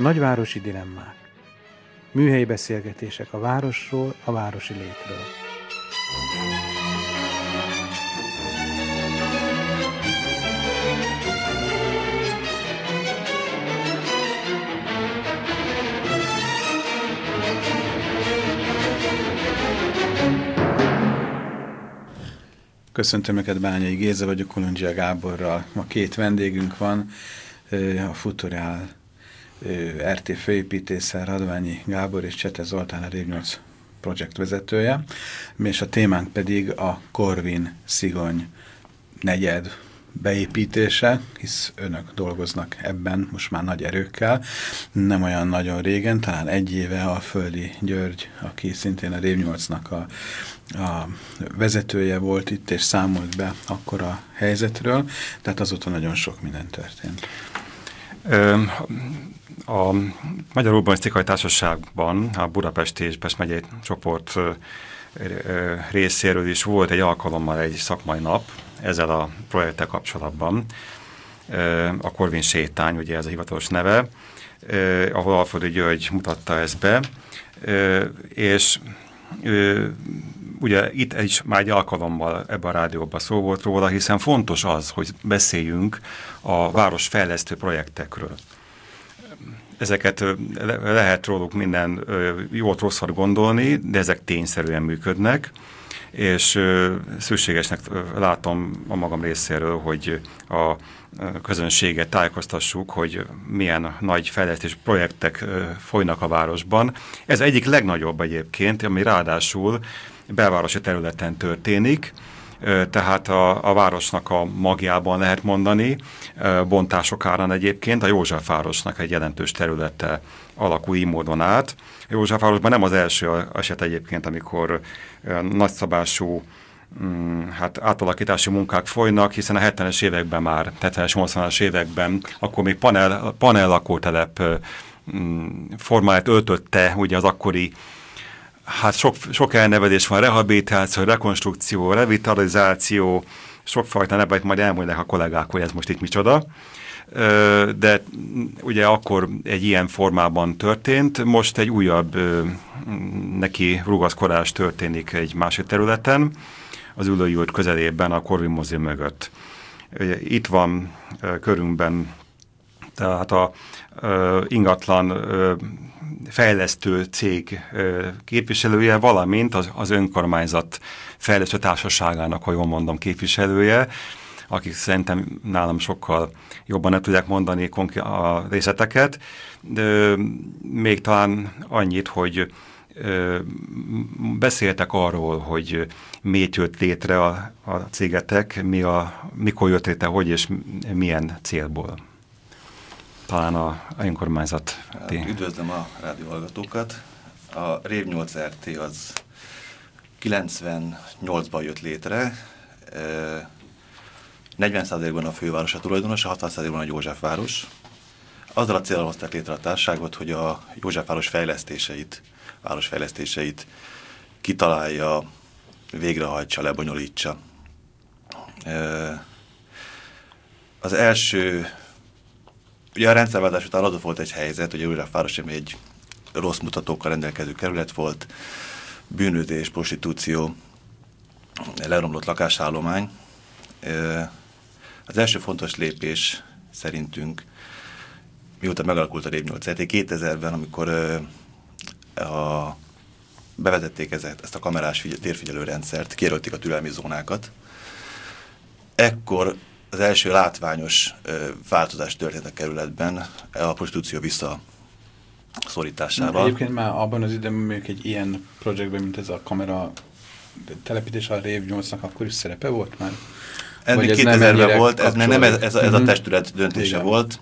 Nagyvárosi dilemmák. Műhelyi beszélgetések a városról, a városi létről. Köszöntöm Önöket, Bányai Géza vagyok, Kolundzsia Gáborral. Ma két vendégünk van, a Futurál RT főépítéssel, Radványi Gábor és Csete Zoltán, a Rév 8 projekt vezetője, és a témánk pedig a Korvin-Szigony negyed beépítése, hisz önök dolgoznak ebben most már nagy erőkkel, nem olyan nagyon régen, talán egy éve a Földi György, aki szintén a Rév 8-nak a vezetője volt itt, és számolt be akkor a helyzetről, tehát azóta nagyon sok minden történt. A Magyar Urbanisztikai Társaságban a Budapesti és Pest megyei csoport részéről is volt egy alkalommal egy szakmai nap ezzel a projekttel kapcsolatban. A Korvin sétány, ugye ez a hivatalos neve, ahol Alföldi György mutatta ezt be, és ugye itt is már egy alkalommal ebben a rádióban szó volt róla, hiszen fontos az, hogy beszéljünk a városfejlesztő projektekről. Ezeket lehet róluk minden jót-rosszat gondolni, de ezek tényszerűen működnek, és szükségesnek látom a magam részéről, hogy a közönséget tájékoztassuk, hogy milyen nagy fejlesztés projektek folynak a városban. Ez egyik legnagyobb egyébként, ami ráadásul belvárosi területen történik, tehát a városnak a magjában lehet mondani, bontások árán egyébként a Józsefvárosnak egy jelentős területe alakul így módon át. A Józsefvárosban nem az első eset egyébként, amikor nagyszabású átalakítási munkák folynak, hiszen a 70-es években már, 70-es, 80-as években, akkor még panel lakótelep formáját öltötte ugye az akkori, sok elnevezés van, rehabilitáció, rekonstrukció, revitalizáció, sokfajta nevet majd elmondják a kollégák, hogy ez most itt micsoda. De ugye akkor egy ilyen formában történt, most egy újabb neki rugaszkodás történik egy másik területen, az Üllői út közelében, a Korvin mozi mögött. Itt van körünkben tehát a ingatlan fejlesztő cég képviselője, valamint az önkormányzat fejlesztő társaságának, ha jól mondom, képviselője, akik szerintem nálam sokkal jobban nem tudják mondani a részleteket, de még talán annyit, hogy beszéltek arról, hogy miért jött létre a cégetek, mikor jött létre, hogy és milyen célból. Talán a önkormányzat. Üdvözlöm a rádióhallgatókat. A Rév 8 RT az 98-ban jött létre. 40%-ban a főváros a tulajdonosa, 60%-ban a Józsefváros. Azzal a célral hozták létre a társaságot, hogy a Józsefváros városfejlesztéseit kitalálja, végrehajtsa, lebonyolítsa. Az első, ugye a rendszerváltás után az volt egy helyzet, hogy a Józsefváros egy rossz mutatókkal rendelkező kerület volt, bűnözés, prostitúció, leromlott lakásállomány. Az első fontos lépés szerintünk, mióta megalakult a Rév 8 RT, 2000-ben, amikor bevezették ezt a kamerás térfigyelő rendszert, kijelölték a türelmi zónákat. Ekkor az első látványos változás történt a kerületben a prostitúció visszaszorításával. Egyébként már abban az időben még egy ilyen projektben, mint ez a kamera telepítés a Rév 8-nak akkor is szerepe volt már? Ennek 2000-ben volt, ez a testület döntése volt,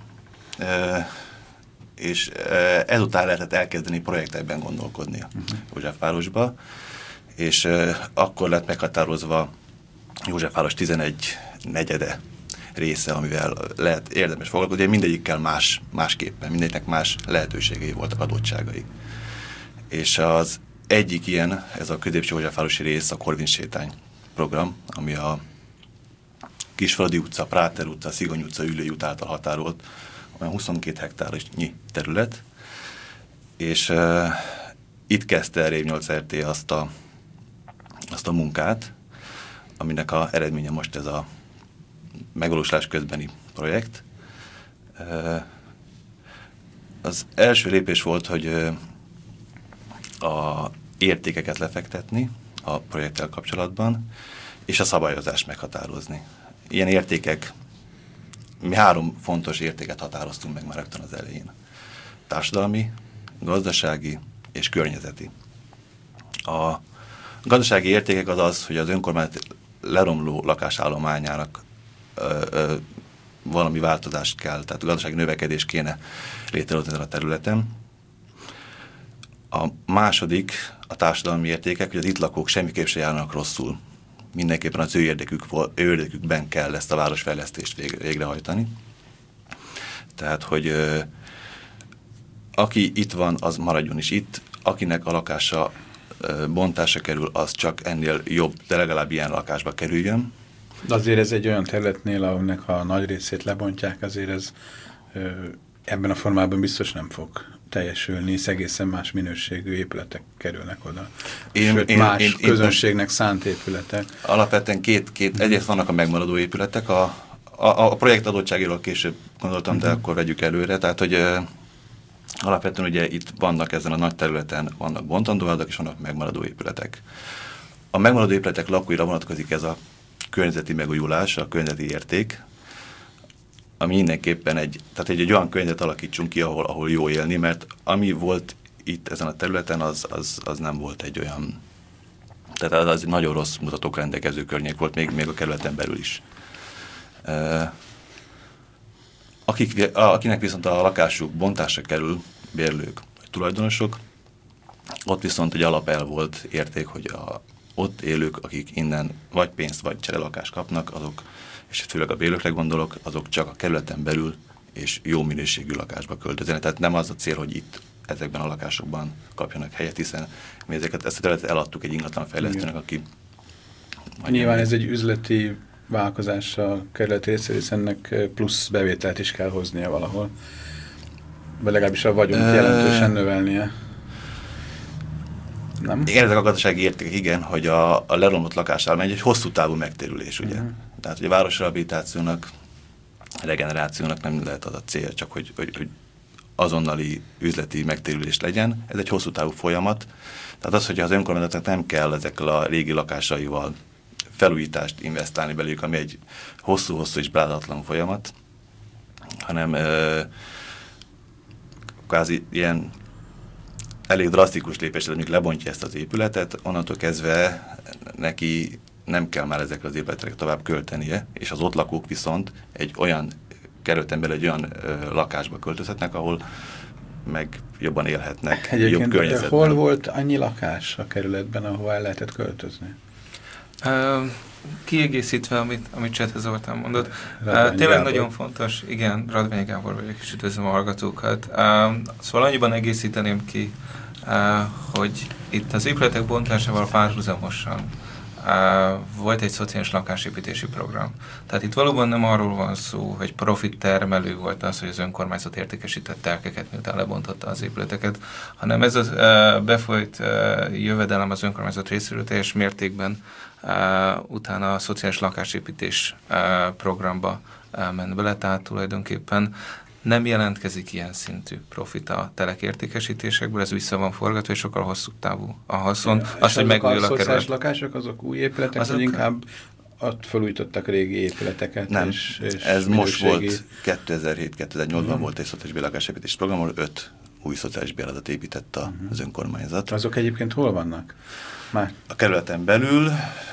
és ezután lehetett elkezdeni projektekben gondolkodni Józsefvárosba, és akkor lett meghatározva Józsefváros 11 negyede része, amivel lehet érdemes foglalkozni, mindegyikkel másképpen, mindegyiknek más lehetőségei voltak, adottságai. És az egyik ilyen, ez a középső Józsefvárosi rész, a Korvin sétány program, ami a Kisfaludi utca, Práter utca, Szigony utca, Üllői út által határolt, olyan 22 hektárnyi terület, és itt kezdte Rév 8 RT azt a munkát, aminek a eredménye most ez a megvalósulás közbeni projekt. Az első lépés volt, hogy a értékeket lefektetni a projekttel kapcsolatban, és a szabályozást meghatározni. Ilyen értékek, mi 3 fontos értéket határoztunk meg már rögtön az elején. Társadalmi, gazdasági és környezeti. A gazdasági értékek az, hogy az önkormányzat leromló lakásállományának valami változást kell, tehát a gazdasági növekedés kéne létrehozni ezen a területen. A második, a társadalmi értékek, hogy az itt lakók semmiképp se járnak rosszul. Mindenképpen az ő érdekükben kell ezt a városfejlesztést végrehajtani. Tehát, hogy aki itt van, az maradjon is itt, akinek a lakása bontásra kerül, az csak ennél jobb, de legalább ilyen lakásba kerüljön. De azért ez egy olyan területnél, aminek a nagy részét lebontják, azért ez ebben a formában biztos nem fog teljesülni, hisz egészen más minőségű épületek kerülnek oda. Sőt, más közönségnek szánt épületek. Alapvetően egyrészt vannak a megmaradó épületek, a projekt adottságéről később gondoltam, de akkor vegyük előre, tehát hogy alapvetően ugye itt vannak ezen a nagy területen, vannak bontandó házak és vannak megmaradó épületek. A megmaradó épületek lakóira vonatkozik ez a környezeti megújulás, a környezeti érték, ami mindenképpen egy olyan környezet alakítsunk ki, ahol jó élni, mert ami volt itt ezen a területen, az nem volt egy olyan, tehát az egy nagyon rossz mutatók rendelkező környék volt, még a kerületen belül is. Akinek viszont a lakásuk bontásra kerül, bérlők vagy tulajdonosok, ott viszont egy alapelv volt érték, hogy ott élők, akik innen vagy pénzt, vagy cserelakást kapnak, azok, és főleg a bérlőkre gondolok, azok csak a kerületen belül és jó minőségű lakásba költöznek. Tehát nem az a cél, hogy itt ezekben a lakásokban kapjanak helyet, hiszen mi ezt a területet eladtuk egy ingatlanfejlesztőnek, aki... Nyilván ez egy üzleti vállalkozás a kerület részéről, hiszen ennek plusz bevételt is kell hoznia valahol. Vagy legalábbis a vagyont jelentősen növelnie. Nem? Igen, ezek a gazdasági értékek, igen, hogy a leromlott lakásállomány egy hosszú távú megtérülés, ugye. Tehát, hogy a városrehabilitációnak, regenerációnak nem lehet az a cél, csak hogy azonnali üzleti megtérülés legyen. Ez egy hosszú távú folyamat. Tehát az, hogy az önkormányzatnak nem kell ezekkel a régi lakásaival felújítást investálni belőlük, ami egy hosszú-hosszú és brádatlan folyamat, hanem kvázi ilyen elég drasztikus lépés, hogy lebontja ezt az épületet, onnantól kezdve neki nem kell már ezekre az épületekre tovább költenie, és az ott lakók viszont egy olyan kerületen belül egy olyan lakásba költözhetnek, ahol meg jobban élhetnek, jobb környezetben. Hol volt annyi lakás a kerületben, ahol el lehetett költözni? Kiegészítve, amit Csethe Zoltán mondott. Tényleg nagyon fontos, igen, Radványi Gábor vagyok, és üdvözlöm a hallgatókat. Szóval annyiban egészíteném ki, hogy itt az épületek bontásával párhuzamosan volt egy szociális lakásépítési program. Tehát itt valóban nem arról van szó, hogy profit termelő volt az, hogy az önkormányzat értékesített telkeket, miután lebontotta az épületeket, hanem ez a befolyt jövedelem az önkormányzat részéről teljes mértékben utána a szociális lakásépítés programba ment bele, tehát tulajdonképpen nem jelentkezik ilyen szintű profit a telek értékesítésekből, ez vissza van forgatva, és sokkal hosszú távú a haszon. Az, hogy megújul a szociális lakások, azok új épületek, azok... vagy inkább ott felújítottak régi épületeket? Nem, és ez most volt 2007-2008-ban volt egy szociális lakásépítés program, ahol 5 új szociális bérletet épített az önkormányzat. Azok egyébként hol vannak? Már? A kerületen belül...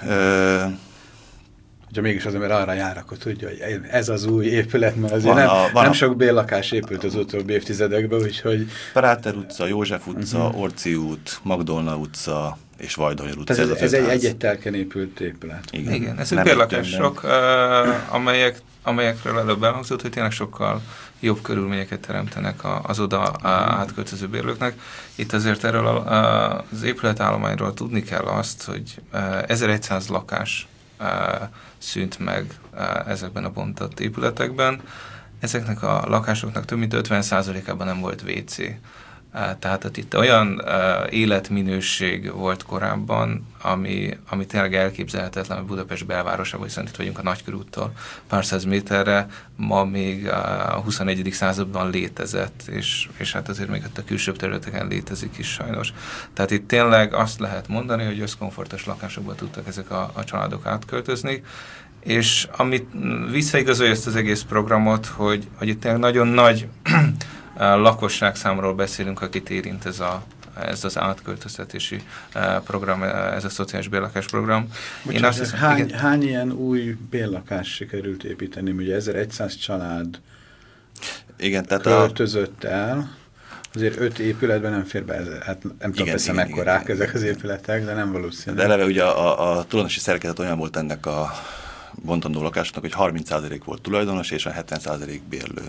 Hogyha mégis az ember arra jár, akkor tudja, hogy ez az új épület, mert azért nem sok bérlakás épült az utóbbi évtizedekben, úgyhogy... Práter utca, József utca, Orci út, Magdolna utca és Vajdony utca. Tehát ez egy telken épült épület. Igen, ezek bérlakások, amelyekről előbb elhangzott, hogy tényleg sokkal jobb körülményeket teremtenek az oda átköltöző bérlőknek. Itt azért erről az épületállományról tudni kell azt, hogy 1100 lakás szűnt meg ezekben a bontott épületekben. Ezeknek a lakásoknak több mint 50%-ában nem volt WC. Tehát itt olyan életminőség volt korábban, ami tényleg elképzelhetetlen, hogy Budapest belvárosában, hiszen itt vagyunk a Nagykörúttól pár száz méterre, ma még a 21. században létezett, és hát azért még a külsőbb területeken létezik is sajnos. Tehát itt tényleg azt lehet mondani, hogy összkomfortos lakásokba tudtak ezek a családok átköltözni, és amit visszaigazolja ezt az egész programot, hogy itt tényleg nagyon nagy lakosság számról beszélünk, akit érint ez az átköltöztetési program, ez a szociális bérlakás program. Én azt hiszem, hány ilyen új bérlakást sikerült építeni? Ugye 1100 család költözött el, azért 5 épületben nem fér be, hát nem tudom persze mekkorák ezek az épületek, de nem valószínű. De eleve ugye a tulajdonosi szerkezet olyan volt ennek a bontandó lakásnak, hogy 30% volt tulajdonos, és a 70% bérlő.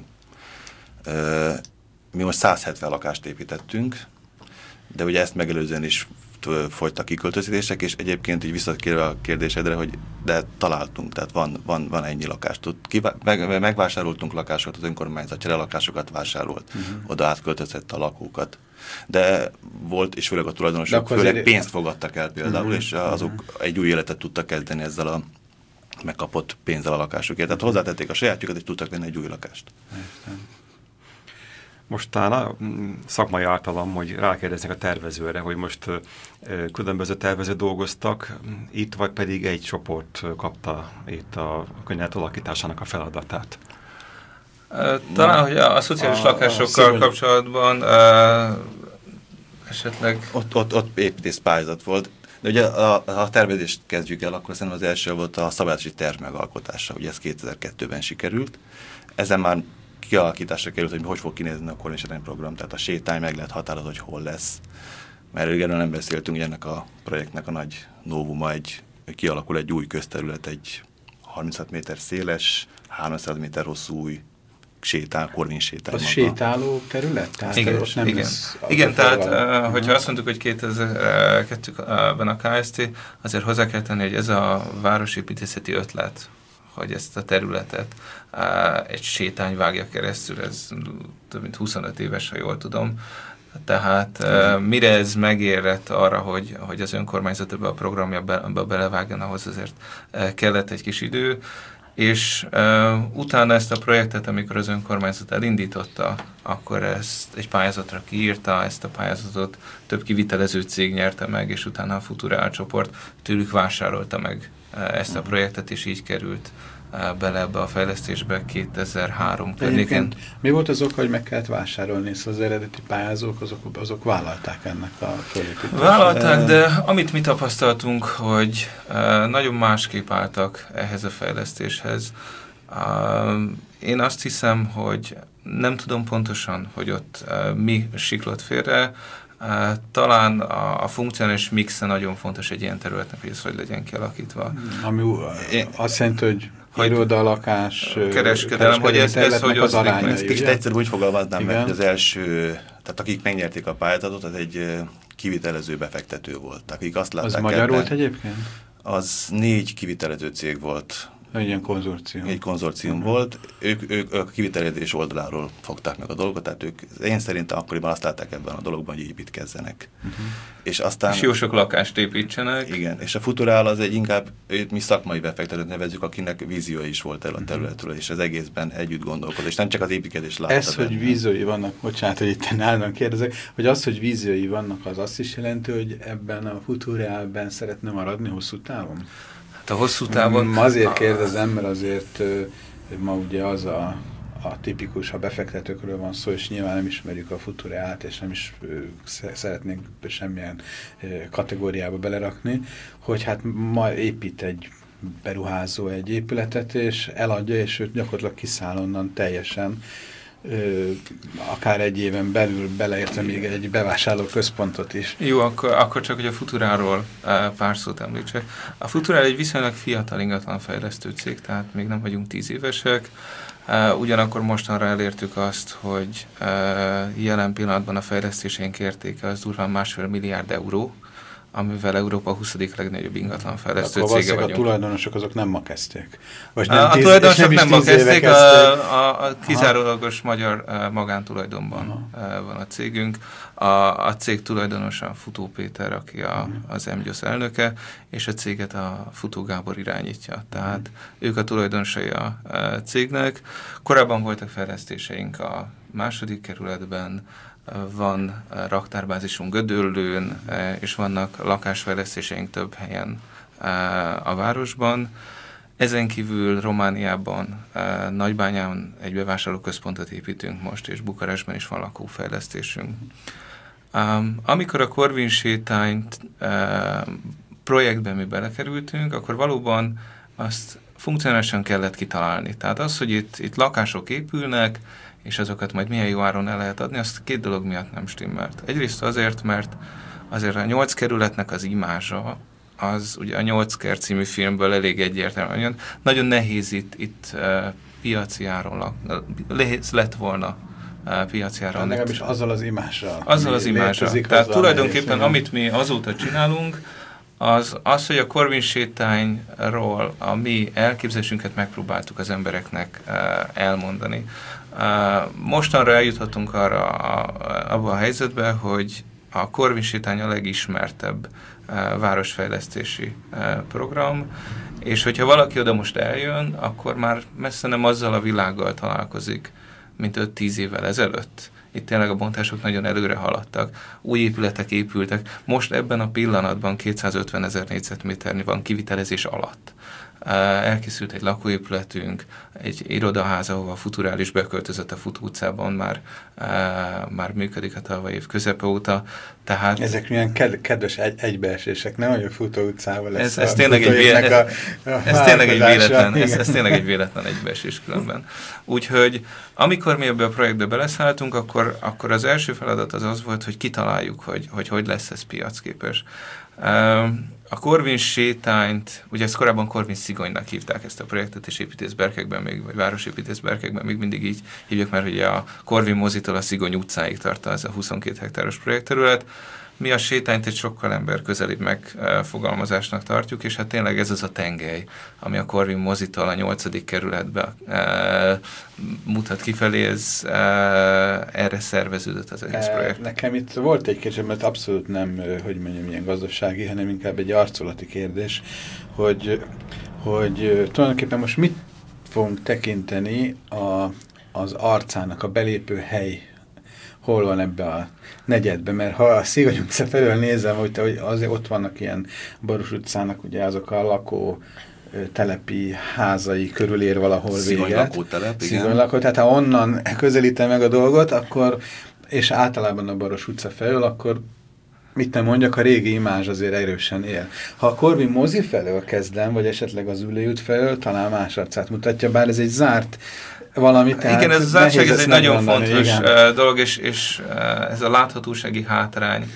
Mi most 170 lakást építettünk, de ugye ezt megelőzően is folytak kiköltözések, és egyébként így visszatérve a kérdésedre, hogy de találtunk, tehát van ennyi lakást. Megvásároltunk lakásokat, az önkormányzat cserelakásokat vásárolt, oda átköltözött a lakókat. De volt, és főleg a tulajdonosok főleg pénzt fogadtak el például, és azok egy új életet tudtak kezdeni ezzel a megkapott pénzzel a lakásukért. Tehát hozzátették a sajátjukat, és tudtak venni egy új lakást. Most talán szakmai általam, hogy rákérdeznek a tervezőre, hogy most különböző tervező dolgoztak itt, vagy pedig egy csoport kapta itt a könyvelt alakításának a feladatát. Talán, hogy a szociális lakásokkal kapcsolatban esetleg... Ott építészpályázat volt. De ugye a tervezést kezdjük el, akkor szerintem az első volt a szabályozási terv megalkotása. Ugye ez 2002-ben sikerült. Ezen már kialakításra került, hogy fog kinézni a kormányzati program, tehát a sétány meg lehet határozni, hogy hol lesz. Mert erről nem beszéltünk, hogy ennek a projektnek a nagy novuma, kialakul egy új közterület, egy 36 méter széles, 300 méter hosszú új korvin sétány. Az sétáló terület? Tehát igen, tehát hogyha azt mondtuk, hogy 2002-ben a KST, azért hozzá kell tenni, hogy ez a városépítészeti ötlet, hogy ezt a területet egy sétány vágja keresztül, ez több mint 25 éves, ha jól tudom. Tehát mire ez megérett arra, hogy az önkormányzat ebbe a programjába belevágjon, ahhoz azért kellett egy kis idő, és utána ezt a projektet, amikor az önkormányzat elindította, akkor ezt egy pályázatra kiírta, ezt a pályázatot több kivitelező cég nyerte meg, és utána a Futurál csoport tőlük vásárolta meg ezt a projektet, és így került bele ebbe a fejlesztésbe 2003 környékén. Mi volt az oka, hogy meg kellett vásárolni, szóval az eredeti pályázók, azok vállalták ennek a fölépítését? Vállalták, de amit mi tapasztaltunk, hogy nagyon másképp álltak ehhez a fejlesztéshez. Én azt hiszem, hogy nem tudom pontosan, hogy ott mi siklott félre. Talán a funkcionális mixe nagyon fontos egy ilyen területnek, hogy ez hogy legyen kialakítva. Ami azt jelenti, hogy iroda, lakás, kereskedelem, hogy ez hogy az aránya. Ezt kicsit egyszerűbb úgy fogalmaznám meg, hogy az első, tehát akik megnyerték a pályázatot, az egy kivitelező befektető volt. Akik azt látták, az magyar volt egyébként? Az 4 kivitelező cég volt. Egy ilyen konzorcium. Egy konzorcium volt. Ők a kivitelezés oldaláról fogták meg a dolgot, tehát ők én szerintem akkoriban azt látták ebben a dologban, hogy építkezzenek. És aztán... És jó sok lakást építsenek. Igen, és a Futurál az egy inkább, mi szakmai befektetőt nevezzük, akinek víziója is volt el a területről, és az egészben együtt gondolkod, és nem csak az építkezés látta. Ez, hogy víziói vannak, bocsánat, hogy itt állandóan kérdezek, hogy az, hogy víziói vannak, az azt is jelenti, hogy ebben a Futurálben szeretne maradni hosszú távon? A hosszú távon... Azért kérdezem, mert azért ma ugye az a tipikus, ha befektetőkről van szó, és nyilván nem ismerjük a Futurát, és nem is szeretnénk semmilyen kategóriába belerakni, hogy hát ma épít egy beruházó egy épületet, és eladja, és ő gyakorlatilag kiszáll onnan teljesen, akár egy éven belül beleértve még egy bevásárló központot is. Jó, akkor csak, hogy a Futuráról pár szót említsek. A Futurál egy viszonylag fiatal ingatlanfejlesztő cég, tehát még nem vagyunk 10 évesek. Ugyanakkor mostanra elértük azt, hogy jelen pillanatban a fejlesztésénk értéke az durván 1,5 milliárd euró, amivel Európa 20. legnagyobb ingatlanfejlesztő cége vagyunk. A tulajdonosok azok nem ma kezdték. A tulajdonosok nem ma kezdték, a kizárólagos magyar magántulajdonban van a cégünk. A cég tulajdonosa Futó Péter, aki az MGYOSZ elnöke, és a céget a Futó Gábor irányítja. Tehát ők a tulajdonosai a cégnek. Korábban voltak fejlesztéseink a 2. kerületben, van raktárbázisunk Gödöllőn, és vannak lakásfejlesztéseink több helyen a városban. Ezen kívül Romániában, Nagybányán egy bevásárlóközpontot építünk most, és Bukarestben is van lakófejlesztésünk. Amikor a Corvin sétányt projektben mi belekerültünk, akkor valóban azt funkcionálisan kellett kitalálni. Tehát az, hogy itt lakások épülnek, és azokat majd milyen jó áron el lehet adni, azt 2 dolog miatt nem stimmelt. Egyrészt azért, mert azért a 8 kerületnek az imázsa, az ugye a 8 kert című filmből elég egyértelműen, nagyon nehéz itt piaci áron lett volna piaci áron. Legalábbis azzal az imázsal. Azzal az imázsal. Tehát tulajdonképpen amit mi azóta csinálunk, az, hogy a Corvin sétányról a mi elképzelésünket megpróbáltuk az embereknek elmondani. Mostanra eljuthatunk abba a helyzetbe, hogy a Corvin sétány a legismertebb városfejlesztési program, és hogyha valaki oda most eljön, akkor már messze nem azzal a világgal találkozik, mint 5-10 évvel ezelőtt. Itt tényleg a bontások nagyon előre haladtak, új épületek épültek. Most ebben a pillanatban 250 000 négyzetméternyi van kivitelezés alatt. Elkészült egy lakóépületünk, egy irodaház, ahova a Futurális beköltözött a Futó utcában, már működik a tavalyi év közepe óta. Tehát ezek milyen kedves egybeesések, nem, hogy a Futó utcával lesz ez tényleg egy véletlen, ez tényleg egy véletlen egybeesés különben. Úgyhogy amikor mi ebbe a projektbe beleszálltunk, akkor az első feladat az volt, hogy kitaláljuk, hogy lesz ez piacképes. A Corvin sétányt, ugye ezt korábban Corvin Szigonynak hívták ezt a projektet, és építészberkekben még, vagy városépítészberkekben még mindig így hívják, mert ugye a Corvin mozitól a Szigony utcáig tart ez a 22 hektáros projektterület. Mi a sétányt egy sokkal emberközelibb megfogalmazásnak tartjuk, és hát tényleg ez az a tengely, ami a Corvin mozitól a 8. kerületbe mutat kifelé, ez erre szerveződött az egész projekt. Nekem itt volt egy kicsit, mert abszolút nem, hogy mondjam, ilyen gazdasági, hanem inkább egy arculati kérdés, hogy tulajdonképpen most mit fogunk tekinteni az arcának, a belépő hely, hol van ebbe a negyedbe, mert ha a Szigony utca felől nézem, hogy azért ott vannak ilyen Baros utcának, ugye azok a lakó telepi házai körül ér valahol véget. Szigony lakótelep, igen. Szigony lakó, tehát ha onnan közelítem meg a dolgot, akkor, és általában a Baros utca felől, akkor mit nem mondjak, a régi imázs azért erősen él. Ha a Corvin mozi felől kezdem, vagy esetleg az Ülői út felől, talán más arcát mutatja, bár ez egy zárt valami. Igen, ez az zártság, ez egy nagyon fontos dolog, és ez a láthatósági hátrány,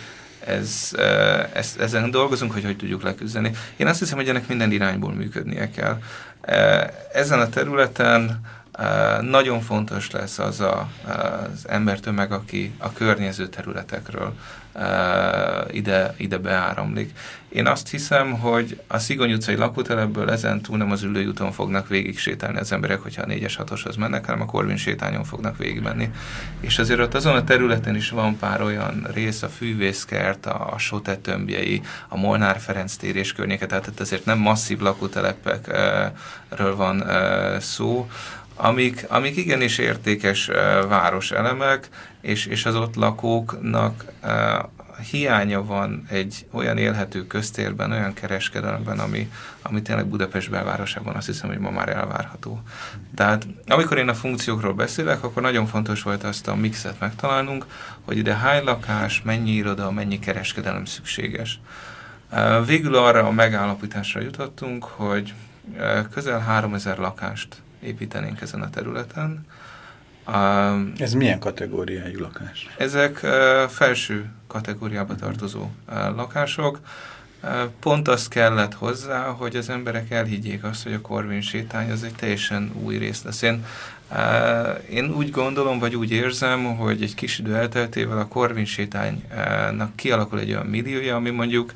ezen dolgozunk, hogy tudjuk leküzdeni. Én azt hiszem, hogy ennek minden irányból működnie kell. Ezen a területen nagyon fontos lesz az embertömeg, aki a környező területekről ide beáramlik. Én azt hiszem, hogy a Szigony utcai lakótelepből ezentúl nem az Ülői úton fognak végig sétálni az emberek, hogyha a 4-es 6-oshoz mennek, hanem a Corvin sétányon fognak végigmenni. És azért ott azon a területen is van pár olyan rész, a Fűvészkert, a Sote tömbjei, a Molnár Ferenc tér és környéke, tehát azért nem masszív lakótelepekről van szó, amik igenis értékes városelemek, és az ott lakóknak hiánya van egy olyan élhető köztérben, olyan kereskedelemben, ami tényleg Budapest belvárosában azt hiszem, hogy ma már elvárható. Tehát amikor én a funkciókról beszélek, akkor nagyon fontos volt azt a mixet megtalálnunk, hogy ide hány lakás, mennyi iroda, mennyi kereskedelem szükséges. Végül arra a megállapításra jutottunk, hogy közel 3000 lakást építenénk ezen a területen. Ez milyen kategóriájú lakás? Ezek felső kategóriába tartozó lakások. Pont azt kellett hozzá, hogy az emberek elhiggyék azt, hogy a Corvin sétány az egy teljesen új rész lesz. Én úgy gondolom, vagy úgy érzem, hogy egy kis idő elteltével a Corvin sétánynak kialakul egy olyan milliója, ami mondjuk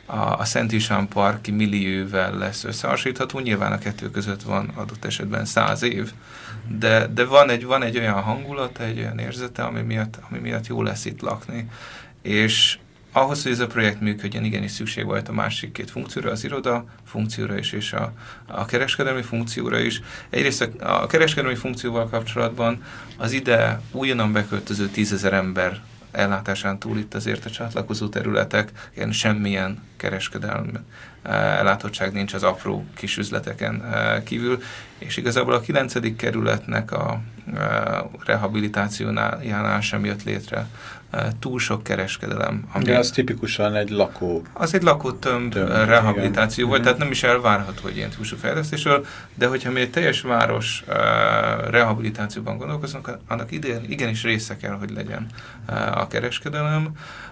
a Szent István parki millióvel lesz összehasonlítható. Nyilván a kettő között van adott esetben 100 év, de van egy olyan hangulata, egy olyan érzete, ami miatt jó lesz itt lakni. És ahhoz, hogy ez a projekt működjön, igenis szükség volt a másik két funkcióra, az iroda funkcióra is, és a kereskedelmi funkcióra is. Egyrészt a kereskedelmi funkcióval kapcsolatban az ide újonnan beköltöző 10 000 ember ellátásán túl itt azért a csatlakozó területek, ilyen semmilyen kereskedelmi ellátottság nincs az apró kis üzleteken kívül, és igazából a 9. kerületnek a rehabilitációjánál sem jött létre túl sok kereskedelem. De az tipikusan egy lakó. Az egy lakótömb rehabilitáció volt, tehát nem is elvárható, hogy ilyen típusú fejlesztésről, de hogyha mi egy teljes város rehabilitációban gondolkozunk, annak igenis része kell, hogy legyen a kereskedelem.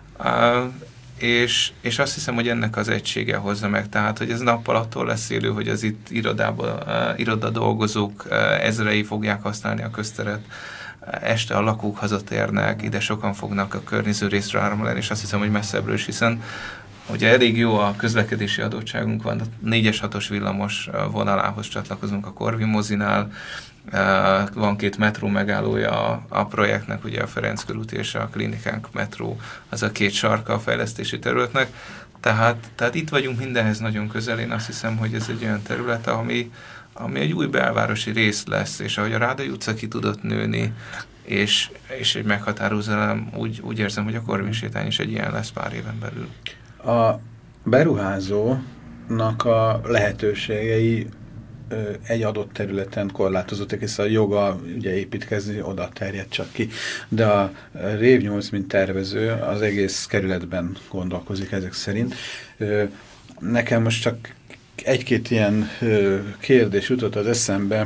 És azt hiszem, hogy ennek az egysége hozza meg, tehát, hogy ez nappal attól lesz élő, hogy az itt iroda dolgozók ezrei fogják használni a közteret, este a lakók hazatérnek, ide sokan fognak a környező részre áramlani, és azt hiszem, hogy messzebbről is, hiszen ugye elég jó a közlekedési adottságunk van, a 4-es 6-os villamos vonalához csatlakozunk a Korvin mozinál, van 2 metró megállója a projektnek, ugye a Ferenc körúti és a Klinikánk metró, az a 2 sarka a fejlesztési területnek, tehát itt vagyunk mindenhez nagyon közel, én azt hiszem, hogy ez egy olyan terület, ami egy új belvárosi rész lesz, és ahogy a Rádai utca ki tudott nőni, és egy meghatározó, úgy érzem, hogy a Korvin sétány is egy ilyen lesz pár éven belül. A beruházónak a lehetőségei egy adott területen korlátozottak, és a joga ugye építkezni oda terjed csak ki. De a Rév 8, mint tervező, az egész kerületben gondolkozik ezek szerint. Nekem most csak egy-két ilyen kérdés jutott az eszembe,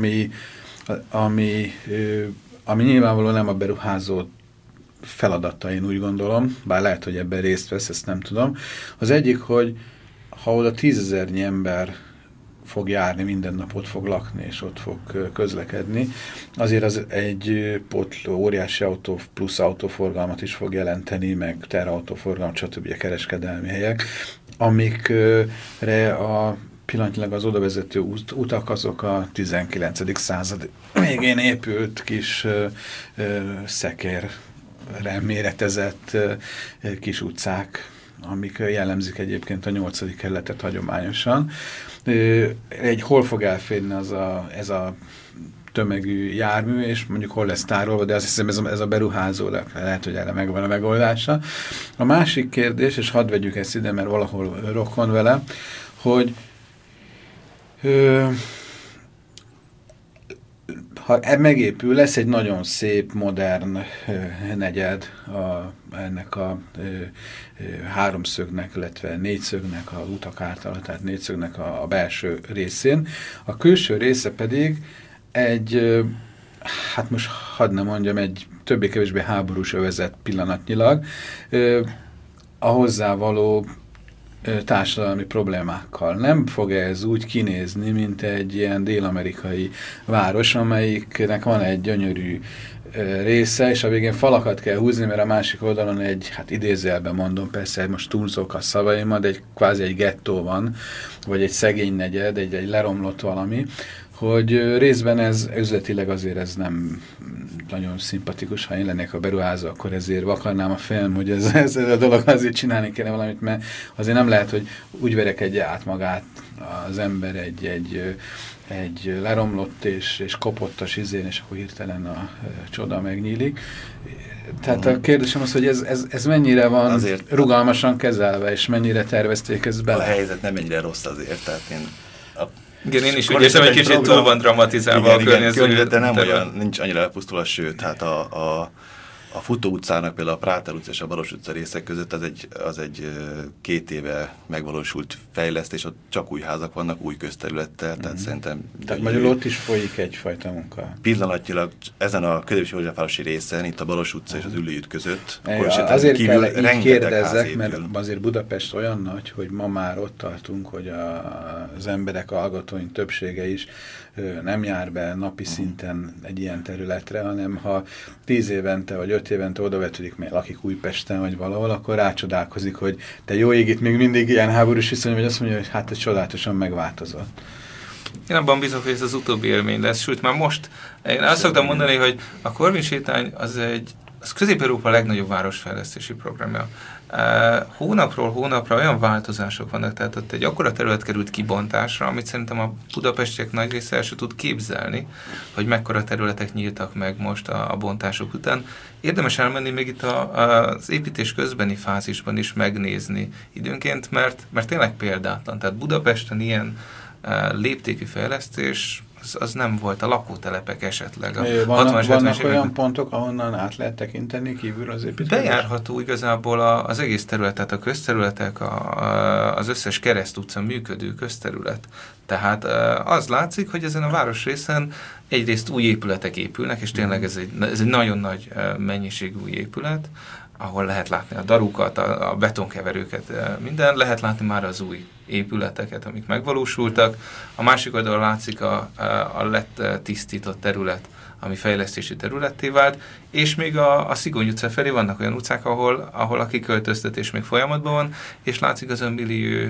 ami nyilvánvalóan nem a beruházó feladata, én úgy gondolom, bár lehet, hogy ebben részt vesz, ezt nem tudom. Az egyik, hogy ha oda 10 000 ember fog járni, minden nap ott fog lakni, és ott fog közlekedni, azért az egy pótló, óriási autó plusz autóforgalmat is fog jelenteni, meg terautóforgalmat, stb. Kereskedelmi helyek, amikre pillanatnyilag az odavezető utak azok a 19. század végén épült kis szekérre méretezett kis utcák, amik jellemzik egyébként a 8. kerületet hagyományosan. Hol fog elférni ez a tömegű jármű, és mondjuk hol lesz tárolva, de azt hiszem ez a beruházó, lehet, hogy erre megvan a megoldása. A másik kérdés, és hadd vegyük ezt ide, mert valahol rokon vele, hogy ha megépül, lesz egy nagyon szép, modern negyed ennek a háromszögnek, illetve négyszögnek, a utak által, tehát négyszögnek a belső részén. A külső része pedig hát most hadd ne mondjam, egy többé-kevésbé háborús övezet pillanatnyilag, a hozzávaló társadalmi problémákkal. Nem fog ez úgy kinézni, mint egy ilyen dél-amerikai város, amelyiknek van egy gyönyörű része, és a végén falakat kell húzni, mert a másik oldalon hát idézőjelben mondom, persze most túlzok a szavaimat, de kvázi egy gettó van, vagy egy szegény negyed, egy leromlott valami, hogy részben ez üzletileg azért ez nem nagyon szimpatikus, ha én lennék a beruházó, akkor ezért vakarnám a fejem, hogy ez a dolog azért csinálni kéne valamit, mert azért nem lehet, hogy úgy verekedje át magát az ember egy leromlott és kopottas izén, és akkor hirtelen a csoda megnyílik. Tehát a kérdésem az, hogy ez mennyire van azért rugalmasan kezelve, és mennyire tervezték ezt bele? A helyzet nem ennyire rossz azért, tehát igen, én is úgy érzem, hogy kicsit túl van dramatizálva a környező. De nem olyan, nincs annyira elpusztulva, sőt, hát a Futó utcának, például a Práter utca és a Baros utca részek között az egy 2 éve megvalósult fejlesztés, ott csak új házak vannak, új közterülettel, tehát szerintem... Tehát magyarul ott is folyik egyfajta munka. Pillanatnyilag ezen a Középső Józsefvárosi részen, itt a Baros utca és az Üllői út között... Azért kell így kérdezzek, mert azért Budapest olyan nagy, hogy ma már ott tartunk, hogy az emberek, hallgatóink többsége is nem jár be napi szinten egy ilyen területre, hanem ha 10 évente vagy 5 évente odavetődik, mert lakik Újpesten vagy valahol, akkor rácsodálkozik, hogy te jó ég, itt még mindig ilyen háborús viszony, vagy azt mondja, hogy hát ez csodálatosan megváltozott. Én abban bízok, hogy ez az utóbbi élmény lesz, sőt már most. Én azt szoktam mondani, hogy a Corvin sétány az Közép-Európa legnagyobb városfejlesztési programja. Hónapról hónapra olyan változások vannak, tehát ott egy akkora terület került kibontásra, amit szerintem a budapestiek nagy része el se tud képzelni, hogy mekkora területek nyíltak meg most a bontások után. Érdemes elmenni még itt az építés közbeni fázisban is megnézni időnként, mert tényleg példátlan. Tehát Budapesten ilyen léptékű fejlesztés, az nem volt a lakótelepek esetleg. Vannak olyan pontok, ahonnan át lehet tekinteni kívül az építkezés? Bejárható igazából az egész terület, tehát a közterületek, az összes Kereszt utca működő közterület. Tehát az látszik, hogy ezen a városrészen egyrészt új épületek épülnek, és tényleg ez egy nagyon nagy mennyiségű új épület, ahol lehet látni a darukat, a betonkeverőket, minden, lehet látni már az új épületeket, amik megvalósultak. A másik oldalon látszik a lett tisztított terület, ami fejlesztési területté vált, és még a Szigony utca felé vannak olyan utcák, ahol a kiköltöztetés még folyamatban van, és látszik az önmillió,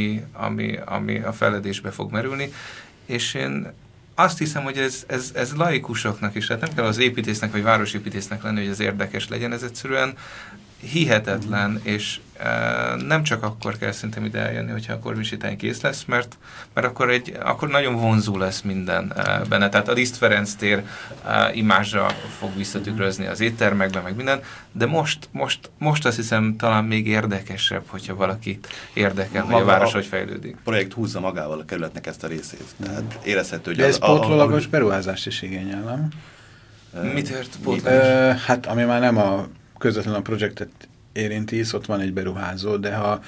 ami a feledésbe fog merülni, és én azt hiszem, hogy ez laikusoknak is, tehát nem kell az építésznek vagy városépítésznek lenni, hogy ez érdekes legyen, ez egyszerűen hihetetlen, és nem csak akkor kell szerintem ide eljönni, hogyha a Corvin sétány kész lesz, mert akkor nagyon vonzó lesz minden benne. Tehát a Liszt Ferenc tér imázsra fog visszatükrözni az éttermekben, meg minden, de most azt hiszem talán még érdekesebb, hogyha valakit érdekel, hogy a város hogy fejlődik. A projekt húzza magával a kerületnek ezt a részét. Tehát érezhető, hogy... De ez pótlólagos beruházást is igényel, nem? Mit ért pótlólagos? Hát ami már nem közvetlenül a projektet érinti, ott van egy beruházó, de ha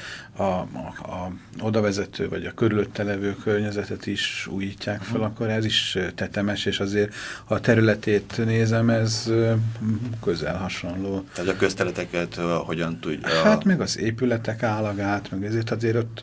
a odavezető vagy a körülötte levő környezetet is újítják fel, akkor ez is tetemes, és azért ha a területét nézem, ez közel hasonló. Tehát a közterületeket hogyan tudja? Hát meg az épületek állagát, meg ezért azért ott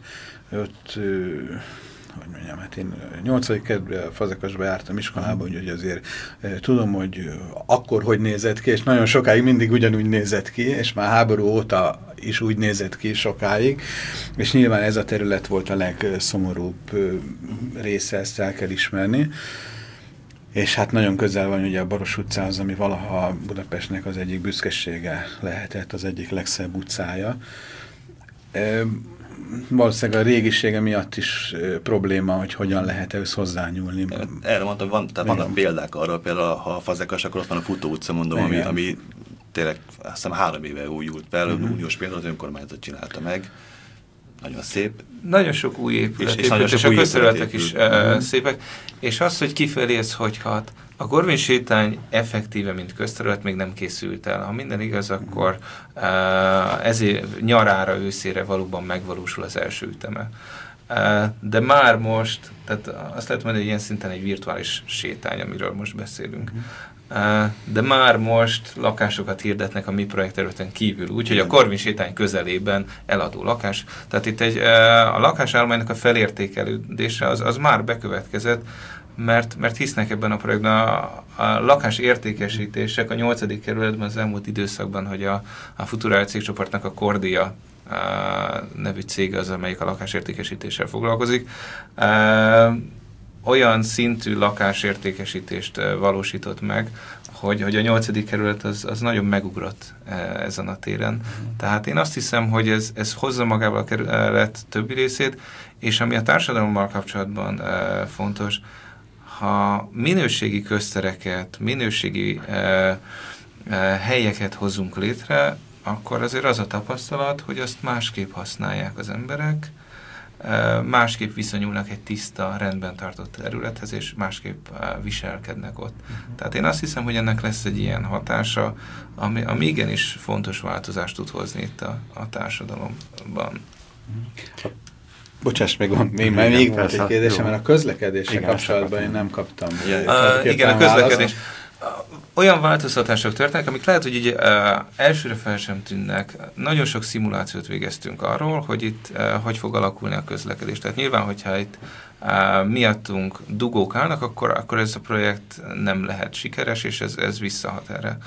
hogy mondjam, hát én 8. kerületben Fazekasba jártam iskolába, úgyhogy azért tudom, hogy akkor hogy nézett ki, és nagyon sokáig mindig ugyanúgy nézett ki, és már háború óta is úgy nézett ki sokáig, és nyilván ez a terület volt a legszomorúbb része, ezt el kell ismerni. És hát nagyon közel van ugye a Baros utcához, ami valaha Budapestnek az egyik büszkesége lehetett, az egyik legszebb utcája. Valószínűleg a régisége miatt is probléma, hogy hogyan lehet ehhez hozzányúlni. Erre mondtam, vannak példák arra, például ha a Fazekas, akkor ott van a Futó utca, mondom, ami tényleg azt hiszem 3 éve újult fel, uniós pénzt az önkormányzat csinálta meg. Nagyon szép. Nagyon sok új épület épült, és a közterületek is szépek. És az, hogy kifelé ez hogy hat, a Corvin sétány effektíve, mint közterület még nem készült el. Ha minden igaz, akkor ezért nyarára, őszére valóban megvalósul az első üteme. De már most, tehát azt lehet mondani, hogy ilyen szinten egy virtuális sétány, amiről most beszélünk. De már most lakásokat hirdetnek a mi projektterületen kívül, úgyhogy a Corvin sétány közelében eladó lakás. Tehát itt a lakásállománynak a felértékelődése az már bekövetkezett, mert hisznek ebben a projektben a lakásértékesítések a 8. kerületben az elmúlt időszakban, hogy a Futurália cégcsoportnak a Kordia nevű cég az, amelyik a lakásértékesítéssel foglalkozik. Olyan szintű lakásértékesítést valósított meg, hogy a 8. kerület az nagyon megugrott ezen a téren. Tehát én azt hiszem, hogy ez hozza magával a kerület többi részét, és ami a társadalommal kapcsolatban fontos, ha minőségi köztereket, minőségi helyeket hozunk létre, akkor azért az a tapasztalat, hogy azt másképp használják az emberek, másképp viszonyulnak egy tiszta, rendben tartott területhez, és másképp viselkednek ott. Tehát én azt hiszem, hogy ennek lesz egy ilyen hatása, ami igenis fontos változást tud hozni itt a társadalomban. Bocsáss meg, még volt egy kérdésem, mert a közlekedéssel kapcsolatban én nem kaptam. Igen, a közlekedés. Olyan változtatások történnek, amik lehet, hogy így elsőre fel sem tűnnek. Nagyon sok szimulációt végeztünk arról, hogy itt hogy fog alakulni a közlekedés. Tehát nyilván, hogyha itt miattunk dugók állnak, akkor ez a projekt nem lehet sikeres, és ez visszahat erre.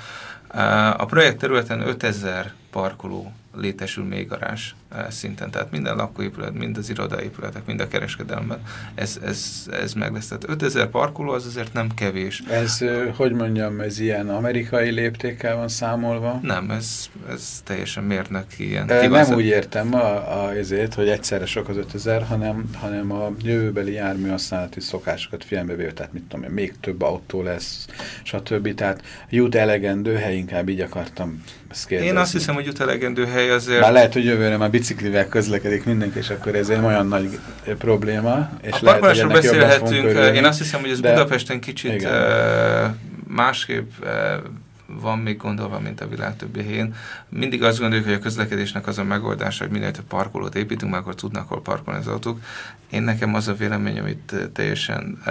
A projekt területen 5000 parkoló létesül még garázs szinten, tehát minden lakóépület, mind az irodaépületek, mind a kereskedelemben ez meg lesz. Tehát 5000 parkoló az azért nem kevés. Ez, hogy mondjam, ez ilyen amerikai léptékkel van számolva? Nem, ez teljesen mérnök ilyen. Nem úgy értem azért, hogy egyszerre sok az 5000, hanem a jövőbeli járműhasználati szokásokat figyelembe véve, tehát mit tudom én, még több autó lesz, stb. Tehát jut elegendő hely, inkább így akartam ezt kérdezni. Én azt hiszem, hogy jut elegendő hely azért... Már lehet, hogy jövőre már biciklivel közlekedik mindenki, és akkor ez egy olyan nagy probléma. És a parkolásról beszélhetünk, én azt hiszem, hogy ez Budapesten kicsit másképp van még gondolva, mint a világ többi helyén. Mindig azt gondoljuk, hogy a közlekedésnek az a megoldása, hogy minél több parkolót építünk, akkor tudnak hol parkolni az autók. Én nekem az a véleményem, itt teljesen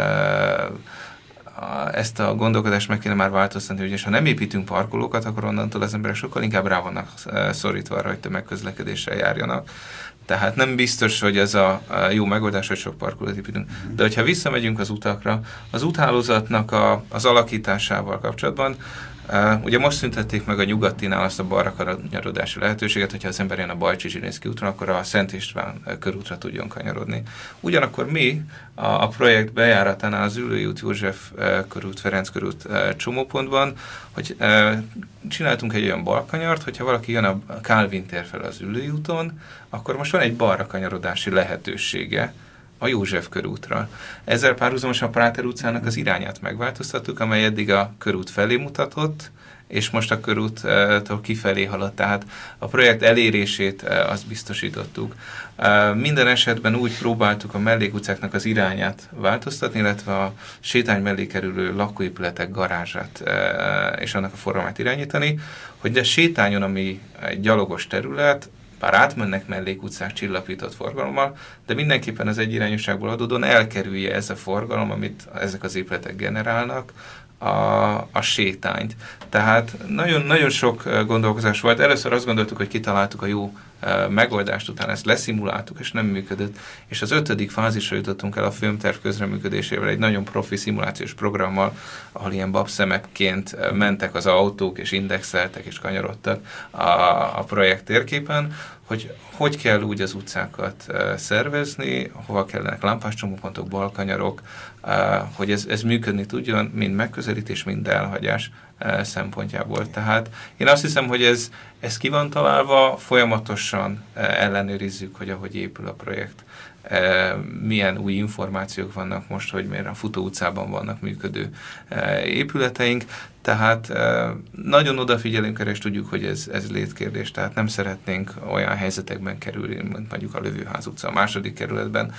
ezt a gondolkodást meg kéne már változtatni, hogy ha nem építünk parkolókat, akkor onnantól az emberek sokkal inkább rá vannak szorítva arra, hogy tömegközlekedéssel járjanak. Tehát nem biztos, hogy ez a jó megoldás, hogy sok parkolót építünk. De hogyha visszamegyünk az utakra, az úthálózatnak az alakításával kapcsolatban, ugye most szüntették meg a Nyugatinál azt a balra kanyarodási lehetőséget, hogyha az ember jön a Bajcsy-Zsilinszky úton, akkor a Szent István körútra tudjon kanyarodni. Ugyanakkor mi a projekt bejáratánál az Üllői út, József körút, Ferenc körút csomópontban, hogy csináltunk egy olyan balkanyart, hogyha valaki jön a Kálvin tér fel az Üllői úton, akkor most van egy balra kanyarodási lehetősége a József körútra. Ezzel párhuzamosan a Práter utcának az irányát megváltoztattuk, amely eddig a körút felé mutatott, és most a körúttól kifelé haladt, tehát a projekt elérését azt biztosítottuk. Minden esetben úgy próbáltuk a mellékutcáknak az irányát változtatni, illetve a sétány mellé kerülő lakóépületek garázsát és annak a forgalmát irányítani, hogy a sétányon, ami egy gyalogos terület, bár átmennek mellékutcák csillapított forgalommal, de mindenképpen az egyirányúságból adódóan elkerülje ez a forgalom, amit ezek az épületek generálnak, a sétányt. Tehát nagyon, nagyon sok gondolkozás volt. Először azt gondoltuk, hogy kitaláltuk a jó megoldást, utána ezt leszimuláltuk, és nem működött. És az 5. fázisra jutottunk el a filmterv közreműködésével egy nagyon profi szimulációs programmal, ahol ilyen babszemekként mentek az autók, és indexeltek, és kanyarodtak a projekt térképen, hogy kell úgy az utcákat szervezni, hova kellenek lámpás csomópontok, balkanyarok, hogy ez működni tudjon, mind megközelítés, mind elhagyás szempontjából. Tehát én azt hiszem, hogy ez ki van találva, folyamatosan ellenőrizzük, hogy ahogy épül a projekt, milyen új információk vannak most, hogy miért a Futó utcában vannak működő épületeink, tehát nagyon odafigyelünk erre, és tudjuk, hogy ez létkérdés, tehát nem szeretnénk olyan helyzetekben kerülni, mint mondjuk a Lövőház utca a 2. kerületben,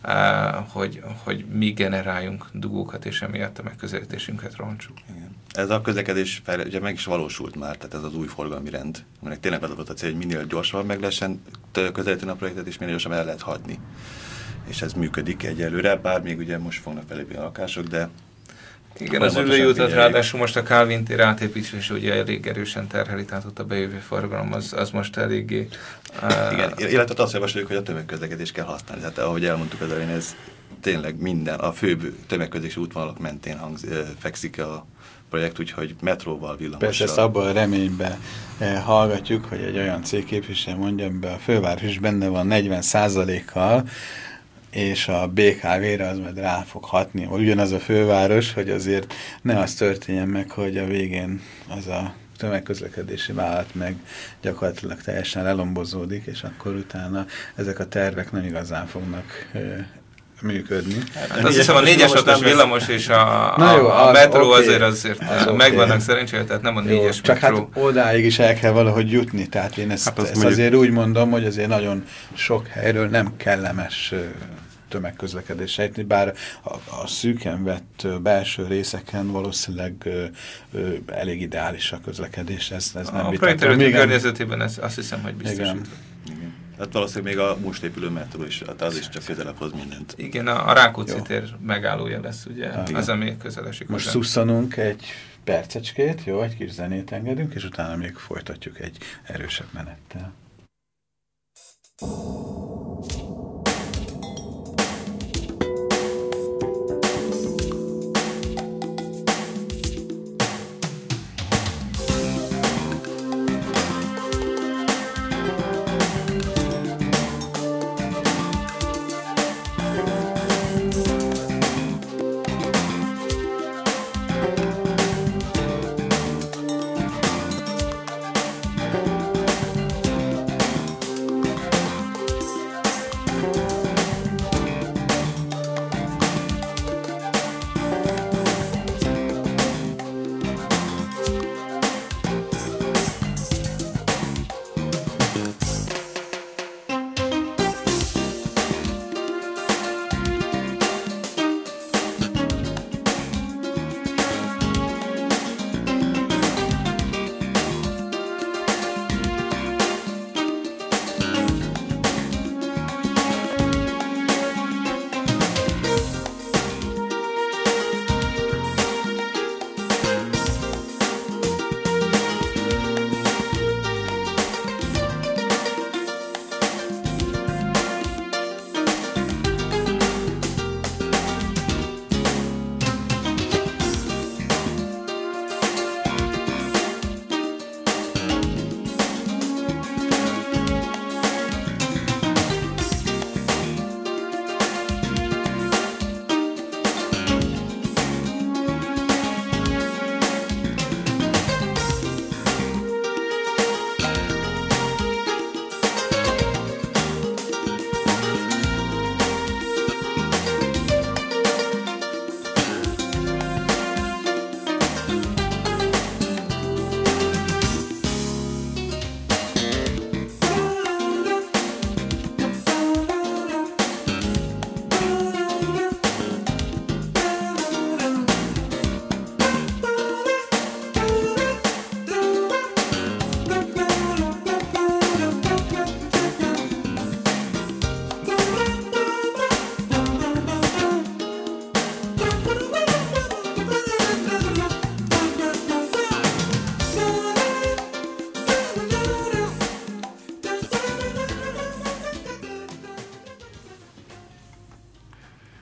hogy mi generáljunk dugókat, és emiatt a megközelítésünket roncsuk. Igen. Ez a közlekedés ugye meg is valósult már, tehát ez az új forgalmi rend, aminek tényleg az volt a cél, hogy minél gyorsabban meg lehessen közelíteni a projektet, és minél gyorsabban el lehet hagyni. És ez működik egyelőre, bár még ugye most fognak felépülni a lakások, de igen, az Üllői útat ráadásul most a Kálvin tér átépítés ugye elég erősen terheli, tehát ott a bejövő forgalom az most eléggé... Igen, illetve azt javasoljuk, hogy a tömegközlekedést kell használni. Tehát ahogy elmondtuk az elején, ez tényleg minden, a főbb tömegközlekedési útvonalak mentén fekszik a projekt, úgyhogy metróval, villamossal. Persze ezt abban a reményben hallgatjuk, hogy egy olyan cégképviselő mondja, amiben a főváros is benne van 40%-kal, és a BKV-re az majd rá fog hatni, vagy ugyanaz a főváros, hogy azért ne az történjen meg, hogy a végén az a tömegközlekedési vállalat meg gyakorlatilag teljesen lelombozódik, és akkor utána ezek a tervek nem igazán fognak működni. Hát azt hiszem a 4-es 6-os villamos és a metró azért megvannak szerencsére, tehát nem a 4-es csak metró. Hát odáig is el kell valahogy jutni, tehát én ezt azért úgy mondom, hogy azért nagyon sok helyről nem kellemes tömegközlekedés sejtni, bár a szűken vett belső részeken valószínűleg elég ideális a közlekedés. Ez nem a projektterületi környezetében azt hiszem, hogy biztosít. Hát valószínűleg még a most épülő metró is, az is csak közelebb hoz mindent. Igen, a Rákóczi tér megállója lesz, ugye, az, ami közel esik. Most szusszanunk egy percecskét, jó, egy kis zenét engedünk, és utána még folytatjuk egy erősebb menettel.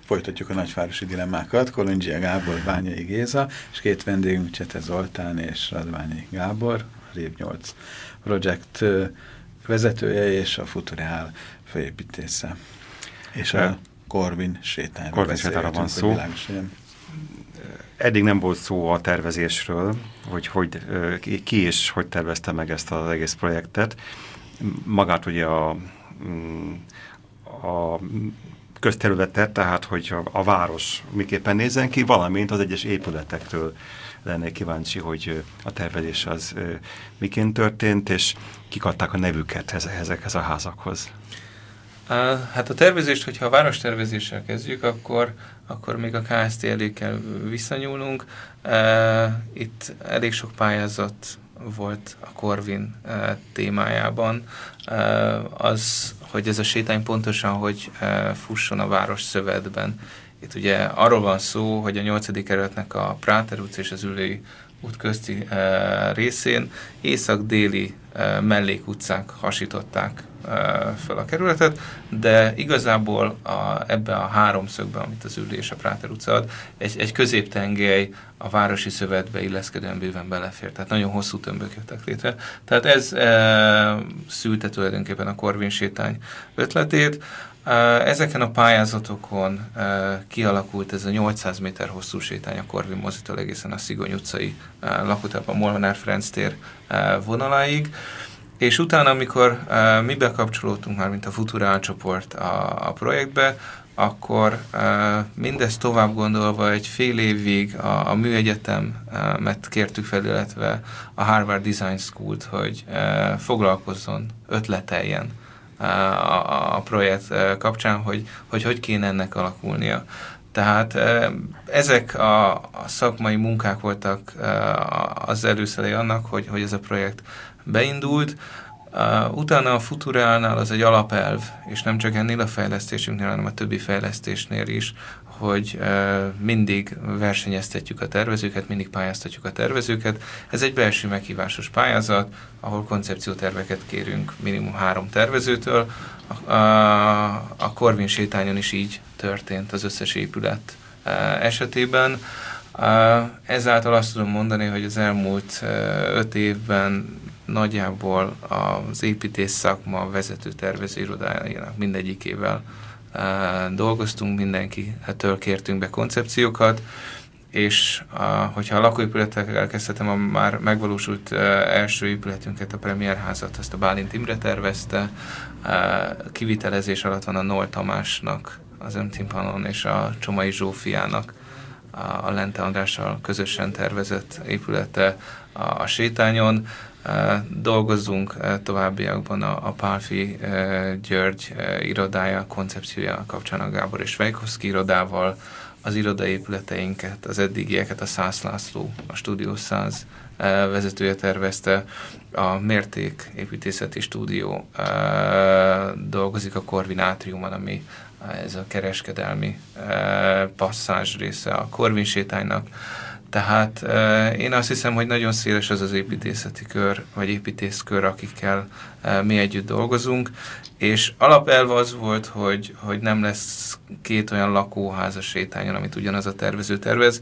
Folytatjuk a nagyvárosi dilemmákat. Kolundzsia Gábor, Bányai Géza, és két vendégünk, Csete Zoltán és Radványi Gábor, a Rév 8 Project vezetője és a Futureal főépítésze. És a Corvin sétányról van szó. Eddig nem volt szó a tervezésről, hogy ki és hogy tervezte meg ezt az egész projektet. Magát ugye a közterületet, tehát hogy a város miképpen nézzen ki, valamint az egyes épületekről lennék kíváncsi, hogy a tervezés az miként történt, és kik adták a nevüket ezekhez a házakhoz. Hát a tervezést, hogyha a várostervezéssel kezdjük, akkor még a KST elé kell visszanyúlnunk. Itt elég sok pályázat volt a Corvin témájában. Az, hogy ez a sétány pontosan, hogy fusson a város szövetben. Itt ugye arról van szó, hogy a 8. kerületnek a Práter utca és az Üllői út közti részén észak-déli mellékutcák hasították fel a kerületet, de igazából ebben a háromszögben, amit az Üllői és a Práter utca ad, egy középtengely a városi szövetbe illeszkedően bőven belefér. Tehát nagyon hosszú tömbök jöttek létre. Tehát ez szülte tulajdonképpen a Corvin sétány ötletét. Ezeken a pályázatokon kialakult ez a 800 méter hosszú sétány a Corvin mozitól egészen a Szigony utcai lakótelepben, Molnár Ferenc tér vonaláig. És utána, amikor mi bekapcsolódtunk már, mint a Futureal csoport a projektbe, akkor mindezt tovább gondolva egy fél évig a műegyetemet kértük fel, illetve a Harvard Design School-t, hogy foglalkozzon, ötleteljen a projekt kapcsán, hogy kéne ennek alakulnia. Tehát ezek a szakmai munkák voltak az előszelei annak, hogy ez a projekt beindult. Utána a Futurealnál az egy alapelv, és nem csak ennél a fejlesztésünknél, hanem a többi fejlesztésnél is, hogy mindig versenyeztetjük a tervezőket, mindig pályáztatjuk a tervezőket. Ez egy belső meghívásos pályázat, ahol koncepcióterveket kérünk minimum 3 tervezőtől. A Corvin sétányon is így történt az összes épület esetében. Ezáltal azt tudom mondani, hogy az elmúlt 5 évben nagyjából az építész szakma vezető tervezőirodájának mindegyikével dolgoztunk, mindenkitől kértünk be koncepciókat, és hogyha a lakóépületekkel kezdhetem, a már megvalósult első épületünket, a Premierházat, azt a Bálint Imre tervezte, kivitelezés alatt van a Noll Tamásnak, az M-Tympanon és a Csomai Zsófiának a Lente Andrással közösen tervezett épülete a sétányon. Dolgozzunk továbbiakban a Pálfi György irodája, koncepciója kapcsán a Gábor és Vejkovszky irodával, az irodaépületeinket, az eddigieket a Szász László, a Studio 100 vezetője tervezte, a Mérték építészeti stúdió dolgozik a Corvin átriumon, ami ez a kereskedelmi passzázs része a Corvin sétánynak. Tehát én azt hiszem, hogy nagyon széles az építészeti kör, vagy építészkör, akikkel mi együtt dolgozunk, és alapelve az volt, hogy nem lesz 2 olyan lakóház a sétányon, amit ugyanaz a tervező tervez.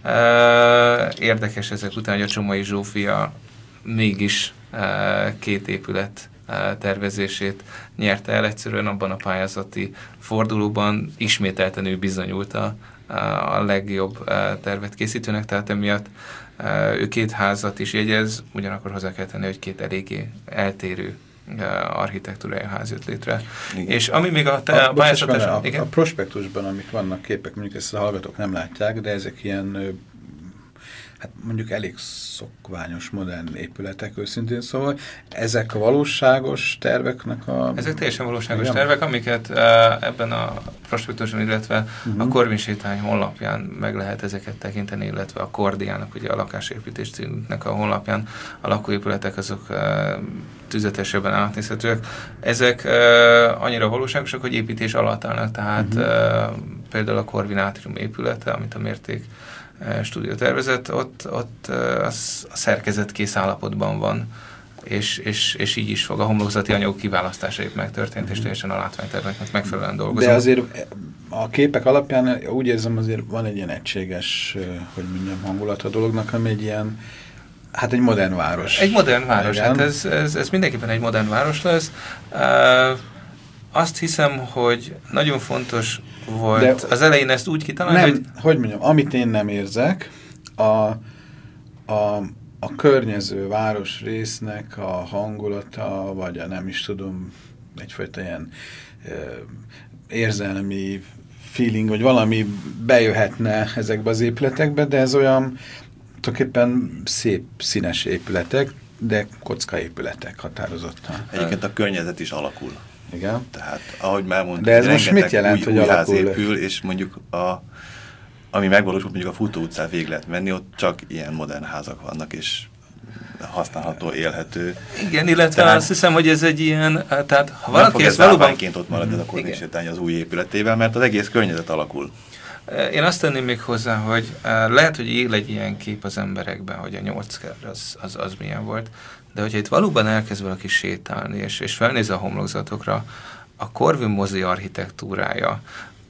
Érdekes ezek után, hogy a Csomai Zsófia mégis 2 épület tervezését nyerte el. Egyszerűen abban a pályázati fordulóban ismételten ő bizonyult a legjobb tervet készítőnek, tehát emiatt ő 2 házat is jegyez, ugyanakkor hozzá kell tenni, hogy 2 eléggé eltérő architektúrája ház jött létre. Igen. És ami még a pályázatás... A prospektusban, amik vannak képek, mondjuk ezt a hallgatók nem látják, de ezek ilyen hát mondjuk elég szokványos, modern épületek, őszintén szóval. Ezek a valóságos terveknek a... Ezek teljesen valóságos tervek, amiket ebben a prospektuson, illetve a Corvin sétány honlapján meg lehet ezeket tekinteni, illetve a Kordiának, ugye a lakásépítés cégünknek a honlapján a lakóépületek azok tüzetesebben átnézhetőek. Ezek annyira valóságosak, hogy építés alatt állnak, tehát például a Corvin átrium épülete, amit a Mérték stúdió tervezett, ott a szerkezet kész állapotban van. és így is fog. A homlokzati anyagok kiválasztása épp megtörtént, és teljesen a látványterveknek megfelelően dolgozunk. De azért a képek alapján úgy érzem, azért van egy ilyen egységes, hogy mondjam, hangulat a dolognak, ami egy ilyen, hát egy modern város. Egy modern város, igen. Hát ez mindenképpen egy modern város lesz. Azt hiszem, hogy nagyon fontos volt az elején ezt úgy kitalálni, hogy mondjam, amit én nem érzek, a környező városrésznek a hangulata, vagy a nem is tudom, egyfajta ilyen érzelmi feeling, vagy valami bejöhetne ezekbe az épületekbe, de ez olyan tulajdonképpen szép, színes épületek, de kockaépületek határozottan. Egyébként a környezet is alakul. Igen. Tehát, ahogy már mondtam, de ez most mit jelent, hogy alakul? Épül, és mondjuk ami megvalósul, mondjuk a Futó utcán végig lehet menni, ott csak ilyen modern házak vannak, és használható, élhető. Igen, illetve tehát, azt hiszem, hogy ez egy ilyen, tehát ha valaki ezt valóban... ott marad ez a Korvin-sétány az új épületével, mert az egész környezet alakul. Én azt tenném még hozzá, hogy lehet, hogy él egy ilyen kép az emberekben, hogy a 8 kert az milyen volt, de hogyha itt valóban elkezd valaki sétálni, és felnéz a homlokzatokra, a Korvin mozi architektúrája,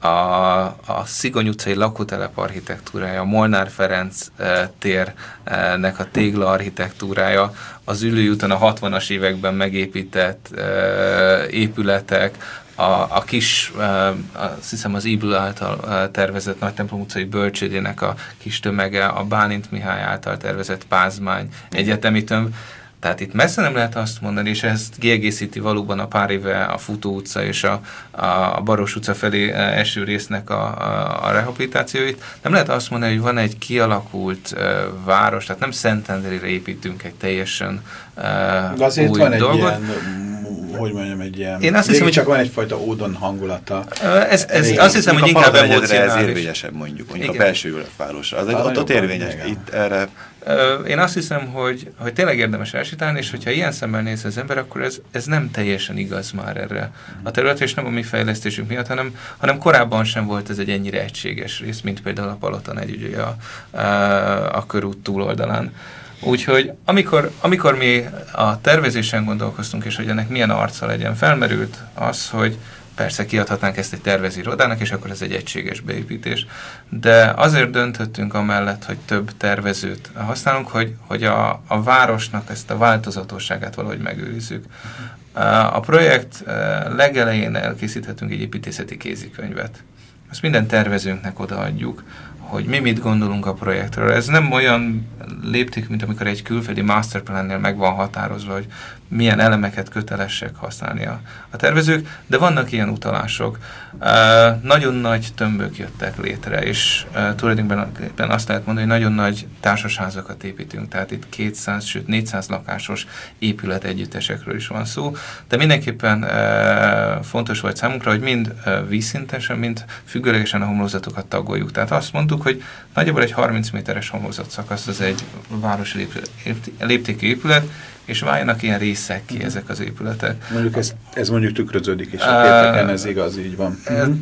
a Szigony utcai lakótelep architektúrája, a Molnár Ferenc térnek a tégla architektúrája, az Üllői úton a 60-as években megépített épületek, a kis, azt hiszem az Ibl által tervezett Nagytemplom utcai bölcsődének a kis tömege, a Bálint Mihály által tervezett Pázmány egyetemi tömb. Tehát itt messze nem lehet azt mondani, és ezt kiegészíti valóban a pár éve a Futó utca és a Baros utca felé eső résznek a rehabilitációit. Nem lehet azt mondani, hogy van egy kialakult város, tehát nem Szentendrére építünk egy teljesen de azért új van dolgot. Egy ilyen, hogy mondjam, egy ilyen... Én azt hiszem, hogy csak van egyfajta ódon hangulata. Azt hiszem, hogy inkább emocionális. Ez érvényesebb mondjuk a belső városra. Az ott érvényes. Itt erre... Én azt hiszem, hogy tényleg érdemes elsétálni, és hogyha ilyen szemmel néz az ember, akkor ez nem teljesen igaz már erre a területre, és nem a mi fejlesztésünk miatt, hanem korábban sem volt ez egy ennyire egységes rész, mint például a Palota 4 ugye a körút túloldalán. Úgyhogy amikor mi a tervezésen gondolkoztunk, és hogy ennek milyen arca legyen, felmerült az, hogy persze kiadhatnánk ezt egy tervezőirodának, és akkor ez egy egységes beépítés. De azért döntöttünk amellett, hogy több tervezőt használunk, hogy a városnak ezt a változatosságát valahogy megőrizzük. A projekt legelején elkészíthetünk egy építészeti kézikönyvet. Ezt minden tervezőnknek odaadjuk, hogy mi mit gondolunk a projektről. Ez nem olyan lépték, mint amikor egy külföldi masterplannél meg van határozva, hogy milyen elemeket kötelesek használni a tervezők, de vannak ilyen utalások. Nagyon nagy tömbök jöttek létre, és tulajdonképpen azt lehet mondani, hogy nagyon nagy társasházakat építünk, tehát itt 200, sőt 400 lakásos épület együttesekről is van szó, de mindenképpen fontos volt számunkra, hogy mind vízszintesen, mind függőlegesen a homlokzatokat tagoljuk. Tehát azt mondtuk, hogy nagyjából egy 30 méteres homlokzatszakasz az egy városi léptékű épület, és váljanak ilyen részek ki ezek az épületek. Mondjuk ez mondjuk tükröződik is a képeken, ez igaz, így van.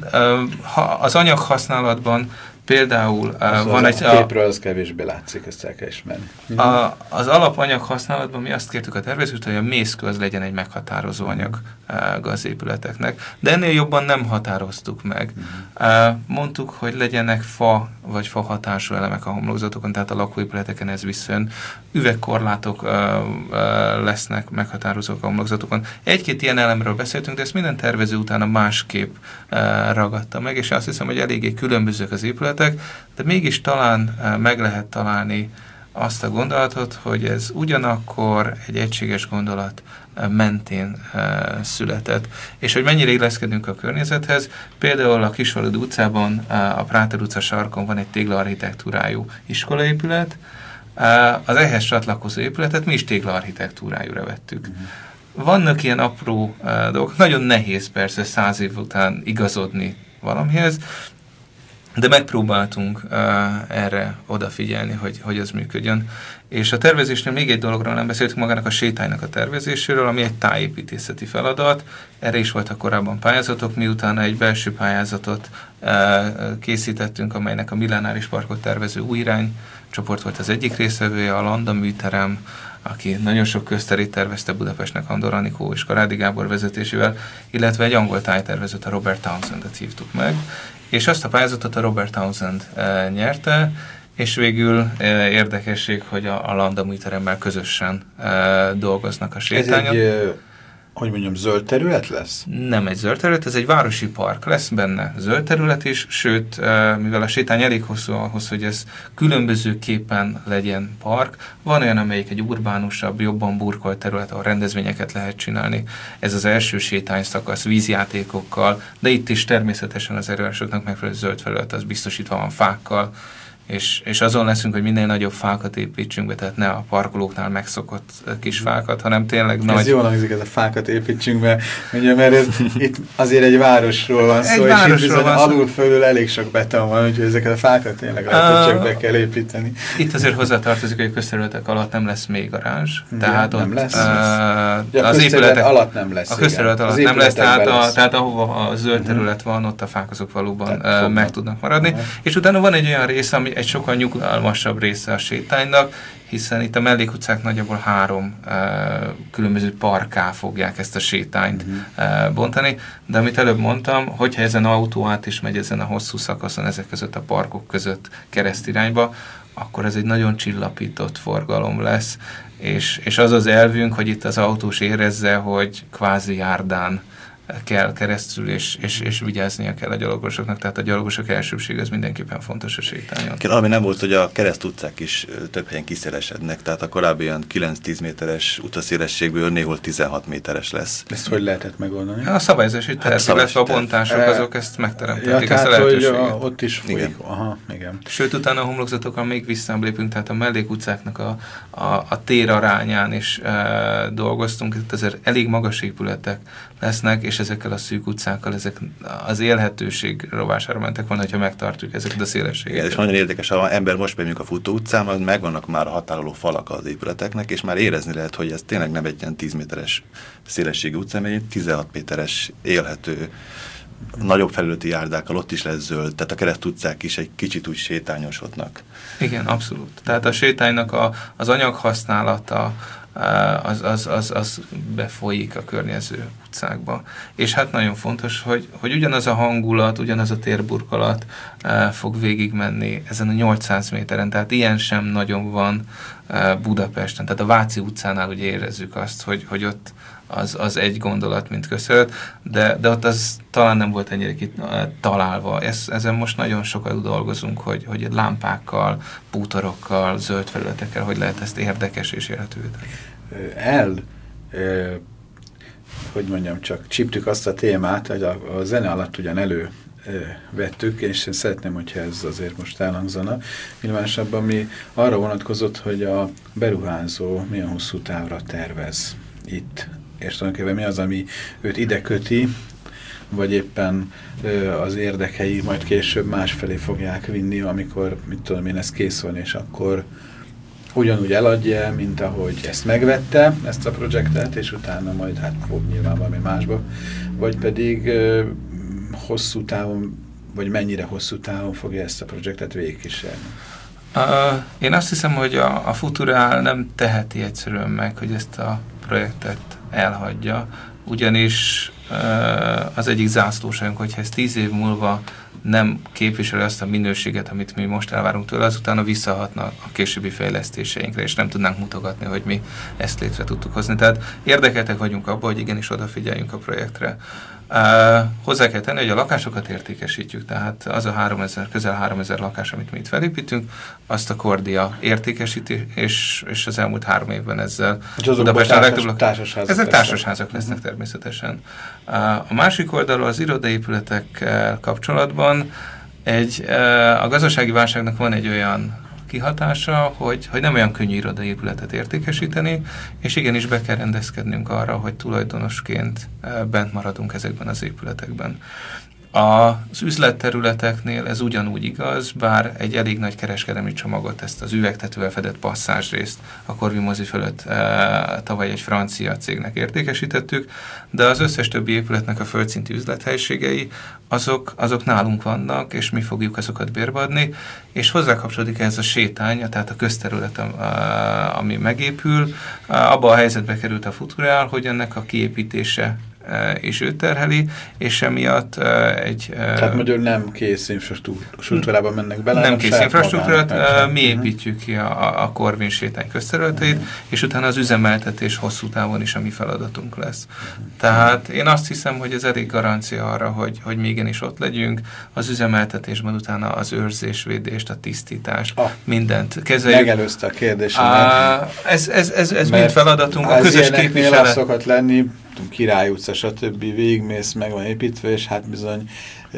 Az anyaghasználatban például van egy... A képről az kevésbé látszik, ezt el kell ismerni. Az alapanyag használatban mi azt kértük a tervezőt, hogy a mészkő az legyen egy meghatározó anyag az épületeknek, de ennél jobban nem határoztuk meg. Mondtuk, hogy legyenek fa vagy fa hatású elemek a homlokzatokon, tehát a lakóépületeken ez viszont üvegkorlátok lesznek meghatározók a homlokzatokon. Egy-két ilyen elemről beszéltünk, de ezt minden tervező utána másképp ragadta meg, és azt hiszem, hogy eléggé különbözők az épületek, de mégis talán meg lehet találni azt a gondolatot, hogy ez ugyanakkor egy egységes gondolat mentén született. És hogy mennyire illeszkedünk a környezethez, például a Kisfaludy utcában, a Práter utca sarkon van egy téglaarchitektúrájú iskolaépület, az ehhez csatlakozó épületet mi is téglaarchitektúrájúra vettük. Vannak ilyen apró dolgok, nagyon nehéz persze 100 év után igazodni valamihez, de megpróbáltunk erre odafigyelni, hogy ez működjön. És a tervezésnél még egy dologról nem beszéltünk, magának a sétánynak a tervezéséről, ami egy tájépítészeti feladat. Erre is voltak korábban pályázatok, miután egy belső pályázatot készítettünk, amelynek a Millenáris Parkot tervező Új Irány csoport volt az egyik részvevője, a Landa műterem, aki nagyon sok közterét tervezte Budapestnek, Andor Anikó és Karádi Gábor vezetésével, illetve egy angol tájtervezőt, a Robert Townsendet hívtuk meg, és azt a pályázatot a Robert Townsend nyerte, és végül érdekesség, hogy a Lambda műteremmel közösen dolgoznak a sétányon. Ez egy, hogy mondjam, zöld terület lesz? Nem egy zöld terület, ez egy városi park. Lesz benne zöld terület is, sőt, mivel a sétány elég hosszú ahhoz, hogy ez különbözőképpen legyen park, van olyan, amelyik egy urbánusabb, jobban burkolt terület, ahol rendezvényeket lehet csinálni. Ez az első sétányszakasz vízjátékokkal, de itt is természetesen az előadásoknak megfelelő zöld felület, az biztosítva van fákkal, és azon leszünk, hogy minél nagyobb fákat építsünk be, tehát ne a parkolóknál megszokott kis fákat, hanem tényleg nagy... Ez jól hangzik, ez a fákat építsünk be, ugye, mert itt azért egy városról van szó, és itt bizony alul-fölül elég sok beton van, úgyhogy ezeket a fákat tényleg lehet, hogy csak be kell építeni. Itt azért hozzátartozik, hogy a közterületek alatt nem lesz még garázs, tehát nem ott lesz. az épületek alatt nem lesz. A közterület alatt nem lesz, tehát ahova a zöld terület van, ott a fák azok valóban meg tudnak maradni. És utána van egy olyan rész, ami egy sokkal nyugalmasabb része a sétánynak, hiszen itt a mellékutcák nagyjából 3 különböző parkká fogják ezt a sétányt bontani, de amit előbb mondtam, hogyha ezen autó át is megy ezen a hosszú szakaszon, ezek között a parkok között keresztirányba, akkor ez egy nagyon csillapított forgalom lesz, és az az elvünk, hogy itt az autós érezze, hogy kvázi járdán kell keresztül, és vigyáznia kell a gyalogosoknak, tehát a gyalogosok elsőbség az mindenképpen fontos a sétányon. Ami nem volt, hogy a keresztutcák is több helyen kiszélesednek, tehát a korábbi olyan 9-10 méteres utaszélességből néhol 16 méteres lesz. Ezt hogy lehetett megoldani? A szabályozási terv, illetve a bontások, azok ezt megteremtették, ezt a lehetőséget. Hogy ott is folyik. Aha, igen. Sőt, utána a homlokzatokon még visszább lépünk, tehát a mellékutcáknak a térarányán is dolgoztunk, itt azért elég magas épületek lesznek, és ezekkel a szűk utcákkal ezek az élhetőség rovására mentek volna, hogyha megtartjuk ezeket a szélességeket. Igen, és nagyon érdekes, ha ember most megyünk a futó utcán, megvannak már a határoló falak az épületeknek, és már érezni lehet, hogy ez tényleg nem egy ilyen 10 méteres szélességű utca, mert egy 16 méteres élhető, nagyobb felületi járdákkal, ott is lesz zöld, tehát a keresztutcák is egy kicsit úgy sétányosodnak. Igen, abszolút. Tehát a sétánynak az anyaghasználata, az befolyik a környező utcákba. És hát nagyon fontos, hogy ugyanaz a hangulat, ugyanaz a térburkolat fog végigmenni ezen a 800 méteren, tehát ilyen sem nagyon van Budapesten. Tehát a Váci utcánál ugye érezzük azt, hogy ott az egy gondolat, mint közterület, de ott az talán nem volt ennyire találva. Ezen most nagyon sokat dolgozunk, hogy lámpákkal, bútorokkal, zöld felületekkel, hogy lehet ezt érdekes és érhetővé tenni. Hogy mondjam, csak csíptük azt a témát, hogy a zene alatt ugyan elővettük, és én szeretném, hogyha ez azért most elhangzana. Nyilvánosabban mi arra vonatkozott, hogy a beruházó milyen hosszú távra tervez itt, és tulajdonképpen mi az, ami őt ide köti, vagy éppen az érdekei majd később másfelé fogják vinni, amikor, mit tudom én, ez kész van, és akkor ugyanúgy eladja, mint ahogy ezt megvette, ezt a projektet, és utána majd hát fog nyilván valami másba, vagy pedig hosszú távon, vagy mennyire hosszú távon fogja ezt a projektet végigkísérni. Én azt hiszem, hogy a Futurál nem teheti egyszerűen meg, hogy ezt a projektet elhagyja, ugyanis az egyik zászlóságunk, hogyha ez 10 év múlva nem képviseli azt a minőséget, amit mi most elvárunk tőle, azután visszahatna a későbbi fejlesztéseinkre, és nem tudnánk mutogatni, hogy mi ezt létre tudtuk hozni. Tehát érdekeltek vagyunk abban, hogy igenis odafigyeljünk a projektre. Hozzá kell tenni, hogy a lakásokat értékesítjük, tehát az a közel 3000 lakás, amit mi itt felépítünk, azt a Kordia értékesíti, és az elmúlt 3 évben ezzel Budapesten a legtöbb társasházak. Ezek társasházak lesznek természetesen. A másik oldalról az irodaépületekkel kapcsolatban a gazdasági válságnak van egy olyan kihatása, hogy nem olyan könnyű irodaépületet értékesíteni, és igenis be kell rendezkednünk arra, hogy tulajdonosként bent maradunk ezekben az épületekben. Az üzletterületeknél ez ugyanúgy igaz, bár egy elég nagy kereskedelmi csomagot, ezt az üvegtetővel fedett passzázsrészt a Corvin mozi fölött tavaly egy francia cégnek értékesítettük, de az összes többi épületnek a földszintű üzlethelyiségei, azok nálunk vannak, és mi fogjuk azokat bérbe adni, és hozzá kapcsolódik ehhez a sétány, tehát a közterület, ami megépül. Abba a helyzetbe került a Futureal, hogy ennek a kiépítése és őt terheli, és emiatt Tehát magyarul nem kész infrastruktúrában mennek bele. Nem kész infrastruktúrát, mi építjük ki a Corvin sétány közterületeit, és utána az üzemeltetés hosszú távon is a mi feladatunk lesz. Tehát én azt hiszem, hogy ez elég garancia arra, hogy mi igenis ott legyünk, az üzemeltetésben utána az őrzésvédést, a tisztítást, mindent kezeljük. Megelőzte a kérdésemet. Ez mind feladatunk, a közös képviselet. Az szokott lenni, Király utca, stb. Végigmész, meg van építve, és hát bizony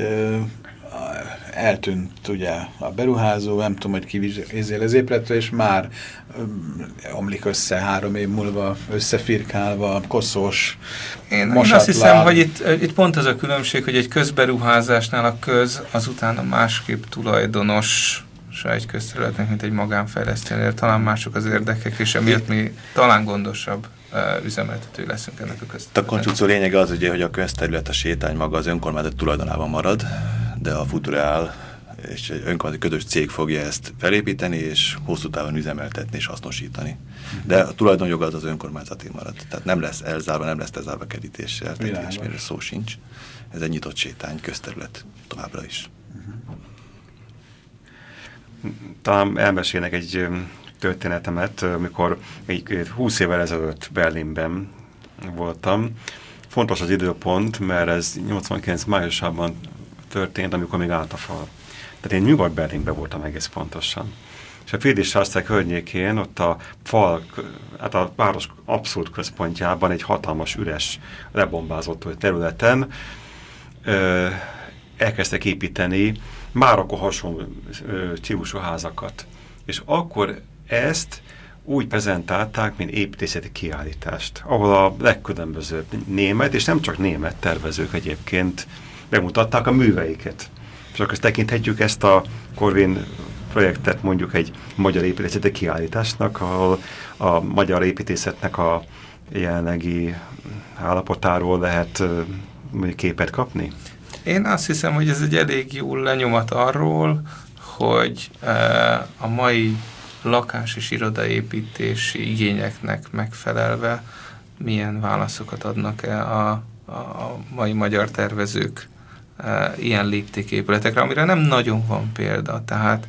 eltűnt ugye a beruházó, nem tudom, hogy kivizsgál az épületre, és már omlik össze 3 év múlva, összefirkálva, koszos, Én azt hiszem, hogy itt pont az a különbség, hogy egy közberuházásnál a köz azután a másképp tulajdonos egy közterületnek, mint egy magánfejlesztőnél. Talán mások az érdekek, és emiatt mi talán gondosabb üzemeltető leszünk ennek a közterületnek. A konstrukció lényege az ugye, hogy a közterület, a sétány maga az önkormányzat tulajdonában marad, de a Futureal és egy önkormányzati közös cég fogja ezt felépíteni, és hosszú távon üzemeltetni és hasznosítani. De a tulajdonjoga az önkormányzati marad. Tehát nem lesz elzárva, nem lesz elzárva kerítéssel, tehát ilyesmire szó sincs. Ez egy nyitott sétány, közterület továbbra is. Talán elmesélnek egy történetemet, amikor 20 évvel ezelőtt Berlinben voltam. Fontos az időpont, mert ez 89 májusában történt, amikor még állt a fal. Tehát én Nyugat-Berlinben voltam egész pontosan. És a Friedrichstraße környékén, ott a fal, hát a város abszolút központjában egy hatalmas, üres, lebombázott területen elkezdtek építeni már akkor hasonló stílusú házakat. És akkor ezt úgy prezentálták, mint építészeti kiállítást, ahol a legkülönbözőbb német, és nem csak német tervezők egyébként bemutatták a műveiket. És akkor tekinthetjük ezt a Corvin projektet mondjuk egy magyar építészeti kiállításnak, ahol a magyar építészetnek a jelenlegi állapotáról lehet képet kapni? Én azt hiszem, hogy ez egy elég jó lenyomat arról, hogy a mai lakás- és irodaépítési igényeknek megfelelve milyen válaszokat adnak a mai magyar tervezők ilyen léptéképületekre, amire nem nagyon van példa. Tehát,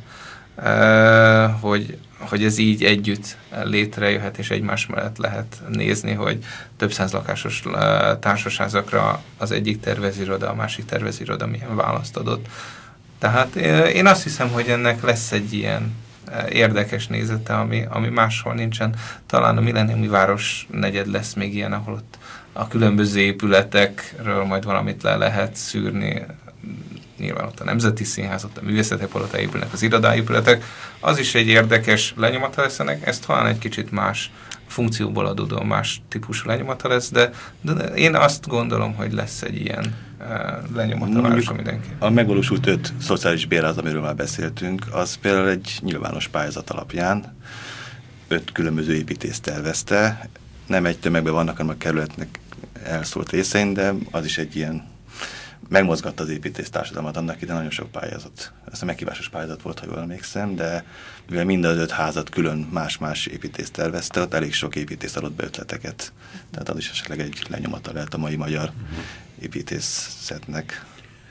hogy ez így együtt létrejöhet, és egymás mellett lehet nézni, hogy több száz lakásos társasházakra az egyik terveziroda, a másik terveziroda milyen választ adott. Tehát én azt hiszem, hogy ennek lesz egy ilyen érdekes nézete, ami máshol nincsen. Talán a Millenniumi Város negyed lesz még ilyen, ahol ott a különböző épületekről majd valamit le lehet szűrni. Nyilván ott a Nemzeti Színház, ott a Művészeti Palota épülnek, az irodaépületek. Az is egy érdekes lenyomata lesz ennek, ez talán egy kicsit más funkcióból adódó, más típusú lenyomata lesz, de én azt gondolom, hogy lesz egy ilyen lenyomata városra mindenki. A megvalósult 5 szociális bérház, amiről már beszéltünk, az például egy nyilvános pályázat alapján 5 különböző építész tervezte. Nem egy tömegben vannak, hanem a kerületnek elszólt részein, de az is egy ilyen megmozgatta az építész társadalmat, annak ide nagyon sok pályázat. Ez a meghívásos pályázat volt, ha jól emlékszem, de mivel mind az 5 házat külön más-más építész tervezte, ott elég sok építész adott be ötleteket. Tehát az is esetleg egy lenyomata lehet a mai magyar építészetnek.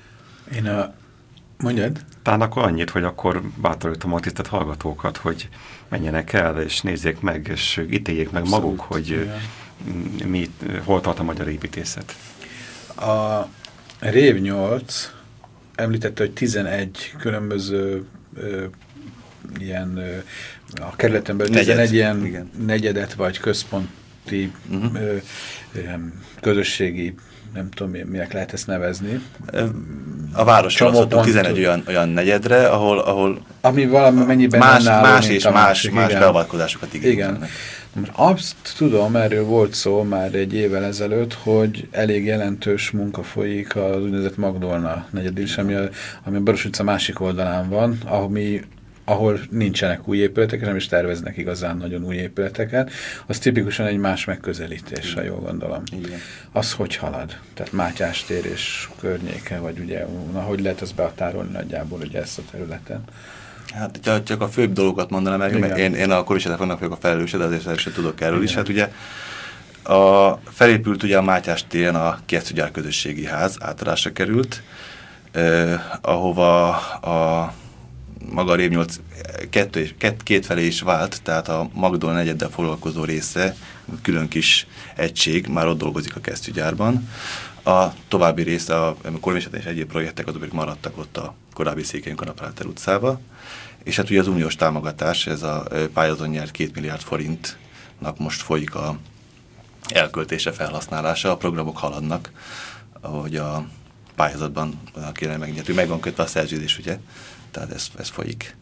Mondjad? Talán akkor annyit, hogy akkor bátorítom a tisztelt hallgatókat, hogy menjenek el, és nézzék meg, és ítéljék meg maguk, hogy hol tart a magyar építészet. A Rév 8 említette, hogy 11 különböző ilyen a kerületen belül 11 ilyen igen. Negyedet vagy központi közösségi, nem tudom, minek lehet ezt nevezni. A városról azt 11 olyan negyedre, ahol ami valamennyiben más beavatkozásokat igényelnek. Igen. Azt tudom, erről volt szó már egy évvel ezelőtt, hogy elég jelentős munka folyik az úgynevezett Magdolna negyedén, ami a Baros utca másik oldalán van, ahol nincsenek új épületek, nem is terveznek igazán nagyon új épületeket. Az tipikusan egy más megközelítés, ha jól gondolom. Igen. Az hogy halad? Tehát Mátyás tér és környéke, vagy ugye, hogy lehet azt behatárolni nagyjából ugye ezt a területen? Hát csak a főbb dolgokat mondanám meg, mert én a Korvisetek vannak vagyok a felelőse, de azért sem tudok erről is. Hát ugye felépült ugye a Mátyás téren a Keresztügyár közösségi ház, átadásra került, ahova a maga a Rév8 kétfelé is vált, tehát a Magdolna negyeddel foglalkozó része, külön kis egység, már ott dolgozik a Keresztügyárban. A további része, a Korvisetek és egyéb projektek, azok maradtak ott a korábbi Székely Kanapráter utcába. És hát ugye az uniós támogatás, ez a pályázón nyert 2 milliárd forintnak most folyik a elköltése, felhasználása. A programok haladnak, ahogy a pályázatban kéne megnyertük. Meg van kötve a szerződés, ugye? Tehát ez folyik.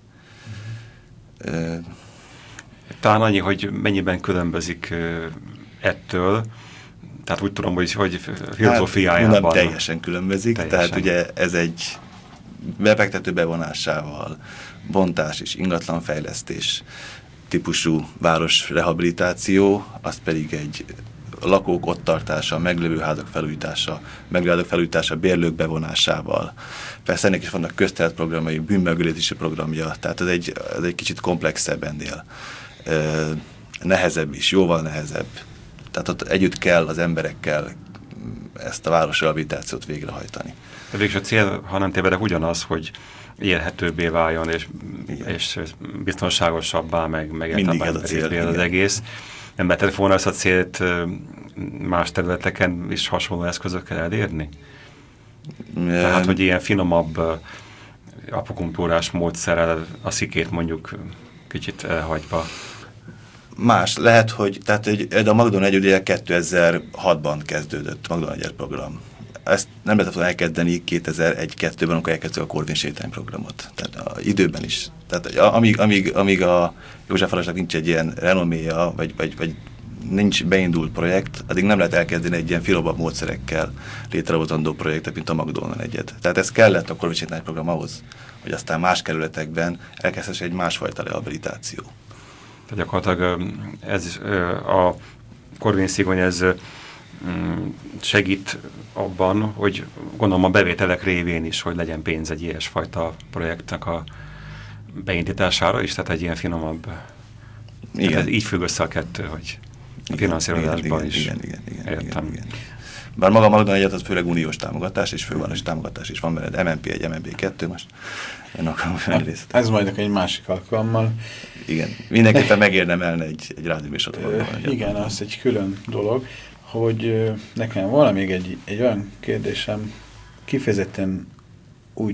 Talán annyi, hogy mennyiben különbözik ettől, tehát úgy tudom, hogy filozófiájában. Hát, nem teljesen különbözik, tehát ugye ez egy befektető bevonásával, bontás és ingatlanfejlesztés típusú városrehabilitáció, az pedig egy lakók ott tartása, meglévő házak felújítása, bérlők bevonásával. Persze ennek is vannak közterület programjai, bűnmegelőzési programja, tehát ez egy kicsit komplexebb ennél. Nehezebb is, jóval nehezebb. Tehát ott együtt kell az emberekkel ezt a városrehabilitációt végrehajtani. De végül a cél, ha nem tévedek, ugyanaz, hogy élhetőbbé váljon, és biztonságosabbá, meg az egész. Nem lehetett volna ezt a célt más területeken is hasonló eszközökkel elérni? Tehát, hogy ilyen finomabb apopunktúrás módszerrel a szikét mondjuk kicsit elhagyva. Más. Lehet, hogy tehát a Magdolna egy ugye 2006-ban kezdődött Magdolna egy program. Ezt nem lehetett volna elkezdeni 2001-2-ben, amikor elkezdtük a Korvin sétányprogramot. Tehát időben is. Tehát amíg a Józsefvárosnak nincs egy ilyen renoméja, vagy nincs beindult projekt, addig nem lehet elkezdeni egy ilyen finomabb módszerekkel létrehozandó projektet, mint a Magdolna negyed. Tehát ez kellett a Korvin sétányprogram ahhoz, hogy aztán más kerületekben elkezdhesse egy másfajta rehabilitáció. Tehát gyakorlatilag ez a Korvin szigony ez segít abban, hogy gondolom a bevételek révén is, hogy legyen pénz egy ilyesfajta projektnek a beindítására is, tehát egy ilyen finomabb. Igen. Így függ össze a kettő, hogy a finanszírozásban is. Igen. Értem. Bár maga Magdolna egyet, az főleg uniós támogatás és fővárosi támogatás is van benned, MNP1, MNP2 most. Ez majd egy másik alkalommal. Igen, mindenképpen megérdemelne egy rádióműsort. Igen, az egy külön dolog, hogy nekem volna még egy olyan kérdésem, kifejezetten úgy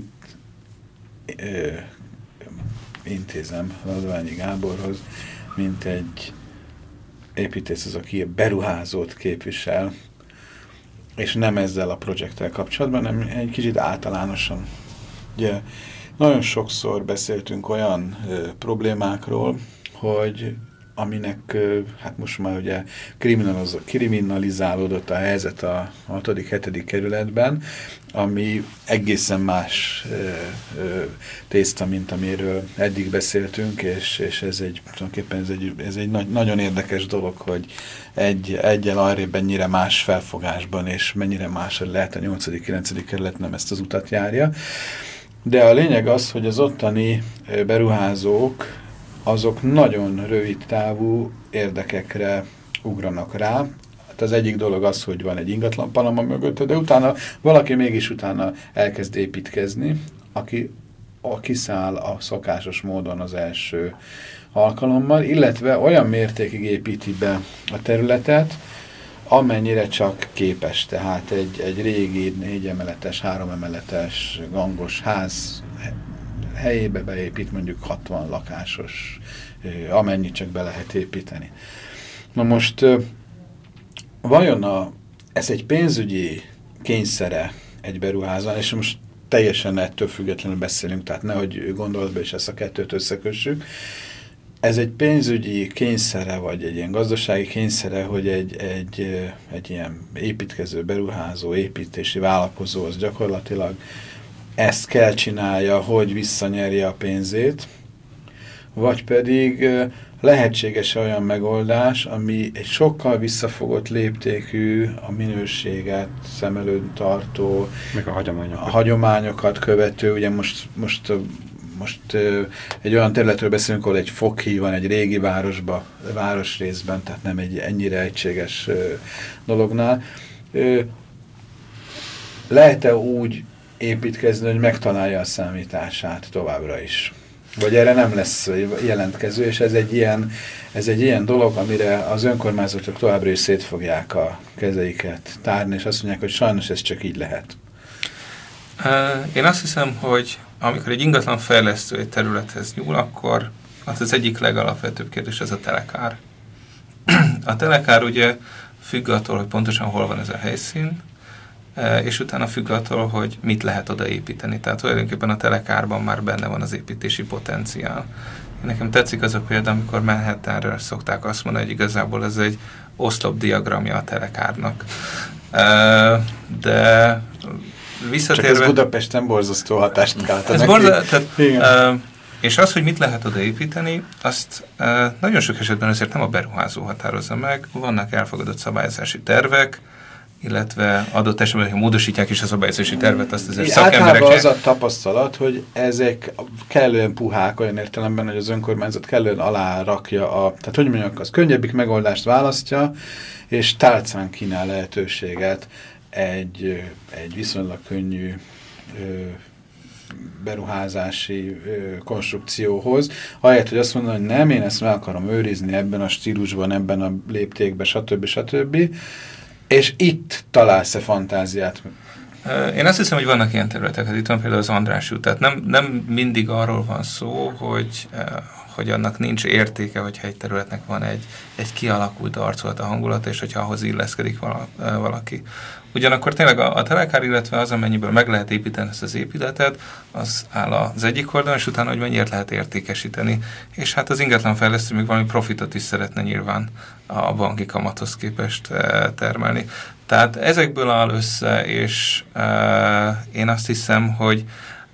intézem Radványi Gáborhoz, mint egy építész, az, aki beruházót képvisel, és nem ezzel a projekttel kapcsolatban, hanem egy kicsit általánosan. Ugye, nagyon sokszor beszéltünk olyan problémákról, hogy aminek hát most már ugye kriminalizálódott a helyzet a 6.-7. kerületben, ami egészen más tészta, mint amiről eddig beszéltünk, és tulajdonképpen ez egy nagyon érdekes dolog, hogy egyel arrébb mennyire más felfogásban, és mennyire más lehet a 8.-9. kerület nem ezt az utat járja. De a lényeg az, hogy az ottani beruházók azok nagyon rövid távú érdekekre ugranak rá. Hát az egyik dolog az, hogy van egy ingatlan Panama mögött, de utána valaki mégis utána elkezd építkezni, aki kiszáll a szokásos módon az első alkalommal, illetve olyan mértékig építi be a területet, amennyire csak képes. Tehát egy régi 4 emeletes, 3 emeletes gangos ház helyébe beépít mondjuk 60 lakásos, amennyit csak be lehet építeni. Na most, vajon ez egy pénzügyi kényszere egy beruházán, és most teljesen ettől függetlenül beszélünk, tehát nehogy gondolatba is ezt a kettőt összekössük. ez egy pénzügyi kényszere, vagy egy ilyen gazdasági kényszere, hogy egy ilyen építkező, beruházó, építési vállalkozó az gyakorlatilag ezt kell csinálja, hogy visszanyerje a pénzét, vagy pedig lehetséges olyan megoldás, ami egy sokkal visszafogott léptékű, a minőséget szem előtt tartó, meg a hagyományokat követő. Ugye most egy olyan területről beszélünk, ahol egy foghíj van egy régi városrészben, tehát nem egy ennyire egységes dolognál. Lehet-e úgy építkezni, hogy megtalálja a számítását továbbra is? Vagy erre nem lesz jelentkező, és ez egy ilyen dolog, amire az önkormányzatok továbbra is szét fogják a kezeiket tárni, és azt mondják, hogy sajnos ez csak így lehet. Én azt hiszem, hogy amikor egy ingatlan fejlesztő egy területhez nyúl, akkor az egyik legalapvetőbb kérdés az a telekár. A telekár ugye függ attól, hogy pontosan hol van ez a helyszín, és utána függ attól, hogy mit lehet odaépíteni. Tehát tulajdonképpen a telekárban már benne van az építési potenciál. Nekem tetszik az a példa, amikor Manhattanről szokták azt mondani, hogy igazából ez egy oszlopdiagramja a telekárnak. De visszatérve... Csak ez Budapesten borzasztó hatást kelt neki. És az, hogy mit lehet odaépíteni, azt nagyon sok esetben azért nem a beruházó határozza meg. Vannak elfogadott szabályozási tervek, illetve adott esetben, hogy módosítják is a szabályozási tervet, azt azért szakemberek... Általában az a tapasztalat, hogy ezek kellően puhák olyan értelemben, hogy az önkormányzat kellően alárakja tehát hogy mondjak, az könnyebbik megoldást választja, és tálcán kínál lehetőséget egy viszonylag könnyű beruházási konstrukcióhoz, ahelyett, hogy azt mondom, hogy nem, én ezt meg akarom őrizni ebben a stílusban, ebben a léptékben, stb. És itt találsz-e fantáziát? Én azt hiszem, hogy vannak ilyen területek. Itt van például az András út. Tehát nem mindig arról van szó, hogy annak nincs értéke, hogyha egy területnek van egy kialakult arculata, hangulata, és hogyha ahhoz illeszkedik valaki. Ugyanakkor tényleg a telekár, illetve az, amennyiből meg lehet építeni ezt az épületet, az áll az egyik oldalon, és utána, hogy mennyire lehet értékesíteni. És hát az ingatlanfejlesztő még valami profitot is szeretne nyilván a banki kamathoz képest termelni. Tehát ezekből áll össze, és én azt hiszem, hogy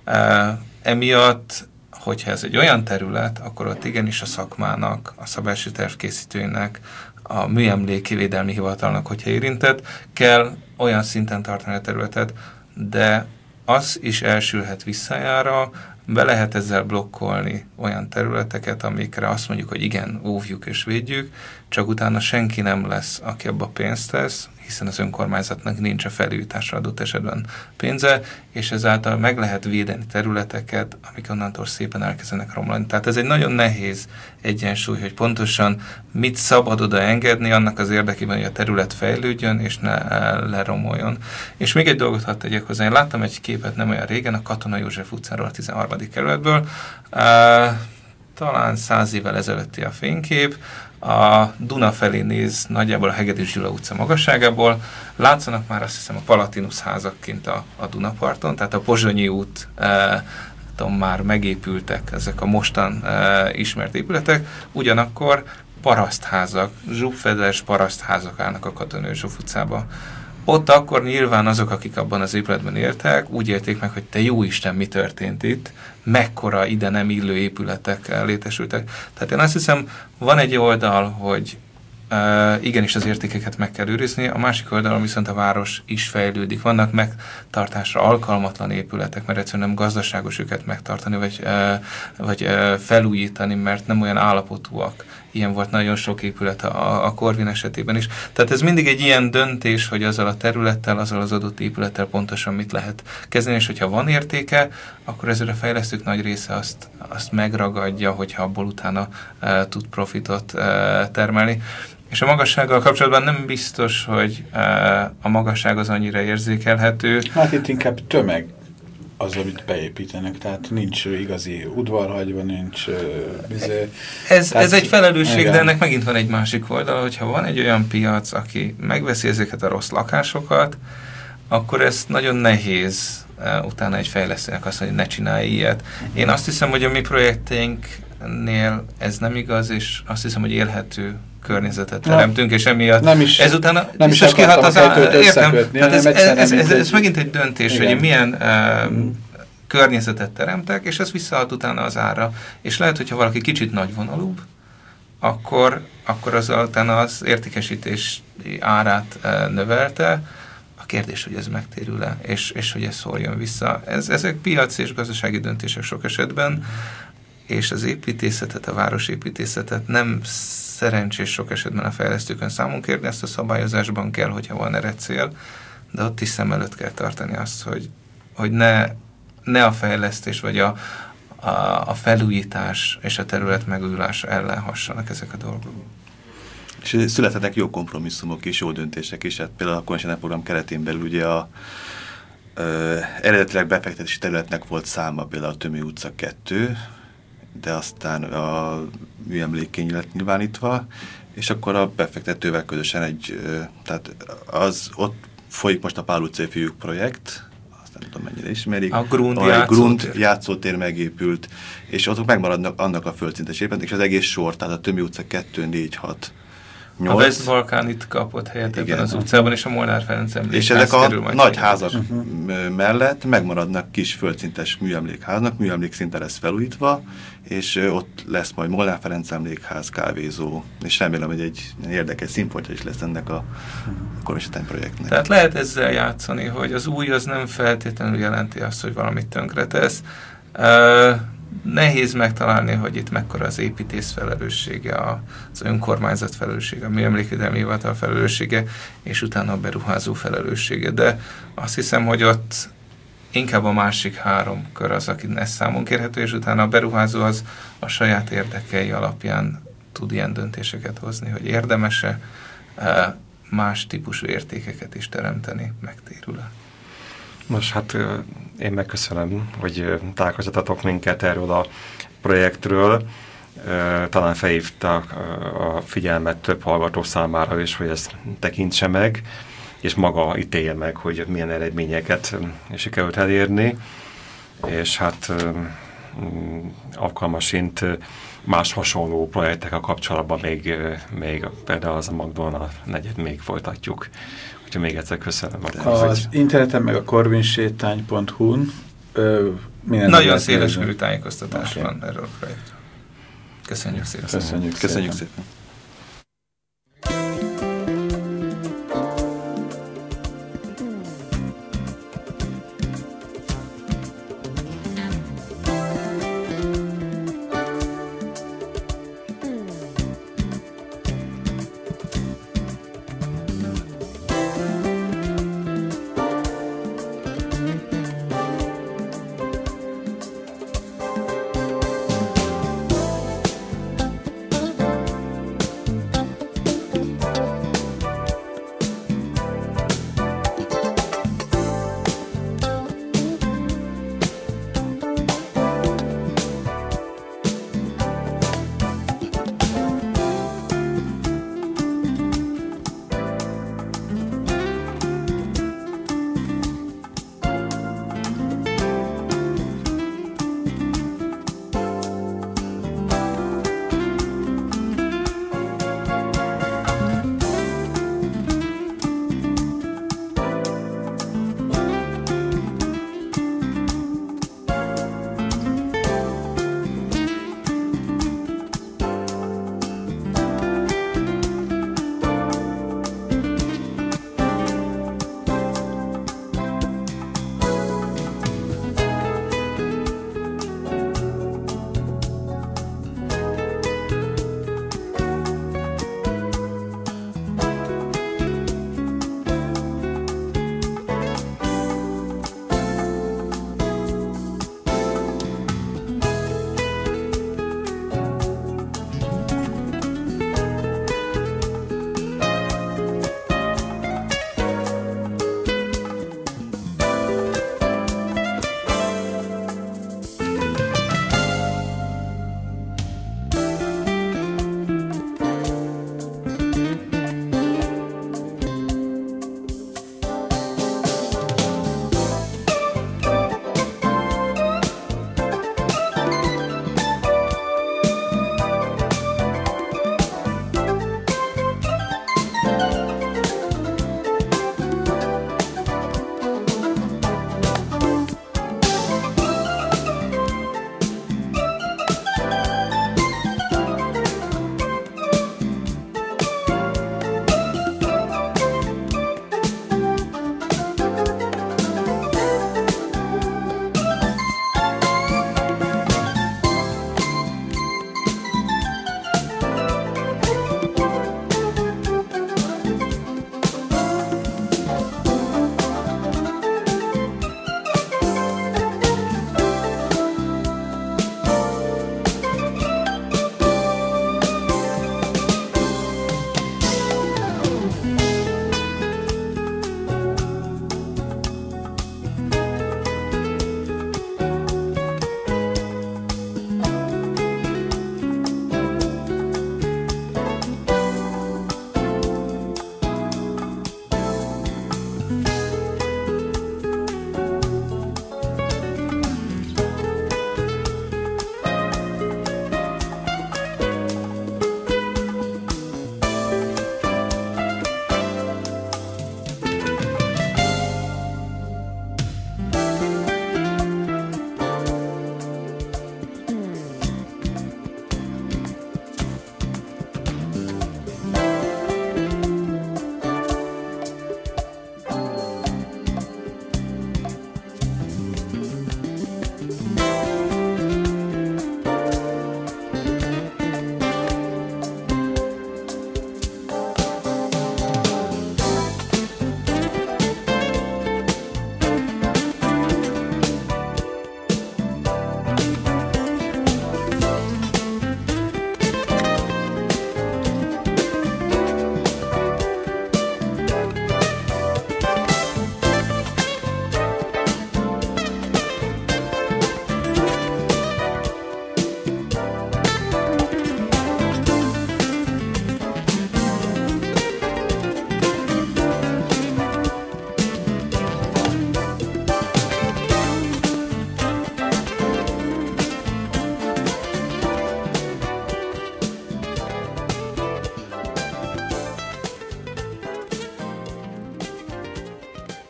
emiatt, hogyha ez egy olyan terület, akkor ott igenis a szakmának, a szabályozási tervkészítőinek, a műemléki védelmi hivatalnak, hogyha érintett, kell olyan szinten tartani a területet, de az is elsülhet visszajára, be lehet ezzel blokkolni olyan területeket, amikre azt mondjuk, hogy igen, óvjuk és védjük, csak utána senki nem lesz, aki abba pénzt tesz, hiszen az önkormányzatnak nincs a felújításra adott esetben pénze, és ezáltal meg lehet védeni területeket, amik onnantól szépen elkezdenek romlani. Tehát ez egy nagyon nehéz egyensúly, hogy pontosan mit szabad oda engedni annak az érdekében, hogy a terület fejlődjön, és ne leromoljon. És még egy dolgot hadd tegyek hozzá. Én láttam egy képet nem olyan régen, a Katona József utcáról, a 13. kerületből. Talán 100 évvel ezelőtti a fénykép. A Duna felé néz nagyjából a Hegedűs Gyula utca magasságából. Látszanak már azt hiszem a Palatinus házak kint a Dunaparton, tehát a Pozsonyi út már megépültek ezek a mostan ismert épületek, ugyanakkor parasztházak, zsúbfedeles parasztházak állnak a Katona József utcába. Ott akkor nyilván azok, akik abban az épületben éltek, úgy élték meg, hogy te jó Isten, mi történt itt, mekkora ide nem illő épületek létesültek. Tehát én azt hiszem, van egy oldal, hogy igenis az értékeket meg kell őrizni, a másik oldalon viszont a város is fejlődik. Vannak megtartásra alkalmatlan épületek, mert egyszerűen nem gazdaságos őket megtartani, vagy felújítani, mert nem olyan állapotúak. Ilyen volt nagyon sok épület a Corvin esetében is. Tehát ez mindig egy ilyen döntés, hogy azzal a területtel, azzal az adott épülettel pontosan mit lehet kezdeni, és hogyha van értéke, akkor ezért a fejlesztők nagy része azt megragadja, hogyha abból utána tud profitot termelni. És a magassággal kapcsolatban nem biztos, hogy a magasság az annyira érzékelhető. Hát itt inkább tömeg az, amit beépítenek, tehát nincs igazi udvarhagyva, nincs... Ez egy felelősség, igen. De ennek megint van egy másik oldal, hogyha van egy olyan piac, aki megveszi ezeket a rossz lakásokat, akkor ez nagyon nehéz utána egy fejlesztőnek azt mondani, hogy ne csinálj ilyet. Én azt hiszem, hogy a mi projekteink építésnél ez nem igaz, és azt hiszem, hogy élhető környezetet teremtünk, és emiatt ezután biztos kihat az értem. Ez megint egy döntés, igen, hogy milyen környezetet teremtek, és ez visszahat utána az ára. És lehet, hogyha valaki kicsit nagyvonalúbb, akkor az utána az értékesítés árát növelte. A kérdés, hogy ez megtérül-e, és hogy ez szóljon vissza. Ezek piaci és gazdasági döntések sok esetben, és az építészetet, a városépítészetet nem szerencsés sok esetben a fejlesztőkön számon kérni, ezt a szabályozásban kell, hogyha van erre cél, de ott is szem előtt kell tartani azt, hogy ne a fejlesztés, vagy a felújítás és a terület megújulása ellen hassanak ezek a dolgok. És születhetnek jó kompromisszumok és jó döntések is. Hát például a Konstantine program keretén belül ugye eredetileg befektetési területnek volt száma, például a Tömő utca 2, de aztán a műemlékkény lett nyilvánítva, és akkor a befektetővel közösen tehát ott folyik most a Pál utcai fiúk projekt, azt nem tudom mennyire ismerik. A Grund játszótér megépült, és ott megmaradnak annak a földszintes és az egész sor, tehát a Tömő utca 2, 4, 6, 8. A West-Balkán itt kapott helyet ebben az utcában, és a Molnár Ferenc emlékház. És ezek a nagy házak mellett megmaradnak kis földszintes műemlékháznak, műemlékszinten lesz felújítva, és ott lesz majd Molnár Ferenc emlékház, kávézó, és remélem, hogy egy érdekes színfoltja is lesz ennek a Konstantine projektnek. Tehát lehet ezzel játszani, hogy az új az nem feltétlenül jelenti azt, hogy valamit tönkretesz. Nehéz megtalálni, hogy itt mekkora az építész felelőssége, az önkormányzat felelőssége, a műemlékvédelmi hivatal felelőssége, és utána a beruházó felelőssége. De azt hiszem, hogy ott inkább a másik három kör az, aki ezt számon kérhető, és utána a beruházó az a saját érdekei alapján tud ilyen döntéseket hozni, hogy érdemese más típusú értékeket is teremteni, megtérül-e. Most hát én megköszönöm, hogy tájékoztatok minket erről a projektről. Talán felhívta a figyelmet több hallgató számára is, hogy ezt tekintse meg, és maga ítélje meg, hogy milyen eredményeket sikerült elérni. És hát alkalmasint más hasonló projektek a kapcsolatban még például az a Magdolna negyed még folytatjuk. Úgyhogy még egyszer köszönöm. Az interneten meg a corvinsétány.hu-n nagyon széles körű tájékoztatás van erről a projektről. Köszönjük szépen. Köszönjük szépen.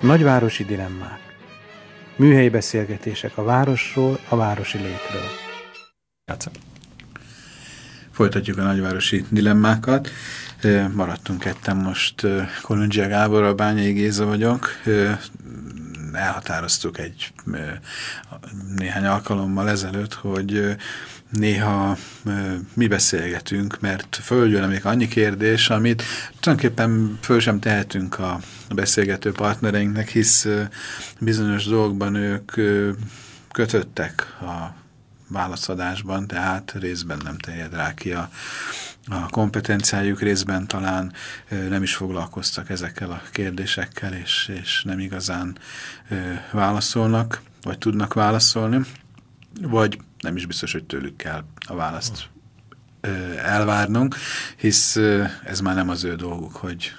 Nagyvárosi dilemmák. Műhelyi beszélgetések a városról, a városi létről. Játszom. Folytatjuk a nagyvárosi dilemmákat. Maradtunk ketten most. Kolundzsia Gáborral, Bányai Géza vagyok. Elhatároztuk néhány alkalommal ezelőtt, hogy néha mi beszélgetünk, mert följön még annyi kérdés, amit tulajdonképpen föl sem tehetünk a beszélgető partnereinknek, hisz bizonyos dolgokban ők kötöttek a válaszadásban, tehát részben nem terjed rá ki a kompetenciájuk, részben talán nem is foglalkoztak ezekkel a kérdésekkel, és nem igazán válaszolnak, vagy tudnak válaszolni, vagy nem is biztos, hogy tőlük kell a választ elvárnunk, hisz ez már nem az ő dolguk, hogy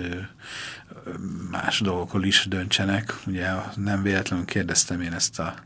más dolgokról is döntsenek. Ugye nem véletlenül kérdeztem én ezt a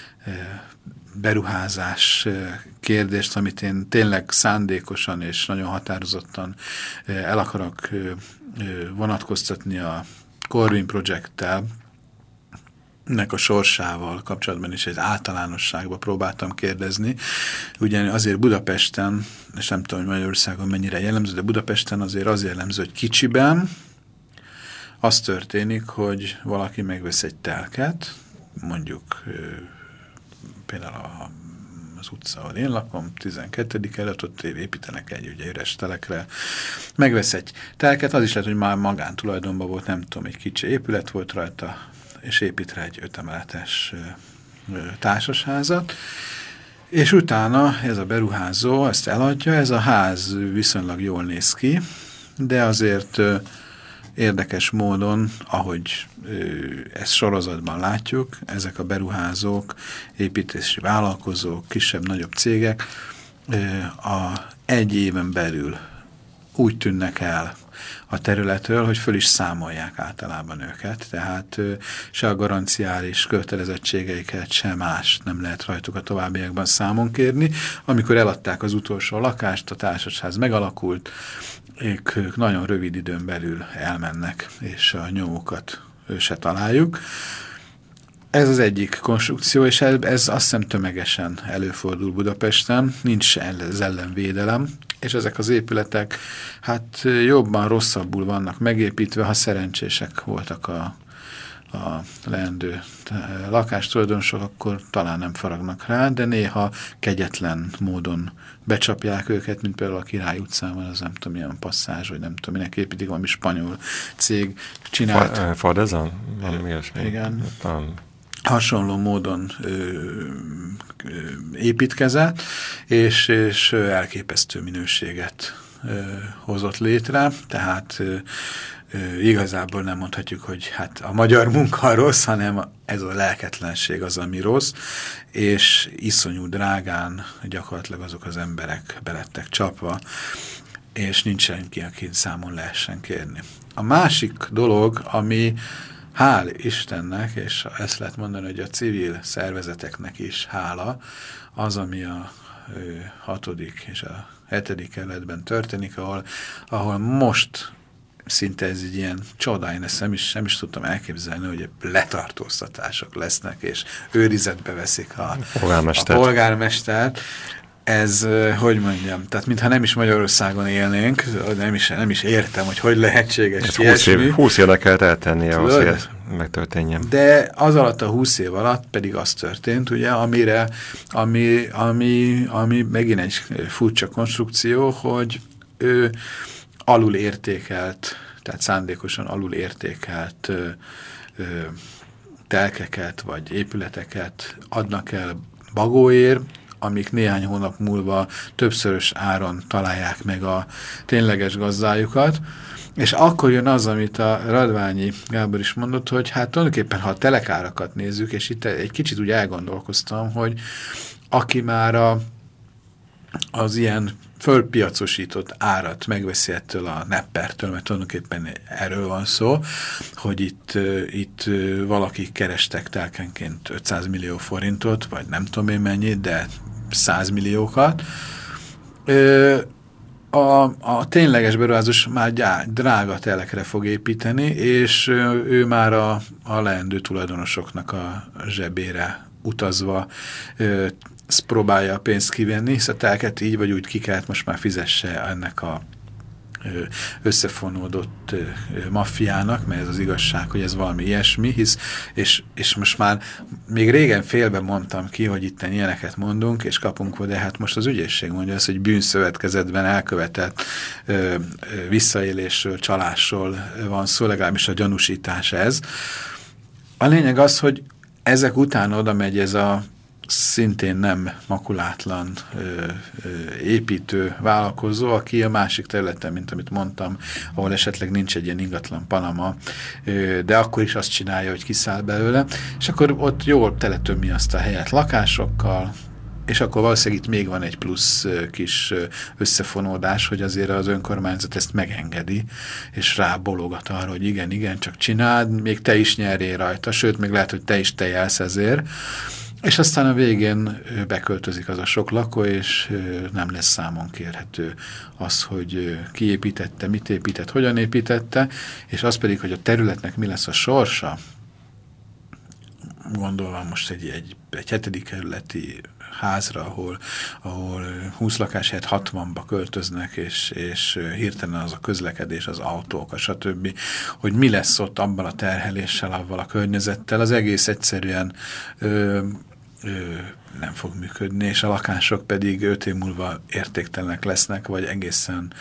beruházás kérdést, amit én tényleg szándékosan és nagyon határozottan el akarok vonatkoztatni a Corvin Project-tel, nek a sorsával kapcsolatban is egy általánosságba próbáltam kérdezni. Ugyan azért Budapesten, és nem tudom, hogy Magyarországon mennyire jellemző, de Budapesten azért jellemző, hogy kicsiben az történik, hogy valaki megvesz egy telket, mondjuk például az utca, ahol én lakom, 12. előtt, ott építenek egy ugye üres telekre, megvesz egy telket, az is lehet, hogy már magántulajdonban volt, nem tudom, egy kicsi épület volt rajta, és épít rá egy 5 emeletes társasházat, és utána ez a beruházó ezt eladja, ez a ház viszonylag jól néz ki, de azért érdekes módon, ahogy ezt sorozatban látjuk, ezek a beruházók, építési vállalkozók, kisebb-nagyobb cégek egy éven belül úgy tűnnek el a területről, hogy föl is számolják általában őket, tehát se a garanciális kötelezettségeiket, se más nem lehet rajtuk a továbbiakban számon kérni. Amikor eladták az utolsó lakást, a társasház megalakult, ők nagyon rövid időn belül elmennek, és a nyomokat se találjuk. Ez az egyik konstrukció, és ez azt hiszem tömegesen előfordul Budapesten, nincs ez ellen védelem, és ezek az épületek hát jobban, rosszabbul vannak megépítve, ha szerencsések voltak a leendő lakástulajdonosok, akkor talán nem faragnak rá, de néha kegyetlen módon becsapják őket, mint például a Király utcában, az nem tudom, milyen passzázs, vagy nem tudom, minek építik, valami spanyol cég csinált. Fardezan? Valami ilyesmi. Igen. Hasonló módon építkezett, és elképesztő minőséget hozott létre, tehát igazából nem mondhatjuk, hogy hát a magyar munka rossz, hanem ez a lelketlenség az, ami rossz, és iszonyú drágán gyakorlatilag azok az emberek belettek csapva, és nincs senki, akit számon lehessen kérni. A másik dolog, ami hál' Istennek, és ezt lehet mondani, hogy a civil szervezeteknek is hála, az, ami a 6. és a 7. kerületben történik, ahol most szinte ez egy ilyen csoda, én ezt nem is tudtam elképzelni, hogy letartóztatások lesznek, és őrizetbe veszik a polgármestert. Ez, hogy mondjam, tehát mintha nem is Magyarországon élnénk, nem is értem, hogy lehetséges ilyesmi. 20 évre kellett eltenni ahhoz, hogy ez megtörténjen. De az alatt a 20 év alatt pedig az történt, ugye, ami megint egy furcsa konstrukció, hogy ő alul értékelt, tehát szándékosan alul értékelt telkeket vagy épületeket adnak el bagóért, amik néhány hónap múlva többszörös áron találják meg a tényleges gazdájukat, és akkor jön az, amit a Radványi Gábor is mondott, hogy hát tulajdonképpen, ha a telekárakat nézzük, és itt egy kicsit úgy elgondolkoztam, hogy aki már az ilyen fölpiacosított árat megveszi ettől a neppertől, mert tulajdonképpen erről van szó, hogy itt valakik kerestek telkenként 500 millió forintot, vagy nem tudom én mennyit, de 100 milliókat. A tényleges beruházós már drága telekre fog építeni, és ő már a leendő tulajdonosoknak a zsebére utazva próbálja a pénzt kivenni, hisz a telket így vagy úgy ki kellett most már fizesse ennek a összefonódott maffiának, mert ez az igazság, hogy ez valami ilyesmi, és most már még régen félben mondtam ki, hogy itt ilyeneket mondunk, és kapunk, de hát most az ügyészség mondja ezt, hogy bűnszövetkezetben elkövetett visszaélésről, csalásról van szó, legalábbis a gyanúsítás ez. A lényeg az, hogy ezek után oda megy ez a szintén nem makulátlan építő vállalkozó, aki a másik területen, mint amit mondtam, ahol esetleg nincs egy ilyen ingatlan Panama, de akkor is azt csinálja, hogy kiszáll belőle, és akkor ott jól teletömmi azt a helyet lakásokkal, és akkor valószínűleg itt még van egy plusz kis összefonódás, hogy azért az önkormányzat ezt megengedi, és rábologat arra, hogy igen, csak csináld, még te is nyerjél rajta, sőt, még lehet, hogy te is tejelsz ezért, és aztán a végén beköltözik az a sok lakó, és nem lesz számon kérhető az, hogy ki építette, mit épített, hogyan építette, és az pedig, hogy a területnek mi lesz a sorsa, gondolva most egy 7. kerületi házra, ahol 20 lakás helyett 60-ba költöznek, és hirtelen az a közlekedés, az autók, stb., hogy mi lesz ott abban a terheléssel, avval a környezettel, az egész egyszerűen nem fog működni, és a lakások pedig 5 év múlva értéktelenek lesznek, vagy egészen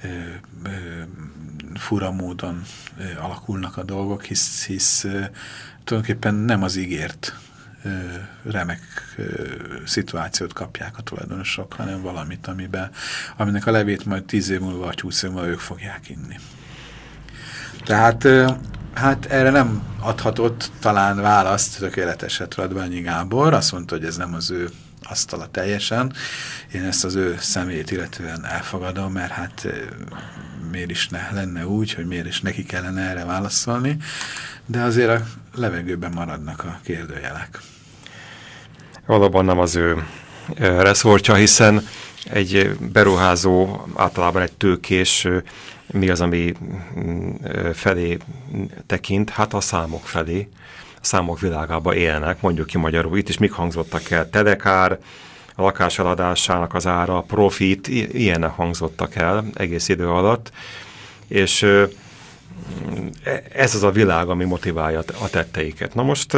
fura módon alakulnak a dolgok, hisz tulajdonképpen nem az ígért remek szituációt kapják a tulajdonosok, hanem valamit, aminek a levét majd 10 év múlva, vagy 20 év múlva ők fogják inni. Tehát hát erre nem adhatott talán választ tökéleteset Radványi Gábor, azt mondta, hogy ez nem az ő asztala teljesen. Én ezt az ő személyét illetően elfogadom, mert hát miért is lenne úgy, hogy miért is neki kellene erre válaszolni, de azért a levegőben maradnak a kérdőjelek. Valóban nem az ő reszortja, hiszen egy beruházó, általában egy tőkés, mi az, ami felé tekint? Hát a számok felé, a számok világába élnek, mondjuk ki magyarul. Itt is mik hangzottak el? Telekár, a lakás eladásának az ára, profit, ilyenek hangzottak el egész idő alatt, és ez az a világ, ami motiválja a tetteiket. Na most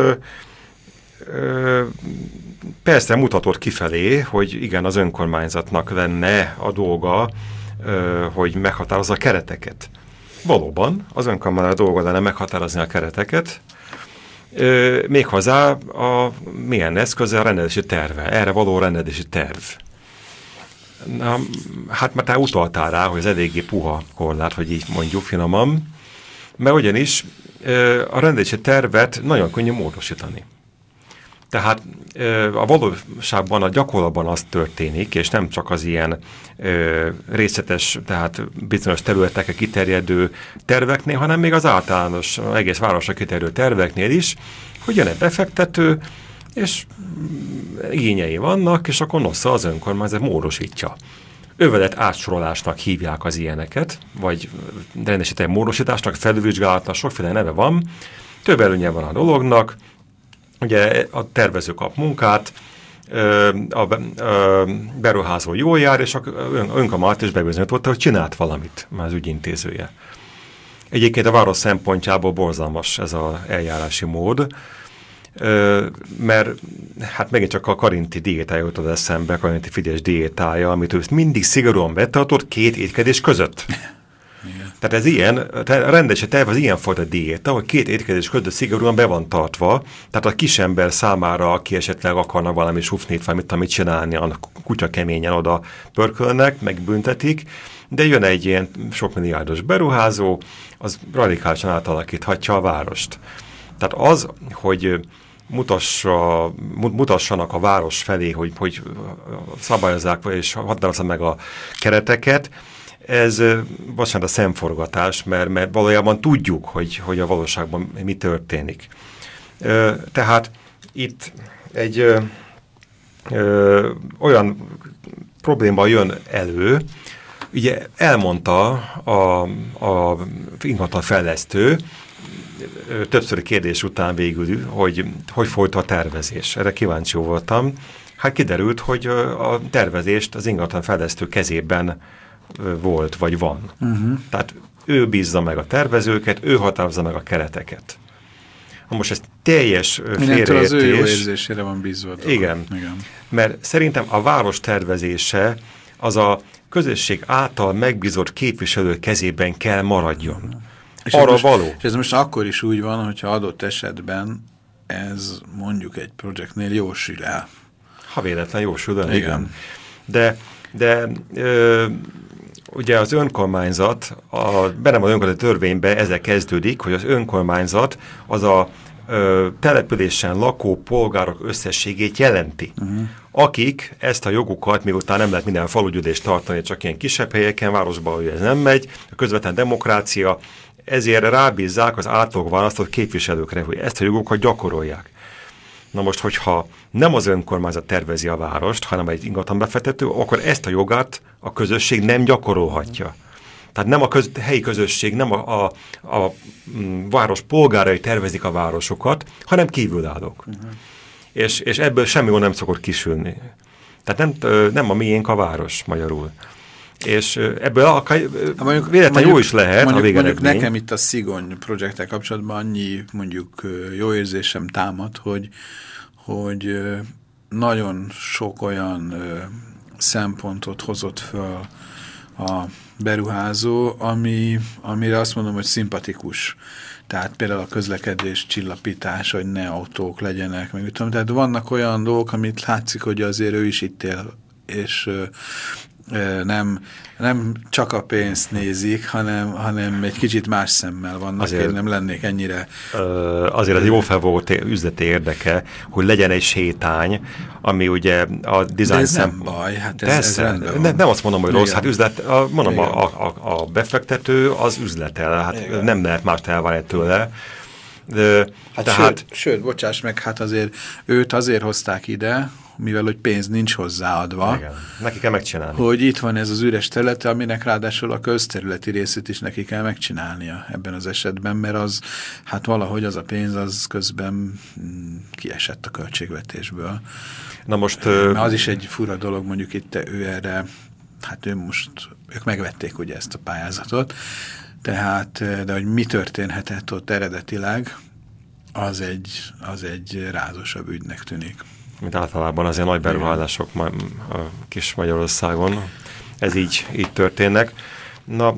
persze mutatott kifelé, hogy igen, az önkormányzatnak lenne a dolga, hogy meghatározza a kereteket. Valóban, az önkormányzat dolga lenne meghatározni a kereteket, méghozzá milyen eszközzel, a rendelési terve, erre való rendelési terv. Na, hát már te utaltál rá, hogy ez eléggé puha korlát, hogy így mondjuk finoman, mert ugyanis a rendelési tervet nagyon könnyű módosítani. Tehát a valóságban, a gyakorlatban az történik, és nem csak az ilyen részletes, tehát bizonyos területekre kiterjedő terveknél, hanem még az általános, egész városra kiterjedő terveknél is, hogy jön egy befektető, és igényei vannak, és akkor nosza az önkormányzat módosítja. Övelet átsorolásnak hívják az ilyeneket, vagy rendesített módosításnak, felülvizsgálatnak, sokféle neve van, több előnye van a dolognak. Ugye a tervező kap munkát, a beruházó jól jár, és önkormányzat is bebizonyította, hogy csinált valamit, már az ügyintézője. Egyébként a város szempontjából borzalmas ez az eljárási mód, mert hát megint csak a Karinti diétája jutott eszembe, a Karinti Fidesz diétája, amit ő mindig szigorúan betartott 2 étkezés között. Igen. Tehát ez ilyen, rendes terv az ilyenfajta diéta, hogy 2 étkezés között szigorúan be van tartva, tehát a kisember számára, aki esetleg akarna valami sufnit, vagy mit csinálni, a kutya keményen oda pörkölnek, megbüntetik, de jön egy ilyen sok milliárdos beruházó, az radikálisan átalakíthatja a várost. Tehát az, hogy mutassanak a város felé, hogy szabályozzák és határozzák meg a kereteket, ez bocsánat, a szemforgatás, mert valójában tudjuk, hogy a valóságban mi történik. Tehát itt egy olyan probléma jön elő, ugye elmondta a ingatlanfejlesztő többszöri kérdés után végül, hogy folyt a tervezés. Erre kíváncsi voltam. Hát kiderült, hogy a tervezést az ingatlanfejlesztő kezében volt, vagy van. Tehát ő bízza meg a tervezőket, ő határozza meg a kereteket. Most ez teljes félreértés. Az ő jó érzésére van bízva. Igen, mert szerintem a város tervezése az a közösség által megbízott képviselő kezében kell maradjon. És arra való. És ez most akkor is úgy van, hogyha adott esetben ez mondjuk egy projektnél jósül el. Ha véletlen jósül el, igen. De ugye az önkormányzat, benne van az önkormányzati törvényben ezzel kezdődik, hogy az önkormányzat az a településen lakó polgárok összességét jelenti, akik ezt a jogukat, miután nem lehet minden falugyűlést tartani, csak ilyen kisebb helyeken, városban, hogy ez nem megy, a közvetlen demokrácia, ezért rábízzák az általuk választott képviselőkre, hogy ezt a jogukat gyakorolják. Na most, hogyha nem az önkormányzat tervezi a várost, hanem egy ingatlanbefektető, akkor ezt a jogát a közösség nem gyakorolhatja. Tehát nem a helyi közösség, nem a város polgárai tervezik a városokat, hanem kívülállók. És ebből semmi jól nem szokott kisülni. Tehát nem a miénk a város magyarul. És ebből véletlen jó is lehet a végeredmény. Mondjuk nekem itt a Szigony projekttel kapcsolatban annyi mondjuk jó érzésem támad, hogy nagyon sok olyan szempontot hozott föl a beruházó, amire azt mondom, hogy szimpatikus. Tehát például a közlekedés csillapítás, hogy ne autók legyenek, meg tudom. Tehát vannak olyan dolgok, amit látszik, hogy azért ő is itt él, és nem csak a pénzt nézik, hanem egy kicsit más szemmel vannak, azért, én nem lennék ennyire... Azért az jó felvogó üzleti érdeke, hogy legyen egy sétány, ami ugye a design... De ez nem baj, hát ez nem azt mondom, hogy rossz, hát mondom, a befektető az üzletel, hát igen. Nem lehet mást elvárni tőle. Sőt, bocsáss meg, hát azért őt azért hozták ide, mivel hogy pénz nincs hozzáadva. Igen. Neki kell megcsinálni. Hogy itt van ez az üres területe, aminek ráadásul a közterületi részét is neki kell megcsinálnia ebben az esetben, mert az, hát valahogy az a pénz az közben kiesett a költségvetésből. Na most... Az is egy fura dolog, mondjuk itt ő erre, hát ők megvették ugye ezt a pályázatot, tehát, de hogy mi történhetett ott eredetileg, az egy rázosabb ügynek tűnik. Mint általában azért nagy beruházások a kis Magyarországon. Ez így történnek. Na,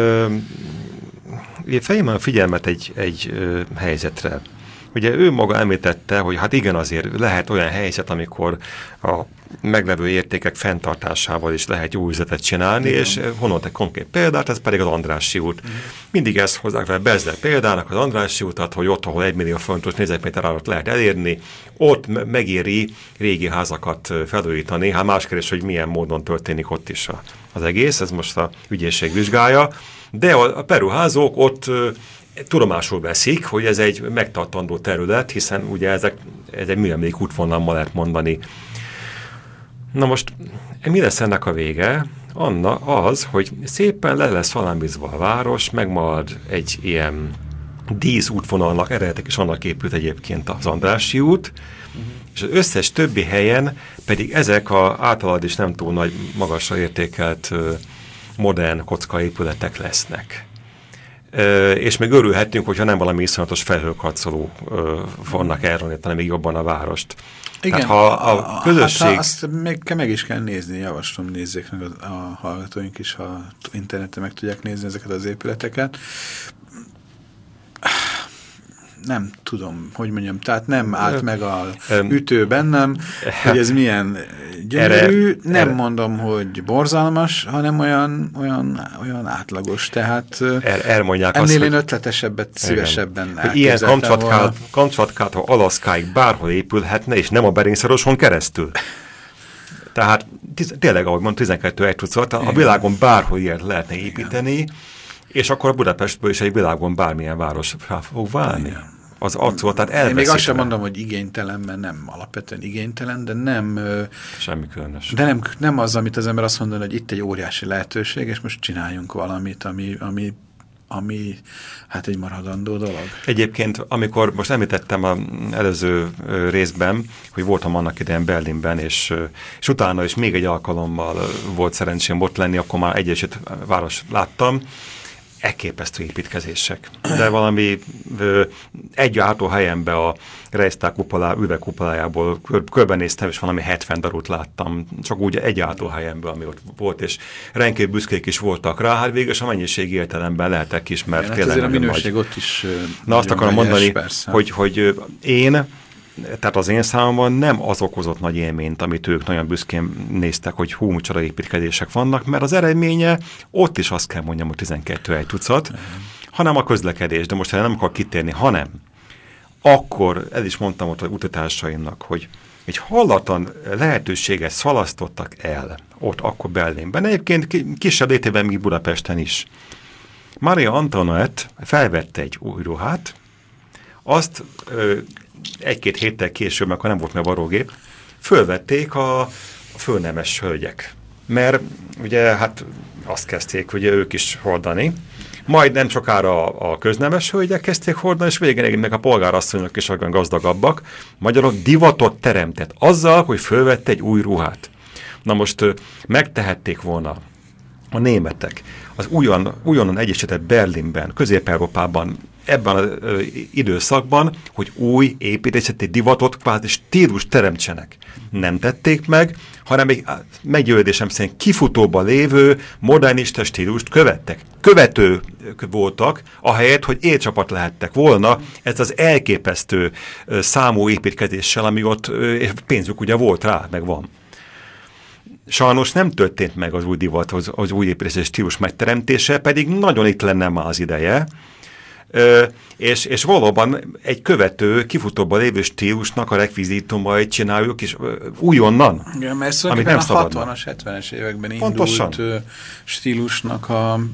fejljem a figyelmet egy helyzetre. Ugye ő maga említette, hogy hát igen, azért lehet olyan helyzet, amikor a meglevő értékek fenntartásával is lehet jó üzletet csinálni, igen. És honnan egy konkrét példát, ez pedig az Andrássy út. Mindig ezt hozzák fel Bezler példának, az Andrássy utat, hogy ott, ahol 1 millió forintos négyzetméter árat lehet elérni, ott megéri régi házakat felújítani. Hát más kérdés, hogy milyen módon történik ott is az egész, ez most a ügyészség vizsgálja, de a beruházók ott tudomásul veszik, hogy ez egy megtartandó terület, hiszen ugye ez egy műemlék útvonal, ma lehet mondani. Na most, mi lesz ennek a vége? Az, hogy szépen le lesz szalámizva a város, megmarad egy ilyen díszútvonalnak, eredetek is annak épült egyébként az Andrássy út, és az összes többi helyen pedig ezek az általad is nem túl nagy magasra értékelt modern kockaépületek lesznek. És még örülhetünk, hogyha nem valami iszonyatos felhőkarcoló vannak elronítani még jobban a várost. Igen, hát, ha a közösség... Hát, azt meg is kell nézni, javaslom, nézzék meg a hallgatóink is, ha interneten meg tudják nézni ezeket az épületeket. Nem tudom, hogy mondjam, tehát nem állt meg a ütő bennem, hogy ez milyen gyönyörű, nem mondom, hogy borzalmas, hanem olyan átlagos, tehát ennél én ötletesebbet, szívesebben elképzeltem volna. Ilyen Kamcsatkától Alaszkáig bárhol épülhetne, és nem a Beringszaroson keresztül. Tehát tényleg, ahogy mondom, 12 tucat, a világon bárhol ilyet lehetne építeni, és akkor a Budapestből is egy világon bármilyen város fog válni. az arcról, tehát elveszítve. Én még azt sem mondom, hogy igénytelen, mert nem alapvetően igénytelen, de nem... Semmi különös. De nem az, amit az ember azt mondja, hogy itt egy óriási lehetőség, és most csináljunk valamit, ami hát egy maradandó dolog. Egyébként, amikor most említettem az előző részben, hogy voltam annak idején Berlinben, és utána is még egy alkalommal volt szerencsém ott lenni, akkor már egyesült város láttam, elképesztő építkezések. De valami egy látóhelyembe a Reichstag üvegkupolájából körbenéztem, és valami 70 darút láttam. Csak úgy egy látóhelyembe, ami ott volt, és rendkívül büszkék is voltak rá. Hát végül a mennyiségi értelemben lehetek is, mert hát tényleg a minőség nagy. Ott is na azt akarom mondani, hogy én, tehát az én számomban nem az okozott nagy élményt, amit ők nagyon büszkén néztek, hogy hú, micsoda építkezések vannak, mert az eredménye ott is azt kell mondjam, hogy 12 egy tucat, hanem a közlekedés, de most nem akar kitérni, hanem akkor, el is mondtam ott a utatársaimnak, hogy egy hallatlan lehetőséget szalasztottak el ott akkor Berlinben, egyébként kisebb létében, mint Budapesten is. Maria Antoinette felvette egy új ruhát, azt egy-két héttel később, akkor nem volt meg varrógép, fölvették a fölnemes hölgyek. Mert ugye hát azt kezdték ugye ők is hordani, majd nem sokára a köznemes hölgyek kezdték hordani, és végén meg a polgárasszonyok is olyan gazdagabbak. Magyarok divatot teremtett azzal, hogy fölvette egy új ruhát. Na most megtehették volna a németek az újonnan egyesített Berlinben, Közép-Európában, ebben az időszakban, hogy új építészeti divatot, kvázi stílus teremtsenek. Nem tették meg, hanem egy meggyőződésem szerint kifutóban lévő modernista stílust követtek. Követő voltak, ahelyett, hogy élcsapat lehettek volna, ez az elképesztő számú építkezéssel, ami ott, és pénzük ugye volt rá, meg van. Sajnos nem történt meg az új divat, az új építészeti stílus megteremtése, pedig nagyon itt lenne már az ideje, és valóban egy követő, kifutóban lévő stílusnak a rekvizitumait csináljuk, és újonnan, igen, mert amit nem a 60-as, 70-es években pontosan indult stílusnak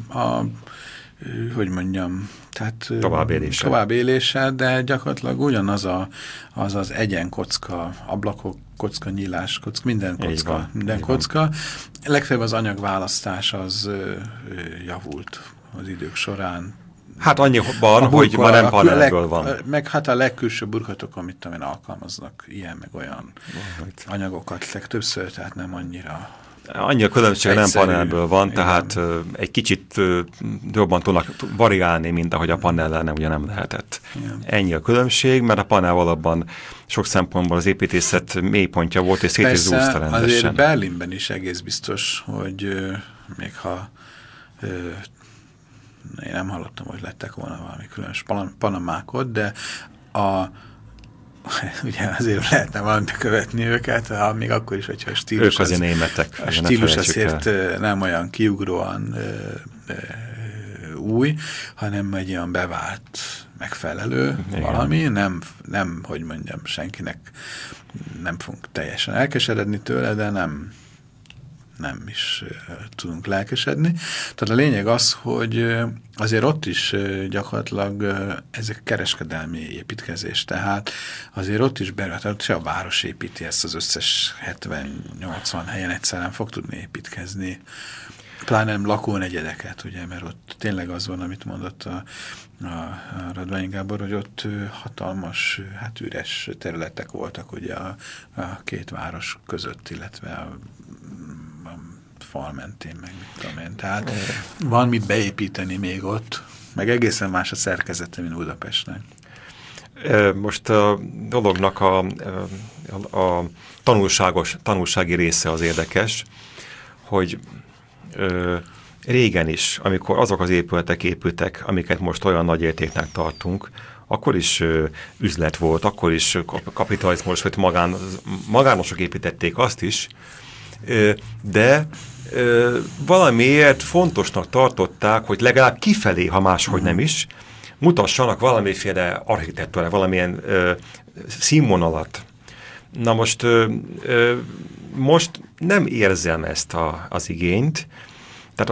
hogy mondjam, tehát továbbélése, de gyakorlatilag ugyanaz az egyenkocka, ablakok, kocka, nyílás, kocka, minden kocka. Legfeljebb az anyagválasztás az javult az idők során. Hát annyiban, hogy már nem panelből van. Meg hát a legkülső burkolatok, amit alkalmaznak, ilyen meg olyan anyagokat legtöbbször, tehát nem annyira... Annyi a különbség nem panelből van, igen. Tehát egy kicsit jobban tudnak variálni, mint ahogy a panellel ugye nem lehetett. Igen. Ennyi a különbség, mert a panel valóban sok szempontból az építészet mélypontja volt, és szét is zúzta rendesen. Azért Berlinben is egész biztos, hogy még ha én nem hallottam, hogy lettek volna valami különös panamákot, de ugye azért lehetne valamit követni őket, még akkor is, hogyha a stílus, ők azért németek, a stílus azért nem olyan kiugróan új, hanem egy olyan bevált, megfelelő valami, nem, hogy mondjam, senkinek nem fogunk teljesen elkeseredni tőle, de nem is tudunk lelkesedni. Tehát a lényeg az, hogy azért ott is gyakorlatilag ezek kereskedelmi építkezés, tehát azért ott is ott se a város építi ezt az összes 70-80 helyen egyszerűen fog tudni építkezni. Pláne nem lakónegyedeket, ugye, mert ott tényleg az van, amit mondott a Radványi Gábor, hogy ott hatalmas, hát üres területek voltak ugye a két város között, illetve a fal mentén, meg mit tudom én. Tehát van mit beépíteni még ott, meg egészen más a szerkezete, mint Budapestnek. Most a dolognak a tanulsági része az érdekes, hogy régen is, amikor azok az épületek épültek, amiket most olyan nagy értéknek tartunk, akkor is üzlet volt, akkor is kapitalizmus, hogy magánosok építették azt is, de valamiért fontosnak tartották, hogy legalább kifelé, ha máshogy nem is, mutassanak valamiféle architektúra, valamilyen színvonalat. Na most nem érzem ezt az igényt, tehát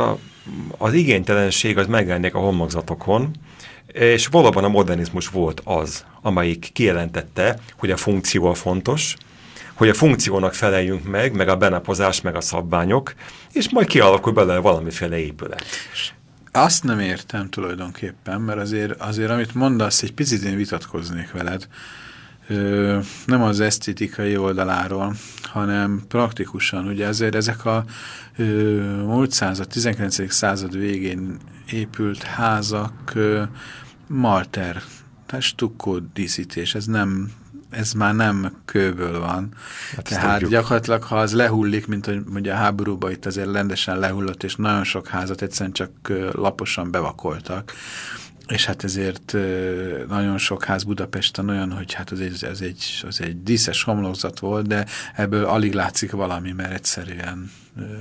az igénytelenség az megjelenik a homlokzatokon, és valóban a modernizmus volt az, amelyik kijelentette, hogy a funkció a fontos, hogy a funkciónak feleljünk meg a benapozás, meg a szabványok, és majd kialakul belőle valamiféle épület. Azt nem értem tulajdonképpen, mert azért amit mondasz, egy picit én vitatkoznék veled, nem az esztétikai oldaláról, hanem praktikusan. Ugye azért ezek a múlt század, 19. század végén épült házak malter, tehát stukkó díszítés, ez már nem kőből van. Hát tehát gyakorlatilag, ha az lehullik, mint hogy ugye a háborúban itt azért rendesen lehullott, és nagyon sok házat egyszerűen csak laposan bevakoltak. És hát ezért nagyon sok ház Budapesten olyan, hogy hát az egy díszes homlokzat volt, de ebből alig látszik valami, mert egyszerűen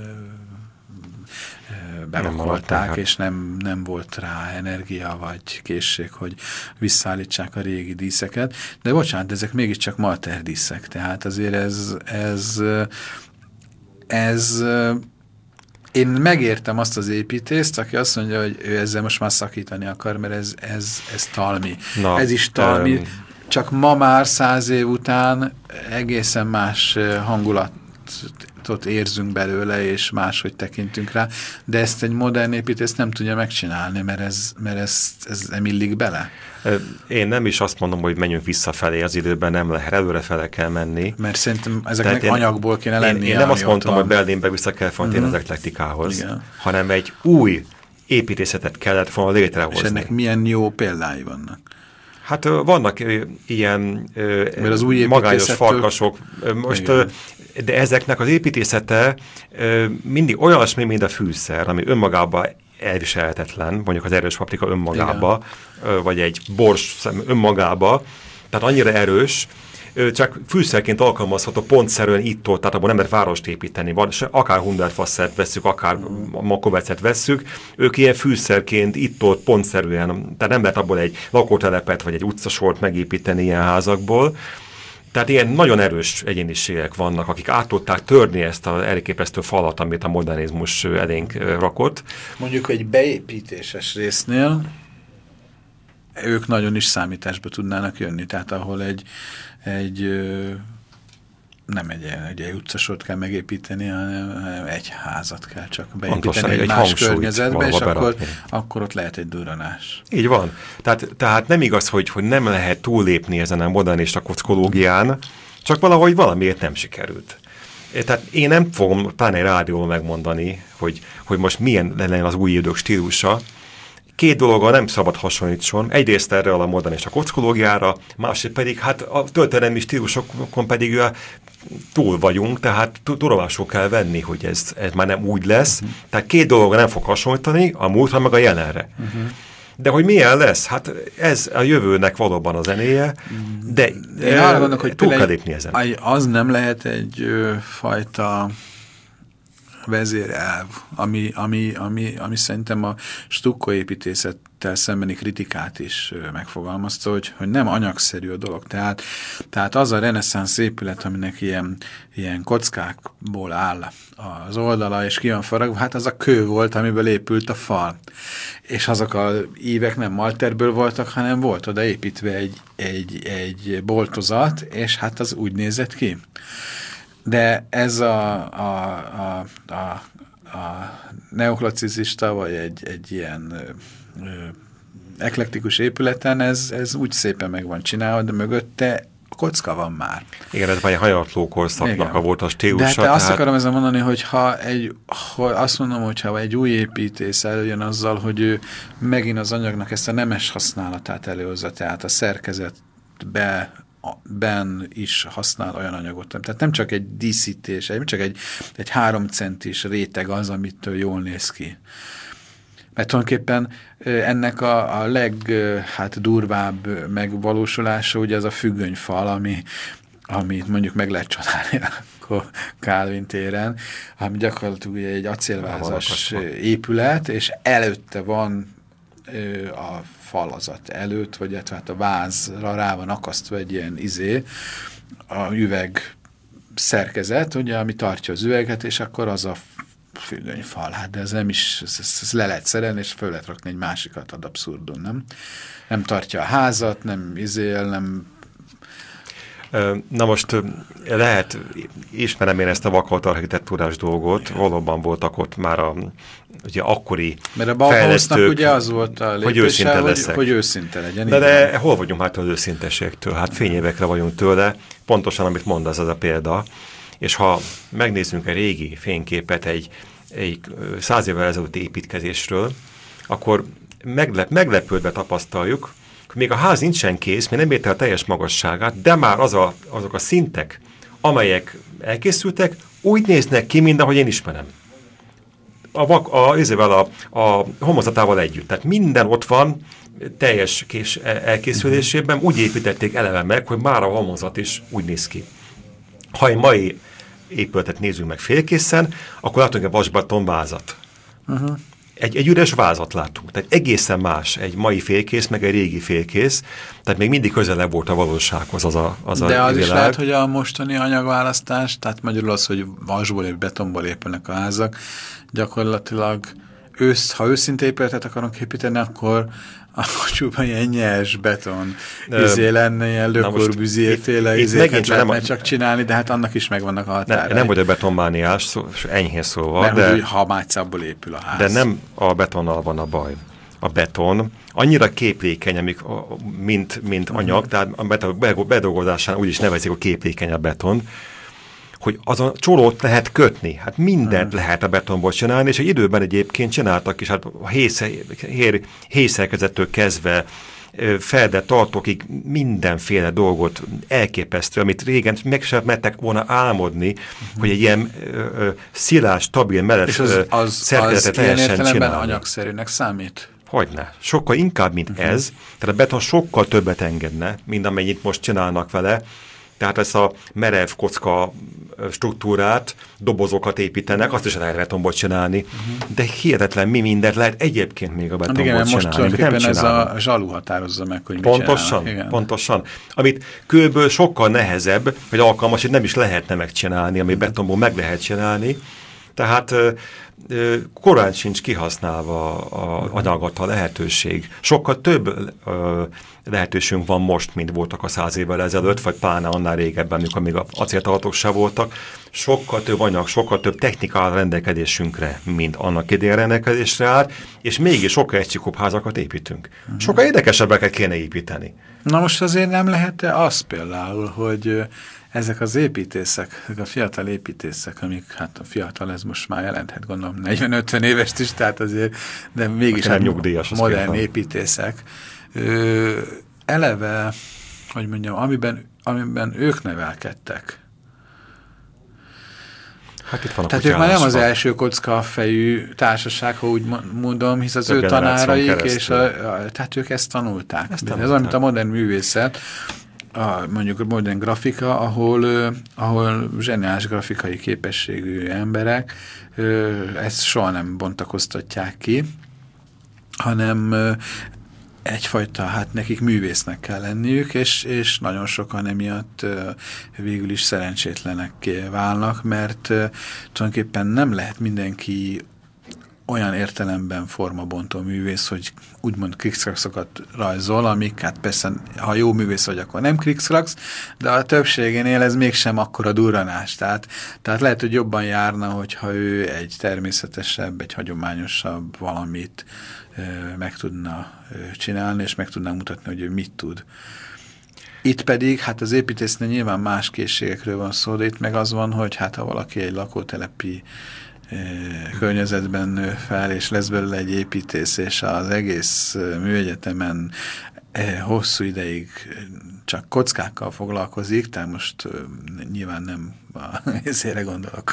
bevakolták, és nem volt rá energia vagy készség, hogy visszaállítsák a régi díszeket. De bocsánat, ezek mégiscsak malter díszek, tehát azért ez én megértem azt az építést, aki azt mondja, hogy ő ezzel most már szakítani akar, mert ez talmi. Na, ez is talmi, csak ma már 100 év után egészen más hangulatot érzünk belőle, és máshogy tekintünk rá, de ezt egy modern építész nem tudja megcsinálni, mert ez nem illik bele. Én nem is azt mondom, hogy menjünk visszafelé az időben, nem lehet, előrefele kell menni. Mert szerintem ezeknek anyagból kéne lennie. Én nem azt mondtam, hogy Berlinbe vissza kell fontén az eklektikához, hanem egy új építészetet kellett volna létrehozni. És ennek milyen jó példái vannak? Hát vannak ilyen az új magányos farkasok, de ezeknek az építészete mindig olyasmi, mint a fűszer, ami önmagában elviselhetetlen, mondjuk az erős paprika önmagába, vagy egy bors önmagába, tehát annyira erős, csak fűszerként alkalmazható pontszerűen itt-ott, tehát abban nem lehet várost építeni, akár Hundertwassert vesszük, akár Makovecet vesszük, ők ilyen fűszerként itt-ott pontszerűen, tehát nem lehet abból egy lakótelepet vagy egy utcasort megépíteni ilyen házakból. Tehát ilyen nagyon erős egyéniségek vannak, akik át tudták törni ezt az elképesztő falat, amit a modernizmus elénk rakott. Mondjuk egy beépítéses résznél ők nagyon is számításba tudnának jönni, tehát ahol nem egy utcasort kell megépíteni, hanem egy házat kell csak beépíteni egy más környezetbe, és akkor ott lehet egy durranás. Így van. Tehát nem igaz, hogy nem lehet túllépni ezen a modernista kockológián, csak valahogy valamiért nem sikerült. Tehát én nem fogom pláne rádióval megmondani, hogy most milyen lenne az új idők stílusa. Két dologgal nem szabad hasonlítson. Egyrészt erre a modernista kockológiára, másrészt pedig hát a történelmi stílusokon pedig túl vagyunk, tehát tudomásul kell venni, hogy ez már nem úgy lesz. Tehát két dologgal nem fog hasonlítani, a múltra meg a jelenre. De hogy milyen lesz? Hát ez a jövőnek valóban a zenéje, de én arra gondolok, hogy túl kell lépni ezen. Az nem lehet egy fajta vezérelv, ami szerintem a stukkóépítészettel szembeni kritikát is megfogalmazta, hogy nem anyagszerű a dolog. Tehát az a reneszánsz épület, aminek ilyen kockákból áll az oldala, és ki van faragva, hát az a kő volt, amiből épült a fal. És azok a ívek nem malterből voltak, hanem volt oda építve egy boltozat, és hát az úgy nézett ki. De ez a neoklasicista, vagy egy ilyen eklektikus épületen, ez úgy szépen meg van csinálva, de mögötte a kocka van már. Igen, ez már egy hanyatló korszaknak volt a stílusa. De azt akarom ezzel mondani, hogy azt mondom, hogyha egy új építész előjön azzal, hogy ő megint az anyagnak ezt a nemes használatát előhozza, tehát a szerkezetbe is használ olyan anyagot. Tehát nem csak egy díszítés, nem csak egy 3 centis réteg az, amitől jól néz ki. Mert tulajdonképpen ennek a legdurvább megvalósulása ugye az a függönyfal, amit mondjuk meg lehet csodálni a Kálvin téren, ami gyakorlatilag ugye egy acélvázas épület, és előtte van a falazat előtt, vagy hát a vázra rá van akasztva egy ilyen a üveg szerkezet, ugye, ami tartja az üveget, és akkor az a függönyfal, hát de ez nem is, ez le lehet szerelni, és föl lehet rakni egy másikat ad abszurdum, nem? Nem tartja a házat, nem izél, nem... Na most lehet, ismerem én ezt a vakolt architektúrás dolgot, valóban voltak ott már ugye akkori mert a Bauhausnak ugye az volt a lépése, hogy őszinte legyen. De hol vagyunk hát az őszinteségtől? Hát fényévekre vagyunk tőle, pontosan amit mondasz, az a példa. És ha megnézzünk egy régi fényképet egy 100 évvel ezelőtti építkezésről, akkor meglepődve tapasztaljuk, hogy még a ház nincsen kész, még nem érte a teljes magasságát, de már azok a szintek, amelyek elkészültek, úgy néznek ki, mint ahogy én ismerem. A homlokzatával együtt. Tehát minden ott van, teljes elkészülésében, úgy építették eleve meg, hogy már a homlokzat is úgy néz ki. Ha egy mai épületet nézzünk meg félkészen, akkor látunk egy vasbeton vázat. Egy üres vázat látunk. Tehát egészen más egy mai félkész, meg egy régi félkész. Tehát még mindig közelebb volt a valósághoz az a de az világ. is lehet, hogy a mostani anyagválasztás, tehát magyarul az, hogy vasból és betonból épülnek a házak, gyakorlatilag ha őszinte épületet akarunk építeni, akkor csupán ilyen nyers beton lenne, ilyen Le Corbusier-féle izéket lehetne csak csinálni, de hát annak is megvannak a határai. Nem vagy a betonmániás, enyhén szóval. Mert de, hogy hamácsából épül a ház. De nem a betonnal van a baj. A beton annyira képlékeny, mint anyag, tehát a bedolgozásán úgy is nevezik, hogy képlékeny a beton, hogy azon csólót lehet kötni. Hát mindent lehet a betonból csinálni, és egy időben egyébként csináltak is, hát a héjszerkezettől kezdve feldett tartókig mindenféle dolgot elképesztő, amit régen meg sem mertek volna álmodni, hogy egy ilyen szilárd, stabil menet szerkezetet lehessen csinálni. Anyagszerűnek számít? Hogyne. Sokkal inkább, mint ez. Tehát a beton sokkal többet engedne, mint amennyit most csinálnak vele. Tehát ezt a merev kocka struktúrát, dobozokat építenek, azt is lehet betonból csinálni, de hihetetlen mi mindent lehet egyébként még a betonból csinálni. Most tulajdonképpen ez a zsalu határozza meg, hogy mit csinálnak. Pontosan. Amit kőből sokkal nehezebb, vagy alkalmas, hogy nem is lehetne megcsinálni, ami betonból meg lehet csinálni. Tehát korán sincs kihasználva a lehetőség. Sokkal több lehetőségünk van most, mint voltak a 100 évvel ezelőtt, vagy pláne annál régebben, amikor még acéltartók sem voltak. Sokkal több anyag, sokkal több technika áll rendelkezésünkre, mint annak idején rendelkezésre áll, és mégis sokkal egyszerűbb házakat építünk. Sokkal érdekesebbeket kéne építeni. Na most azért nem lehet-e az például, hogy ezek az építészek, ezek a fiatal építészek, amik, hát a fiatal ez most már jelenthet, gondolom 40-50 évest is, tehát azért, de mégis modern építészek, eleve, hogy mondjam, amiben ők nevelkedtek. Hát itt van tehát ők már nem az első kocka fejű társaság, ha úgy mondom, hisz az ő tanáraik, és tehát ők ezt tanulták. Ez olyan, mint a modern művészet, mondjuk a modern grafika, ahol zseniális grafikai képességű emberek ezt soha nem bontakoztatják ki, hanem egyfajta, hát nekik művésznek kell lenniük, és nagyon sokan emiatt végül is szerencsétlenekké válnak, mert tulajdonképpen nem lehet mindenki olyan értelemben formabontó művész, hogy úgymond krikszkrakszokat rajzol, amik, hát persze, ha jó művész vagy, akkor nem krikszkraksz, de a többségénél ez mégsem akkora durranás. Tehát lehet, hogy jobban járna, hogyha ő egy természetesebb, egy hagyományosabb valamit meg tudna csinálni, és meg tudná mutatni, hogy ő mit tud. Itt pedig, hát az építésznél nyilván más készségekről van szó, de itt meg az van, hogy hát ha valaki egy lakótelepi környezetben nő fel, és lesz belőle egy építész, és az egész műegyetemen hosszú ideig csak kockákkal foglalkozik, tehát most nyilván nem ezére gondolok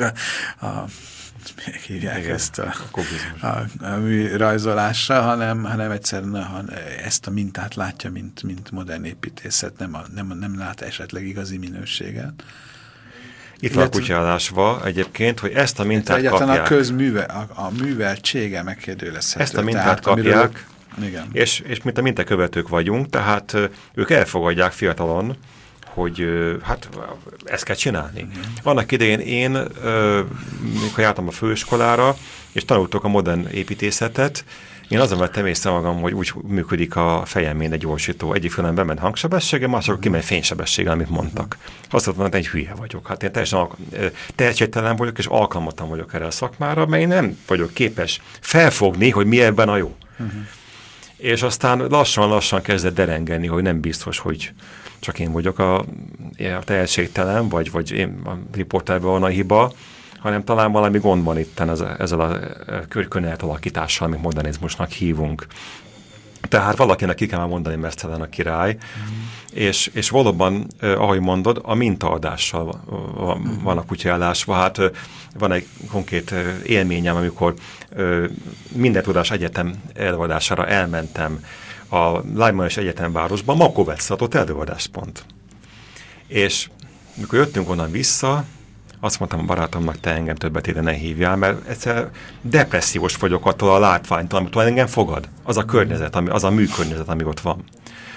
hívják ezt a műrajzolásra, hanem egyszerűen ezt a mintát látja, mint modern építészet, nem lát esetleg igazi minőséget. Itt van a kutyálásva egyébként, hogy ezt a mintát kapják. A műveltsége megkérdőjelezhető. Ezt a mintát kapják, és mint a mintakövetők vagyunk, tehát ők elfogadják fiatalon, hogy hát ezt kell csinálni. Vannak idején én, mikor jártam a főiskolára, és tanultok a modern építészetet, én azon vettem észre magam, hogy úgy működik a fejem, mint egy gyorsító. Egyik főleg bement hangsebessége, mások kimegy fénysebessége, amit mondtak. Azt mondtam, hogy egy hülye vagyok. Hát én teljesen tehetségtelen vagyok, és alkalmatlan vagyok erre a szakmára, mert én nem vagyok képes felfogni, hogy mi ebben a jó. És aztán lassan-lassan kezdett derengeni, hogy nem biztos, hogy csak én vagyok a tehetségtelen, vagy én a riporterben van a hiba, hanem talán valami gond van itten ezzel a körkönet alakítással, amit modernizmusnak hívunk. Tehát valakinek ki kell mondani mesztelen a király, és valóban, ahogy mondod, a mintaadással van a kutya ellásva. Hát van egy konkrét élményem, amikor minden tudás egyetem előadására elmentem a Leibniz Egyetemvárosban, Makovec adott előadást pont. És mikor jöttünk onnan vissza, azt mondtam a barátomnak, te engem többet ide ne hívjál, mert egyszer depressziós vagyok attól a látványtól, amitől engem fogad. Az a környezet, az a műkörnyezet, ami ott van.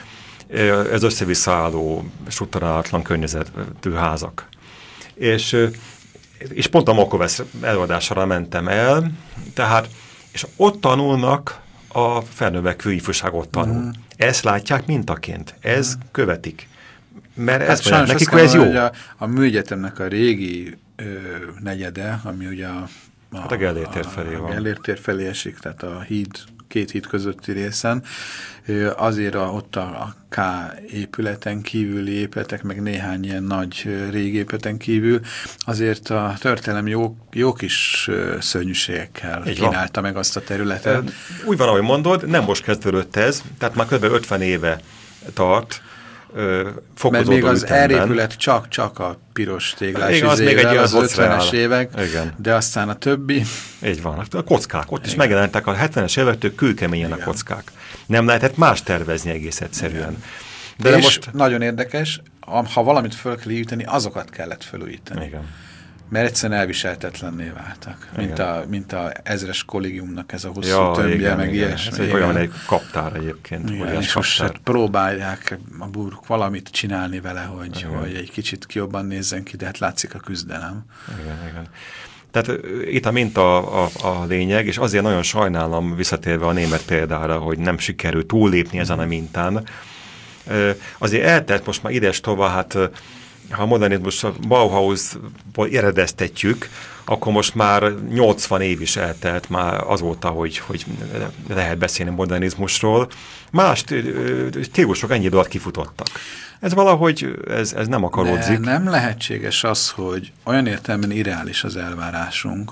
Ez össze-visszaálló, strukturálatlan környezetű házak. És pont a Makovec előadására mentem el, tehát, és ott tanulnak a felnövekvő ifjúság ott tanul. Ezt látják mintaként, ez követik. Mert hát ezt mondják nekik, hogy ez jó. A műegyetemnek a régi negyede, ami ugye a Gellért tér felé van. A Gellért tér felé esik, tehát a két híd közötti részen. Azért ott a K épületen kívüli épületek, meg néhány ilyen nagy régi épületen kívül, azért a történelem jó kis szörnyűségekkel kínálta meg azt a területet. Úgy van, ahogy mondod, nem most kezdődött ez, tehát már kb. 50 éve tart, mert még az R-épület csak a piros téglás izével, az 50-es évek, igen. De aztán a többi... Így van, a kockák, ott igen. Is megjelentek a 70-es évektől kőkeményen a kockák. Nem lehetett más tervezni egész egyszerűen. De és most nagyon érdekes, ha valamit föl kell építeni, azokat kellett felújítani. Igen. Mert egyszerűen elviselhetetlenné váltak. Mint a ezres kollégiumnak ez a hosszú tömbje, meg ilyesmi. Ez egy olyan egy kaptár egyébként. Igen, és most próbálják a burk valamit csinálni vele, hogy egy kicsit jobban nézzen ki, de hát látszik a küzdelem. Igen. Tehát itt a minta a lényeg, és azért nagyon sajnálom, visszatérve a német példára, hogy nem sikerült túllépni ezen a mintán. Azért eltelt most már ides tovább, hát ha a modernizmus a Bauhausból eredeztetjük, akkor most már 80 év is eltelt már azóta, hogy lehet beszélni modernizmusról. Más stílusok ennyi alatt kifutottak. Ez valahogy, ez nem akaródzik. De nem lehetséges az, hogy olyan értelemben irreális az elvárásunk,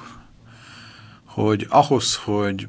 hogy ahhoz, hogy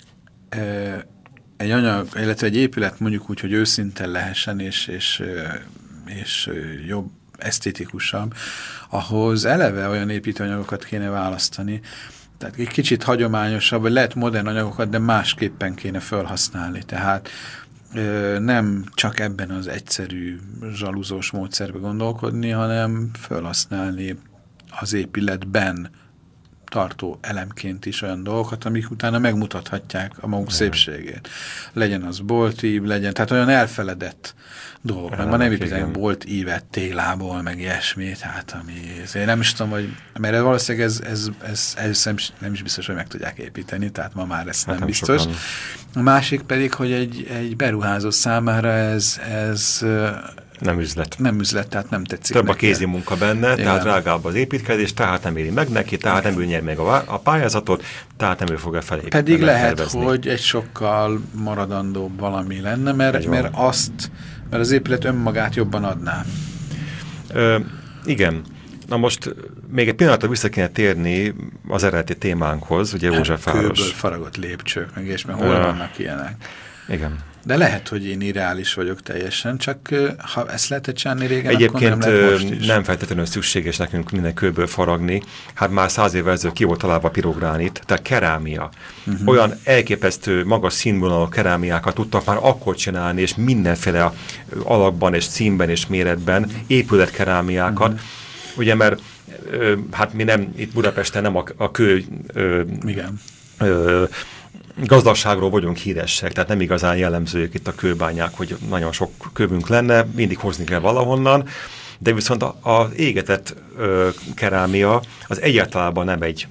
egy anyag, illetve egy épület mondjuk úgy, hogy őszinte lehessen, és jobb, esztétikusabb, ahhoz eleve olyan építőanyagokat kéne választani, tehát egy kicsit hagyományosabb, vagy lehet modern anyagokat, de másképpen kéne felhasználni. Tehát nem csak ebben az egyszerű zsaluzós módszerbe gondolkodni, hanem felhasználni az épületben tartó elemként is olyan dolgokat, amik utána megmutathatják a maguk szépségét. Legyen az boltív, legyen, tehát olyan elfeledett dolgok. Mert ma nem építenek bolt ívet téglából, meg ilyesmi, tehát ami, én nem is tudom, hogy, mert valószínűleg ez nem is biztos, hogy meg tudják építeni, tehát ma már ez nem biztos. Sokan. A másik pedig, hogy egy beruházó számára ez nem üzlet. Nem üzlet, tehát nem tetszik több neki. A kézi munka benne, igen. Tehát drágább az építkezés, tehát nem éri meg neki, tehát nem ő nyer meg a pályázatot, tehát nem ő fogja felépíteni. Pedig lehet, hogy egy sokkal maradandóbb valami lenne, mert az épület önmagát jobban adná. Igen. Na most még egy pillanatra vissza kéne térni az eredeti témánkhoz, ugye Józsefváros. Kőből faragott lépcsők, meg és mert hol vannak ilyenek. Igen. De lehet, hogy én irreális vagyok teljesen, csak ha ezt lehetett csinálni régen, egyébként akkor nem lehet most is. Nem feltétlenül szükséges nekünk minden kőből faragni. Hát már 100 évvel ezelőtt ki volt találva pirogránit, tehát kerámia. Olyan elképesztő magas színvonalú kerámiákat tudtak már akkor csinálni, és mindenféle alakban, és színben, és méretben épületkerámiákat. Ugye, mert hát mi nem, itt Budapesten nem a kő... Igen. Gazdaságról vagyunk híresek, tehát nem igazán jellemzők itt a kőbányák, hogy nagyon sok kövünk lenne, mindig hozni kell valahonnan, de viszont az égetett kerámia az egyáltalán nem egy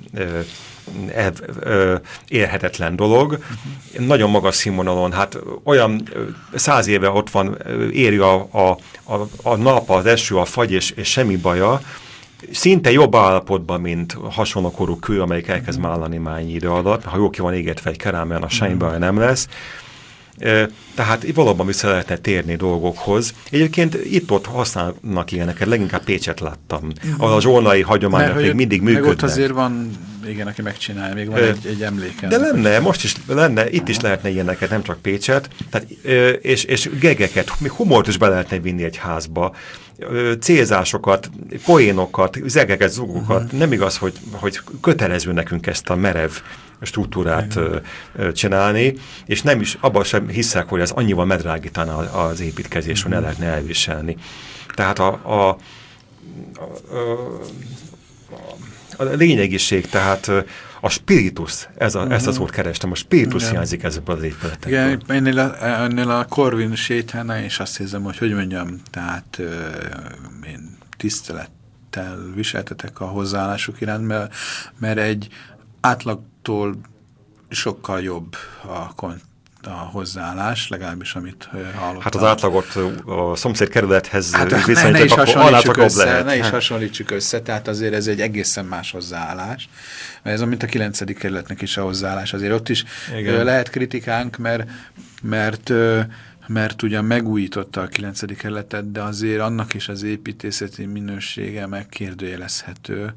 érhetetlen dolog. Nagyon magas színvonalon, hát olyan 100 éve ott van, éri a nap, az eső, a fagy, és semmi baja, szinte jobb állapotban, mint hasonló korú kő, amelyik elkezd mállani mányi idő alatt. Ha jól ki van égetve egy kerámián, a semmi baja nem lesz. Tehát valóban vissza lehetne térni dolgokhoz. Egyébként itt-ott használnak ilyeneket, leginkább Pécset láttam, ahol a zsolnai hagyományok még mindig működnek. Meg ott azért van, igen, aki megcsinálja, még van egy emléken. De lenne, most is lenne, itt is lehetne ilyeneket, nem csak Pécset, tehát, és gegeket, még humort is be lehetne vinni egy házba, célzásokat, poénokat, zegeket, zugokat. Nem igaz, hogy kötelező nekünk ezt a merev struktúrát csinálni, és nem is, abban sem hiszek, hogy ez annyival medrágítaná az építkezés, hogy ne lehetne elviselni. Tehát a lényegiség, tehát a spiritus, ezt az szót kerestem, a spiritus hiányzik ezekből az épületekből. Igen, ennél a Corvin sétánál és azt hiszem, hogy mondjam, tehát én tisztelettel viseltetek a hozzáállásuk iránt, mert egy átlagtól sokkal jobb a hozzáállás, legalábbis amit hallottam. Hát az átlagot a szomszéd kerülethez viszonyítok, akkor annál csak jobb lehet. Ne is hasonlítsuk össze, tehát azért ez egy egészen más hozzáállás. Mert ez mint a 9. kerületnek is a hozzáállás. Azért ott is lehet kritikánk, mert ugyan megújította a 9. kerületet, de azért annak is az építészeti minősége megkérdőjelezhető.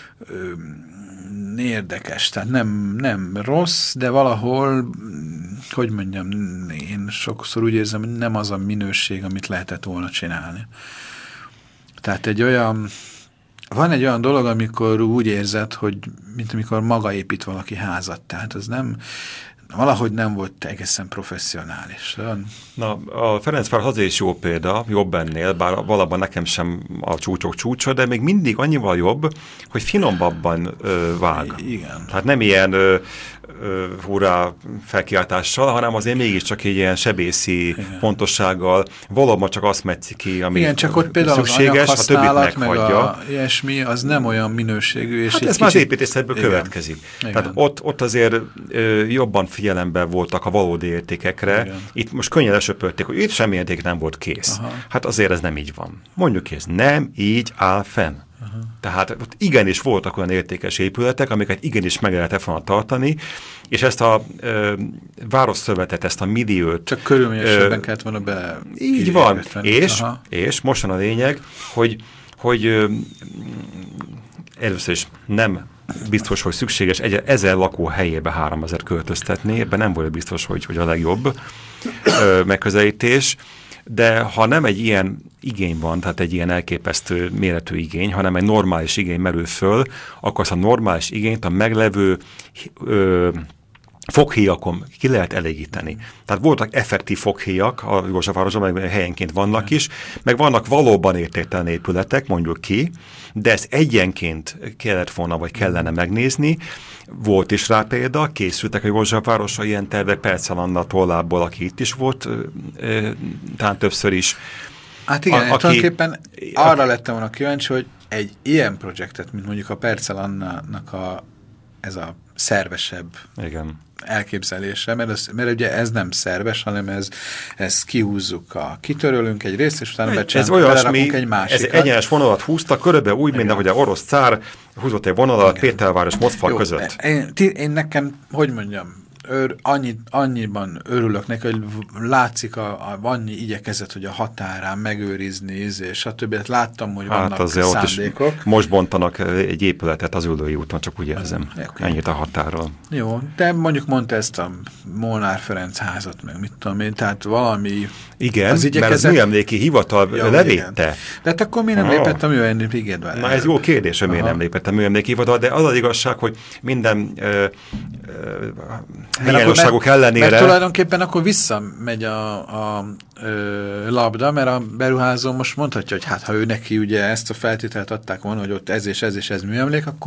Érdekes, tehát nem rossz, de valahol, hogy mondjam, én sokszor úgy érzem, hogy nem az a minőség, amit lehetett volna csinálni. Tehát van egy olyan dolog, amikor úgy érzed, hogy mint amikor maga épít valaki házat, tehát az nem, valahogy nem volt egészen professzionális. Na, a Ferencváros azért is jó példa, jobb ennél, bár valóban nekem sem a csúcsok csúcsa, de még mindig annyival jobb, hogy finombabban vág. Igen. Tehát nem ilyen hurrá felkiáltással, hanem azért mégiscsak egy ilyen sebészi pontossággal, valóban csak azt metszik ki, ami igen, csak ott például szükséges, a többit meghagyja. Ilyesmi, az nem olyan minőségű. És hát ez már az építészetből következik. Igen. Tehát ott azért jobban figyelemben voltak a valódi értékekre. Igen. Itt most könnyen lesöpörték, hogy itt semmi érték nem volt kész. Aha. Hát azért ez nem így van. Mondjuk ez nem így áll fenn. Aha. Tehát ott igenis voltak olyan értékes épületek, amiket igenis meg lehetett volna tartani, és ezt a városszövetet, ezt a milliót... Csak körülményesebben kellett volna be... Így van. És mostan a lényeg, hogy először is nem biztos, hogy szükséges 1000 lakó helyébe 3000 költöztetni, ebben nem volt biztos, hogy a legjobb megközelítés, de ha nem egy ilyen igény van, tehát egy ilyen elképesztő méretű igény, hanem egy normális igény merül föl, akkor azt a normális igényt a meglevő foghéjakon ki lehet elégíteni. Tehát voltak effektív foghéjak a Józsefvárosban, meg helyenként vannak is, meg vannak valóban értéktelen épületek, mondjuk ki, de ezt egyenként kellett volna, vagy kellene megnézni. Volt is rá példa, készültek a Józsefvárosra ilyen tervek, Perccel Anna tollából, aki itt is volt, talán többször is. Hát igen, tulajdonképpen arra lettem volna kíváncsi, hogy egy ilyen projektet, mint mondjuk a Perccel Annának ez a szervesebb elképzelése, mert ugye ez nem szerves, hanem ez kihúzzuk, kitörölünk egy részt, és utána belerakunk egy másikat. Ez egyenes vonalat húztak, körülbelül úgy, mint ahogy a orosz cár húzott egy vonalat Pétervár és Moszkva között. Én nekem, hogy mondjam, annyiban örülök neki, hogy látszik annyi igyekezet, hogy a határán megőrizni, és stb. Láttam, hogy vannak szándékok. Most bontanak egy épületet az Üllői úton, csak úgy érzem. Ennyit a határról. Jó, de mondjuk mondta ezt a Molnár Ferenc házat, meg mit tudom én, tehát valami... Igen, mert az műemléki hivatal levédte. De hát akkor mi nem lépett a műemléki hivatal? Na ez jó kérdés, hogy miért nem lépett a műemléki hivatal, de az az igazság, hogy minden hiányosságok ellenére... Mert tulajdonképpen akkor visszamegy a labda, mert a beruházó most mondhatja, hogy hát ha ő neki ugye ezt a feltételt adták volna, hogy ott ez és ez és ez műemlék, akkor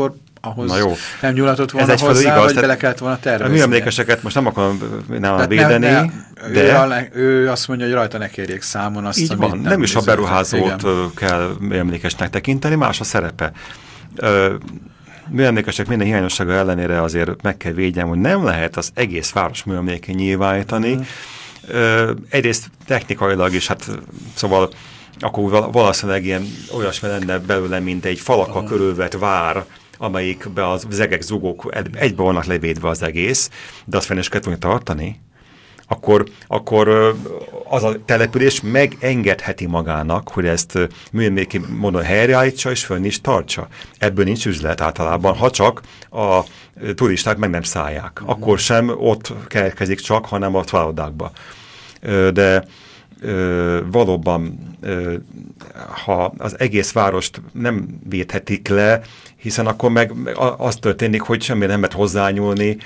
ahhoz Na jó. nem nyúlhatott volna ez hozzá, igaz, vagy bele kellett volna tervezni. A műemlékeseket most nem akarom nálam védeni, de... Ő azt mondja, hogy rajta ne kérjék számon azt, így van, nem is a beruházót kell műemlékesnek tekinteni, más a szerepe. Műemlékesek minden hiányossága ellenére azért meg kell védjem, hogy nem lehet az egész város műemlékén nyilvánítani. Egyrészt technikailag is, hát szóval akkor valószínűleg ilyen olyasmi lenne belőle, mint egy falakkal körülvett vár, amelyikbe az zegek, zugók egybe vannak levédve az egész, de azt fenn is kellett volna tartani, akkor az a település megengedheti magának, hogy ezt műemléki módon helyreállítsa és fönn is tartsa. Ebből nincs üzlet általában, ha csak a turisták meg nem szállják. Akkor sem ott keletkezik csak, hanem a szállodákba. De valóban, ha az egész várost nem védhetik le, hiszen akkor meg az történik, hogy semmi nem lehet hozzányúlni.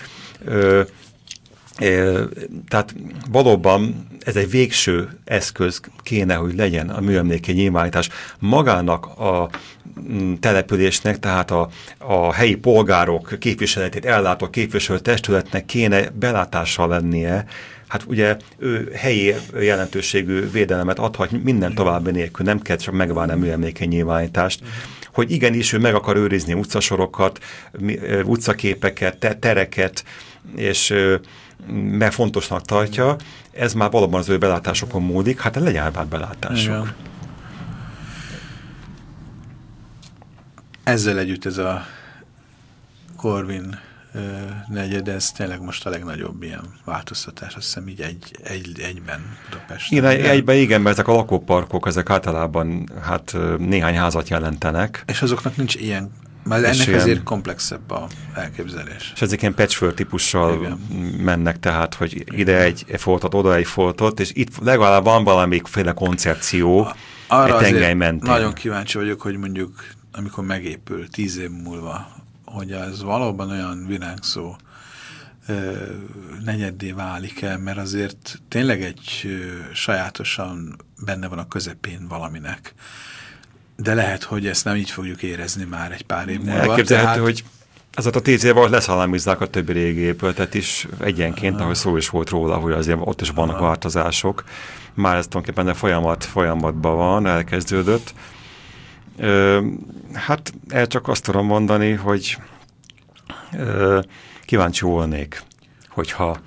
Tehát valóban ez egy végső eszköz kéne, hogy legyen a műemléki nyilvánítás magának a településnek, tehát a helyi polgárok képviseletét ellátó képviselőtestületnek kéne belátással lennie. Hát ugye ő helyi jelentőségű védelemet adhat minden további nélkül, nem kell csak megvárni a műemléki nyilvánítást, hogy igenis ő meg akar őrizni utcasorokat, utcaképeket, tereket, és mert fontosnak tartja, ez már valóban az ő belátásokon múlik, hát legyen már belátások. Igen. Ezzel együtt ez a Corvin negyed, ez tényleg most a legnagyobb ilyen változtatás, azt hiszem így egyben Budapesten. Egyben igen, mert ezek a lakóparkok, ezek általában hát néhány házat jelentenek. És azoknak nincs ilyen, mert ennek ilyen, ezért komplexebb a elképzelés. És ezek ilyen patchwork típussal mennek, tehát, hogy ide egy foltot, oda egy foltot, és itt legalább van valamiféle koncepció arra egy tengely mentén. Nagyon kíváncsi vagyok, hogy mondjuk amikor megépül 10 év múlva, hogy az valóban olyan világszó negyeddé válik el, mert azért tényleg egy sajátosan benne van a közepén valaminek. De lehet, hogy ezt nem így fogjuk érezni már egy pár év múlva. Elképzelhető, hogy azot a 10 évvel leszalámizzák a többi régi épületet is egyenként, ahogy szó is volt róla, hogy azért ott is vannak változások. Már ez tulajdonképpen a folyamatban van, elkezdődött. Hát el csak azt tudom mondani, hogy kíváncsi volnék, hogyha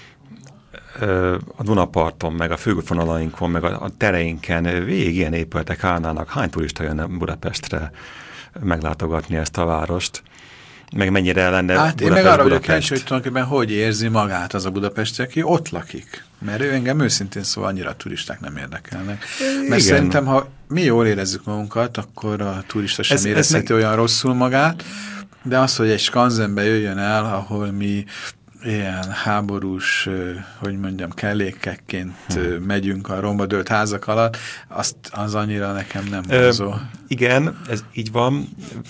a Dunaparton, meg a főútvonalainkon, meg a tereinken végig ilyen épületek állnának, hány turista jönne Budapestre meglátogatni ezt a várost, meg mennyire lenne hát én meg arra vagyok kíváncsi, hogy tulajdonképpen hogy érzi magát az a budapesti, aki ott lakik. Mert ő engem őszintén szóval annyira a turisták nem érdekelnek. Mert igen, szerintem, ha mi jól érezzük magunkat, akkor a turista sem érezheti olyan rosszul magát, de az, hogy egy skanzenbe jöjjön el, ahol mi ilyen háborús, hogy mondjam, kellékekként megyünk a romba dőlt házak alatt, az annyira nekem nem vonzó. Igen, ez így van,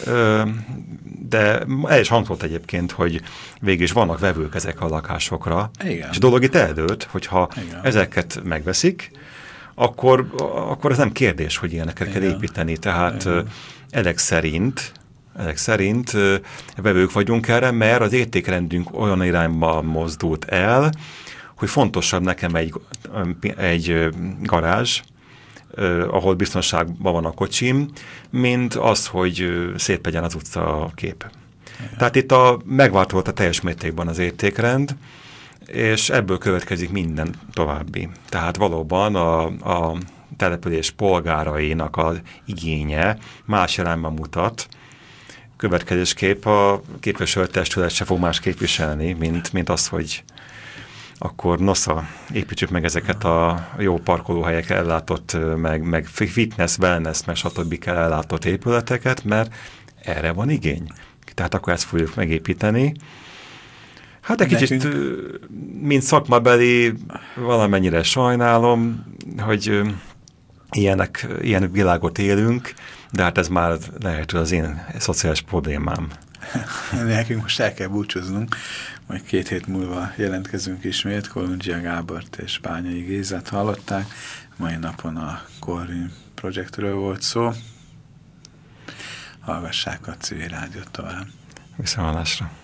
de el is hangzott egyébként, hogy végig is vannak vevők ezek a lakásokra. Igen. És a dolog itt eldőlt, hogyha ezeket megveszik, akkor ez nem kérdés, hogy ilyeneket kell építeni. Tehát ezek szerint vevők vagyunk erre, mert az értékrendünk olyan irányba mozdult el, hogy fontosabb nekem egy garázs, ahol biztonságban van a kocsim, mint az, hogy szép legyen az utca kép. Tehát itt megváltozott a teljes mértékben az értékrend, és ebből következik minden további. Tehát valóban a település polgárainak az igénye más irányban mutat. Következésképp a képviselőtestület se fog más képviselni, mint az, hogy akkor nosza, építsük meg ezeket a jó parkolóhelyek ellátott, meg fitness, wellness, meg stb. Ellátott épületeket, mert erre van igény. Tehát akkor ezt fogjuk megépíteni. Hát egy kicsit, mint szakmabeli, valamennyire sajnálom, hogy ilyen világot élünk, de hát ez már lehet, az én szociális problémám. Nekünk most el kell búcsúznunk, majd 2 hét múlva jelentkezünk ismét. Kolundzsia Gábort és Bányai Gézát hallották. Mai napon a Corvin projektről volt szó. Hallgassák a civil rádiót tovább. Viszontlátásra.